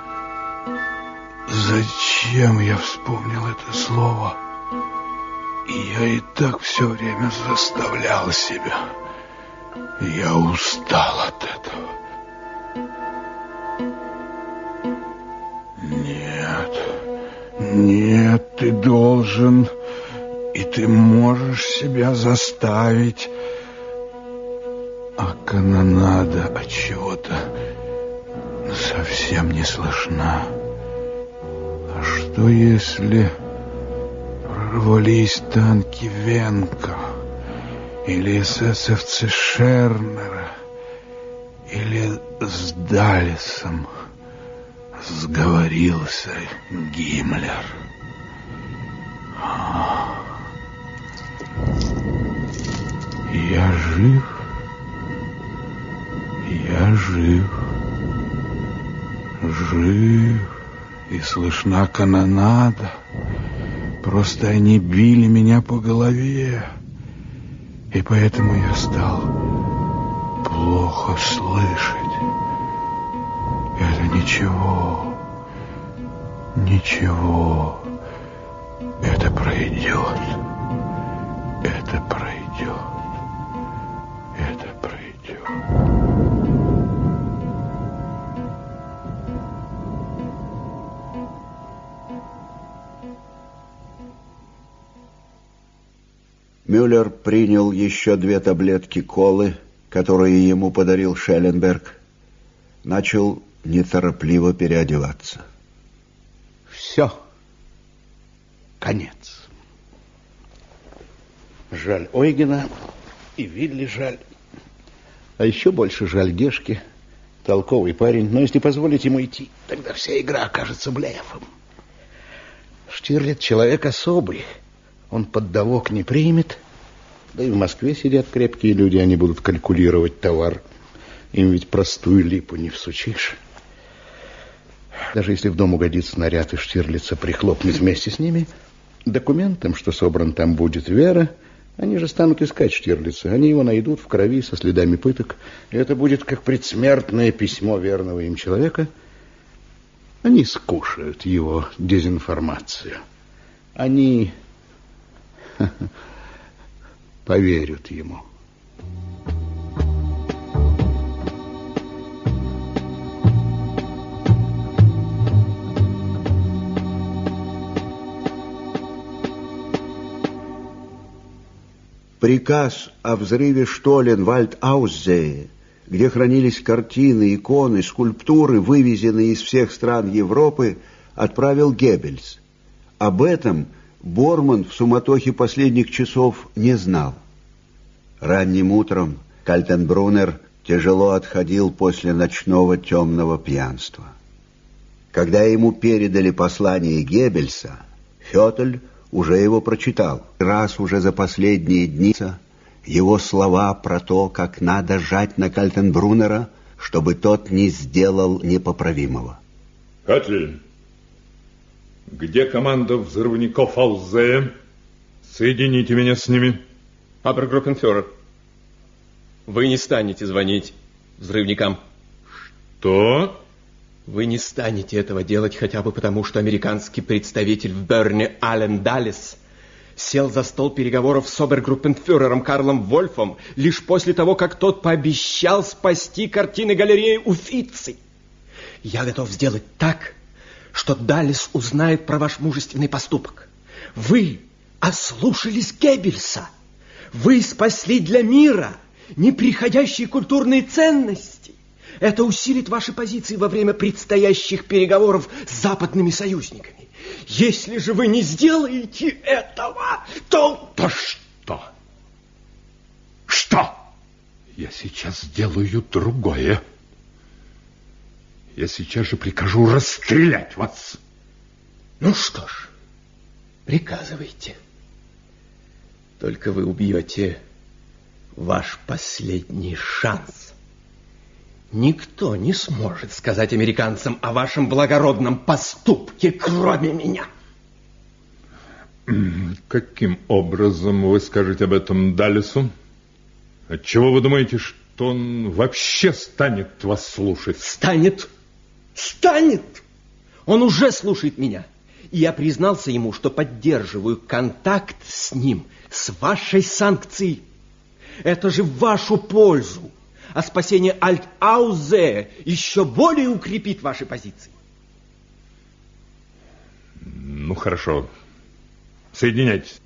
Зачем я вспомнил это слово? И я и так все время заставлял себя. Я устал от этого. Нет, нет, ты должен, и ты можешь себя заставить. А канонада от чего-то совсем не слышна. А что если прорвались танки Венка или эсэсовцы Шернера или с Даллесом сговорился Гиммлер? Я жив, я жив, жив, и слышна канонада. Просто они били меня по голове, и поэтому я стал плохо слышать. Это ничего, ничего, это пройдет, это пройдет, это пройдет. Мюллер принял еще две таблетки колы, которые ему подарил Шелленберг. Начал неторопливо переодеваться. Все. Конец. Жаль Ойгена, и Вилли жаль. А еще больше жаль Гешки. Толковый парень, но если позволить ему идти, тогда вся игра окажется блефом. Штирлиц человек особый. Он поддавок не примет. Да и в Москве сидят крепкие люди, они будут калькулировать товар. Им ведь простую липу не всучишь. Даже если в дом угодит снаряд и Штирлица прихлопнет вместе с ними, документом, что собран там будет Вера, они же станут искать Штирлица. Они его найдут в крови со следами пыток. И это будет как предсмертное письмо верного им человека. Они скушают его дезинформацию. Они поверят ему. Приказ о взрыве штолен в Альт-Аузее, где хранились картины, иконы, скульптуры, вывезенные из всех стран Европы, отправил Геббельс. Об этом Борман в суматохе последних часов не знал. Ранним утром Кальтенбруннер тяжело отходил после ночного темного пьянства. Когда ему передали послание Геббельса, Фётль уже его прочитал. Раз уже за последние дни его слова про то, как надо жать на Кальтенбруннера, чтобы тот не сделал непоправимого. Фётль, где команда взрывников Аузея? Соедините меня с ними. Обергруппенфюрер, вы не станете звонить взрывникам. Что? Вы не станете этого делать хотя бы потому, что американский представитель в Берне Аллен Даллес сел за стол переговоров с обергруппенфюрером Карлом Вольфом лишь после того, как тот пообещал спасти картины галереи Уффици. Я готов сделать так, что Даллес узнает про ваш мужественный поступок. Вы ослушались Геббельса. Вы спасли для мира неприходящие культурные ценности. Это усилит ваши позиции во время предстоящих переговоров с западными союзниками. Если же вы не сделаете этого, то... То что? Что? Я сейчас сделаю другое. Я сейчас же прикажу расстрелять вас. Ну что ж, приказывайте. Только вы убьете ваш последний шанс. Никто не сможет сказать американцам о вашем благородном поступке, кроме меня. Каким образом вы скажете об этом Даллесу? Отчего вы думаете, что он вообще станет вас слушать? Станет? Станет! Он уже слушает меня. И я признался ему, что поддерживаю контакт с ним, с вашей санкцией. Это же в вашу пользу. А спасение Альт-Аузея еще более укрепит ваши позиции. Ну, хорошо. Соединяйтесь.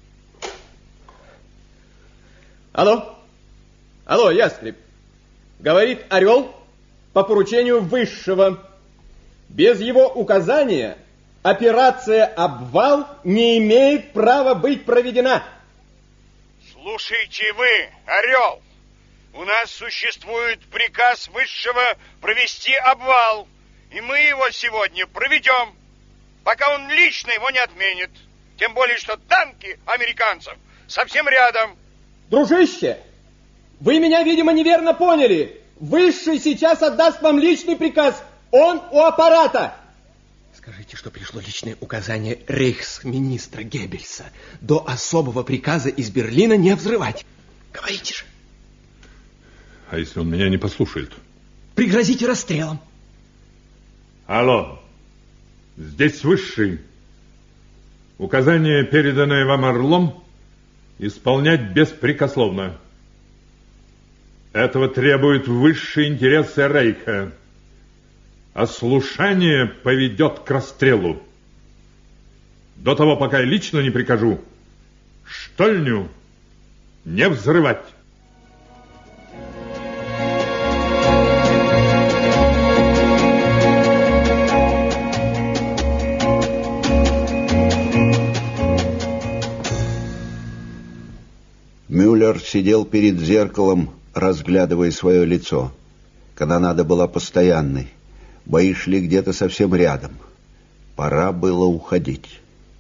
Алло? Алло, Ястреб. Говорит Орел по поручению Высшего. Без его указания операция «Обвал» не имеет права быть проведена. Слушайте вы, Орел. У нас существует приказ Высшего провести обвал, и мы его сегодня проведем, пока он лично его не отменит. Тем более, что танки американцев совсем рядом. Дружище, вы меня, видимо, неверно поняли. Высший сейчас отдаст вам личный приказ. Он у аппарата. Скажите, что пришло личное указание рейхсминистра Геббельса до особого приказа из Берлина не взрывать. Говорите же. А если он меня не послушает? Пригрозите расстрелом. Алло, здесь Высший. Указание, переданное вам Орлом, исполнять беспрекословно. Этого требуют высшие интересы Рейха. Ослушание поведет к расстрелу. До того, пока я лично не прикажу, штольню не взрывать. Мюллер сидел перед зеркалом, разглядывая свое лицо. Канонада была постоянной. Бои шли где-то совсем рядом. Пора было уходить.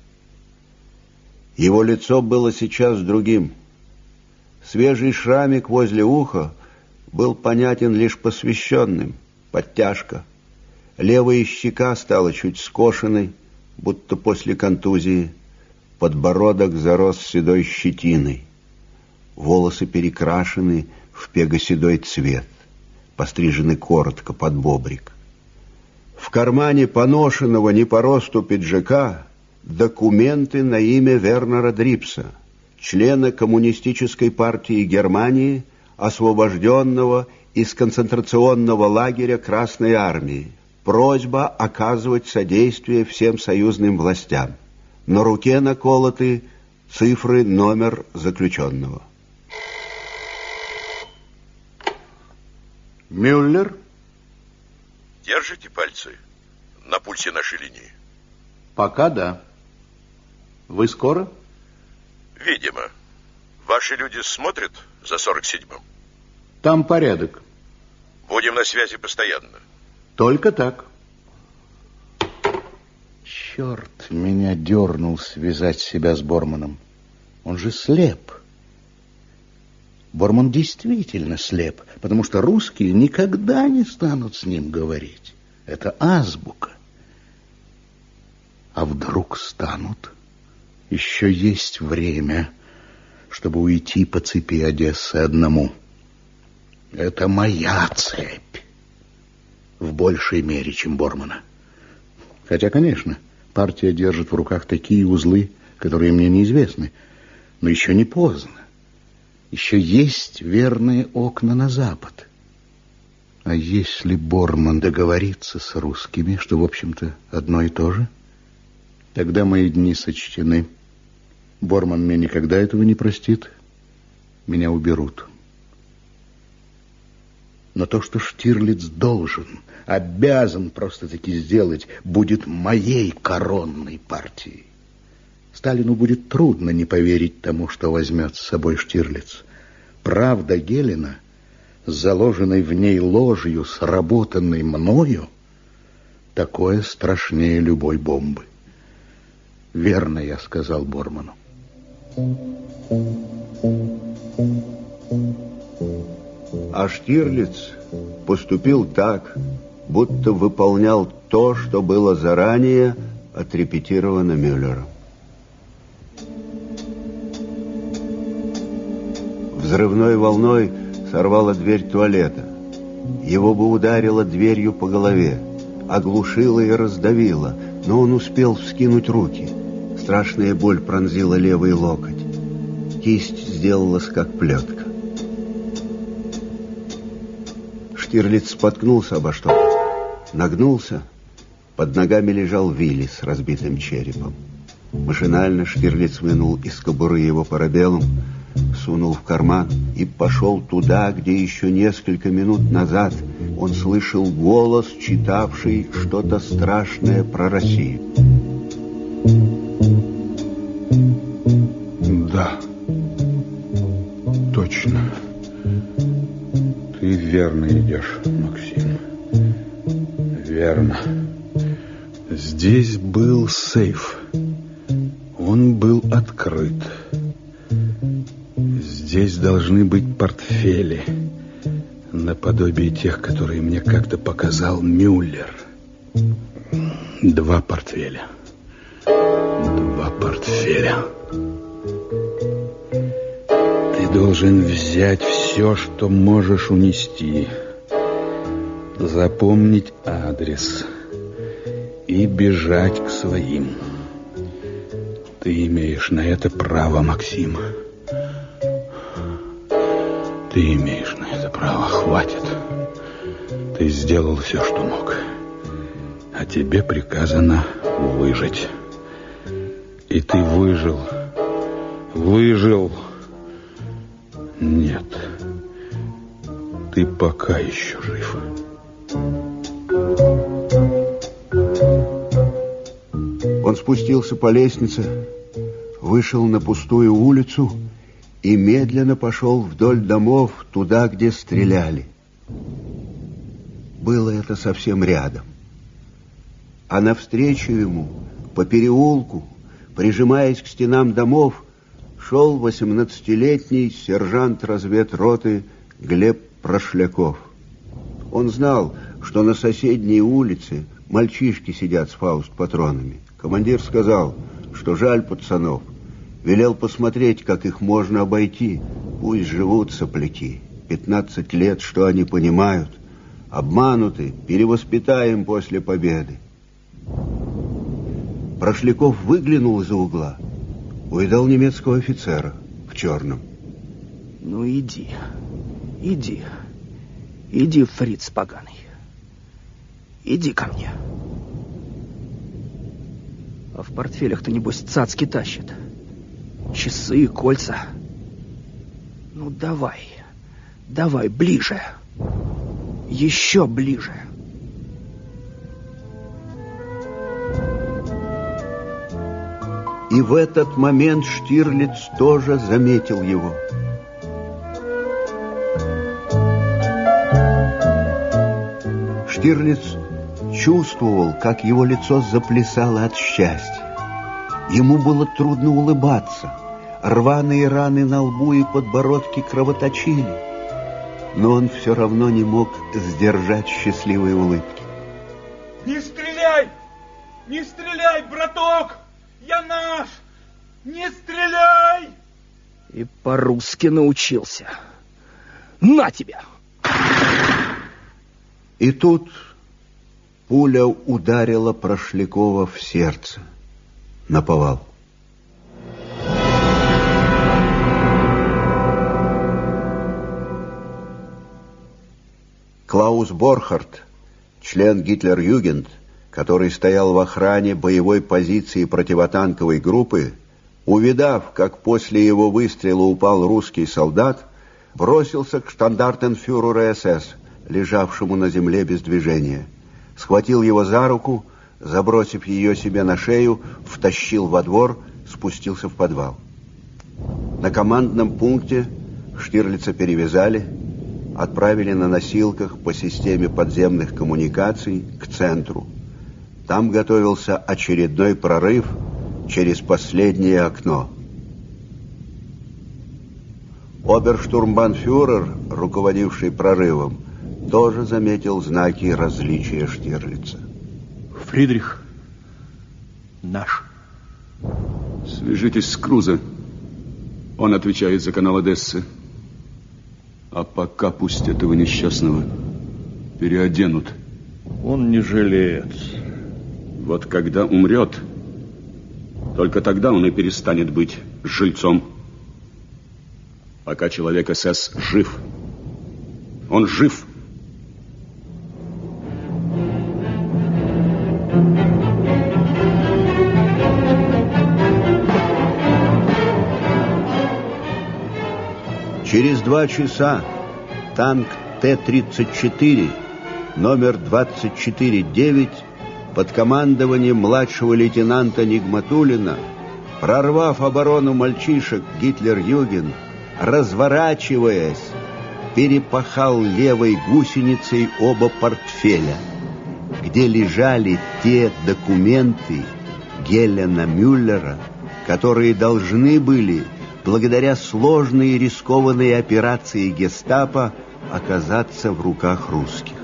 Его лицо было сейчас другим. Свежий шрамик возле уха был понятен лишь посвященным. Подтяжка. Левая щека стала чуть скошенной, будто после контузии. Подбородок зарос седой щетиной. Волосы перекрашены в пего-седой цвет, пострижены коротко под бобрик. В кармане поношенного не по росту пиджака документы на имя Вернера Дрипса, члена Коммунистической партии Германии, освобожденного из концентрационного лагеря Красной армии. Просьба оказывать содействие всем союзным властям. На руке наколоты цифры, номер заключенного. Мюллер? Держите пальцы на пульсе нашей линии? Пока да. Вы скоро? Видимо. Ваши люди смотрят за сорок седьмым? Там порядок. Будем на связи постоянно. Только так. Черт меня дернул связать себя с Борманом. Он же слеп. Борман действительно слеп, потому что русские никогда не станут с ним говорить. Это азбука. А вдруг станут? Еще есть время, чтобы уйти по цепи Одессы одному. Это моя цепь. В большей мере, чем Бормана. Хотя, конечно, партия держит в руках такие узлы, которые мне неизвестны. Но еще не поздно. Еще есть верные окна на запад. А если Борман договорится с русскими, что, в общем-то, одно и то же, тогда мои дни сочтены. Борман мне никогда этого не простит. Меня уберут. Но то, что Штирлиц должен, обязан просто-таки сделать, будет моей коронной партией. Сталину будет трудно не поверить тому, что возьмет с собой Штирлиц. Правда Гелена, с заложенной в ней ложью, сработанной мною, такое страшнее любой бомбы. Верно я сказал Борману. А Штирлиц поступил так, будто выполнял то, что было заранее отрепетировано Мюллером. Взрывной волной сорвала дверь туалета. Его бы ударило дверью по голове, оглушило и раздавило, но он успел вскинуть руки. Страшная боль пронзила левый локоть. Кисть сделалась как плетка. Штирлиц споткнулся обо что-то, нагнулся. Под ногами лежал Вилли с разбитым черепом. Машинально Штирлиц вынул из кобуры его парабеллум, сунул в карман и пошел туда, где еще несколько минут назад он слышал голос, читавший что-то страшное про Россию. Да, точно. Ты верно идешь, Максим. Верно. Здесь был сейф. Он был открыт. Здесь должны быть портфели, наподобие тех, которые мне как-то показал Мюллер. Два портфеля. Два портфеля. Ты должен взять все, что можешь унести, запомнить адрес и бежать к своим. Ты имеешь на это право, Максим. Ты имеешь на это право. Хватит. Ты сделал все, что мог. А тебе приказано выжить. И ты выжил. Выжил. Нет. Ты пока еще жив. Он спустился по лестнице, вышел на пустую улицу и медленно пошел вдоль домов туда, где стреляли. Было это совсем рядом. А навстречу ему, по переулку, прижимаясь к стенам домов, шел восемнадцатилетний сержант разведроты Глеб Прошляков. Он знал, что на соседней улице мальчишки сидят с фауст-патронами. Командир сказал, что жаль пацанов. Велел посмотреть, как их можно обойти. Пусть живут сопляки. Пятнадцать лет, что они понимают? Обмануты, перевоспитаем после победы. Прошляков выглянул из-за угла. Увидал немецкого офицера в черном. Ну иди, иди, иди, фриц поганый. Иди ко мне. А в портфелях-то, небось, цацки тащит. Часы, кольца. Ну, давай, давай, ближе. Еще ближе. И в этот момент Штирлиц тоже заметил его. Штирлиц чувствовал, как его лицо заплясало от счастья. Ему было трудно улыбаться. Рваные раны на лбу и подбородке кровоточили. Но он все равно не мог сдержать счастливой улыбки. Не стреляй! Не стреляй, браток! Я наш! Не стреляй! И по-русски научился. На тебя! И тут пуля ударила Прошлякова в сердце. Наповал. Клаус Борхард, член Гитлер-Югенд, который стоял в охране боевой позиции противотанковой группы, увидав, как после его выстрела упал русский солдат, бросился к штандартенфюреру СС, лежавшему на земле без движения. Схватил его за руку, забросив ее себе на шею, втащил во двор, спустился в подвал. На командном пункте Штирлица перевязали, отправили на носилках по системе подземных коммуникаций к центру. Там готовился очередной прорыв через последнее окно. Оберштурмбанфюрер, руководивший прорывом, тоже заметил знаки различия Штирлица. Фридрих наш. Свяжитесь с Крузе. Он отвечает за канал Одессы. А пока пусть этого несчастного переоденут. Он не жилец. Вот когда умрет, только тогда он и перестанет быть жильцом. Пока человек СС жив. Он жив. Через два часа танк Т тридцать четыре, номер двадцать четыре девять, под командованием младшего лейтенанта Нигматуллина, прорвав оборону мальчишек Гитлер-Югенд, разворачиваясь, перепахал левой гусеницей оба портфеля, где лежали те документы Гелена Мюллера, которые должны были, благодаря сложной и рискованной операции гестапо, оказаться в руках русских.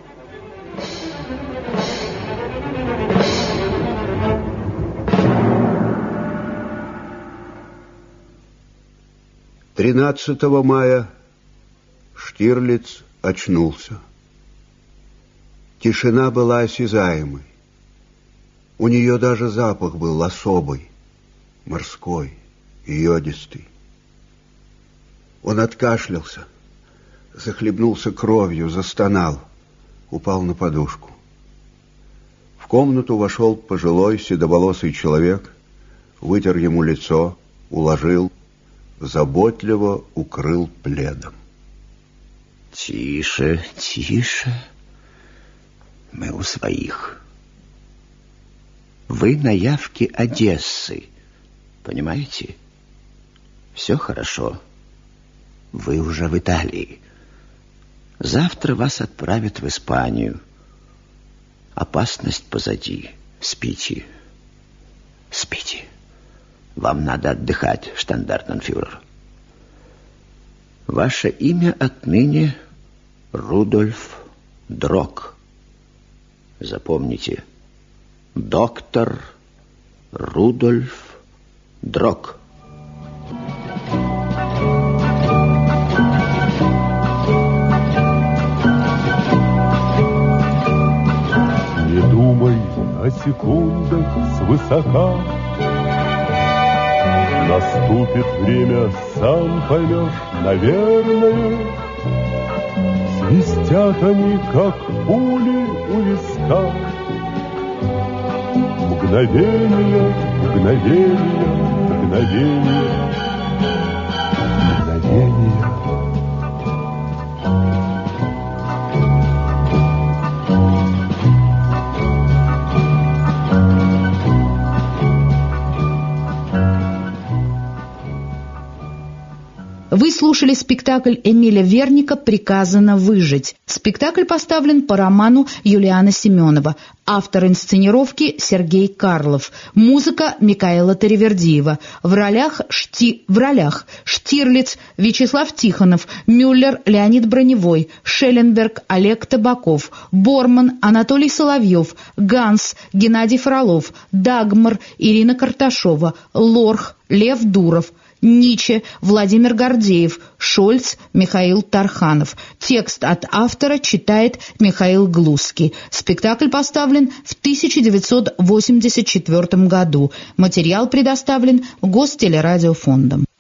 тринадцатого мая Штирлиц очнулся. Тишина была осязаемой. У нее даже запах был особый, морской, йодистый. Он откашлялся, захлебнулся кровью, застонал, упал на подушку. В комнату вошел пожилой седоволосый человек, вытер ему лицо, уложил, заботливо укрыл пледом. Тише, тише. Мы у своих. Вы на явке Одессы. Понимаете? Все хорошо. Вы уже в Италии. Завтра вас отправят в Испанию. Опасность позади. Спите. Спите. Вам надо отдыхать, штандартенфюрер. Ваше имя отныне Рудольф Дрок. Запомните. Доктор Рудольф Дрок. Не думай о секундах свысока. Наступит время, сам поймешь, наверное. Свистят они, как пули у виска. Мгновение, мгновение, мгновение, мгновение. Вы слушали спектакль Эмиля Верника «Приказано выжить». Спектакль поставлен по роману Юлиана Семенова. Автор инсценировки Сергей Карлов. Музыка Микаэла Таривердиева. В ролях, Шти... в ролях Штирлиц Вячеслав Тихонов, Мюллер Леонид Броневой, Шелленберг Олег Табаков, Борман Анатолий Соловьев, Ганс Геннадий Фролов, Дагмар Ирина Карташова, Лорх Лев Дуров, Ниче Владимир Гордеев, Шольц Михаил Тарханов. Текст от автора читает Михаил Глузский. Спектакль поставлен в тысяча девятьсот восемьдесят четвёртом году. Материал предоставлен Гостелерадиофондом.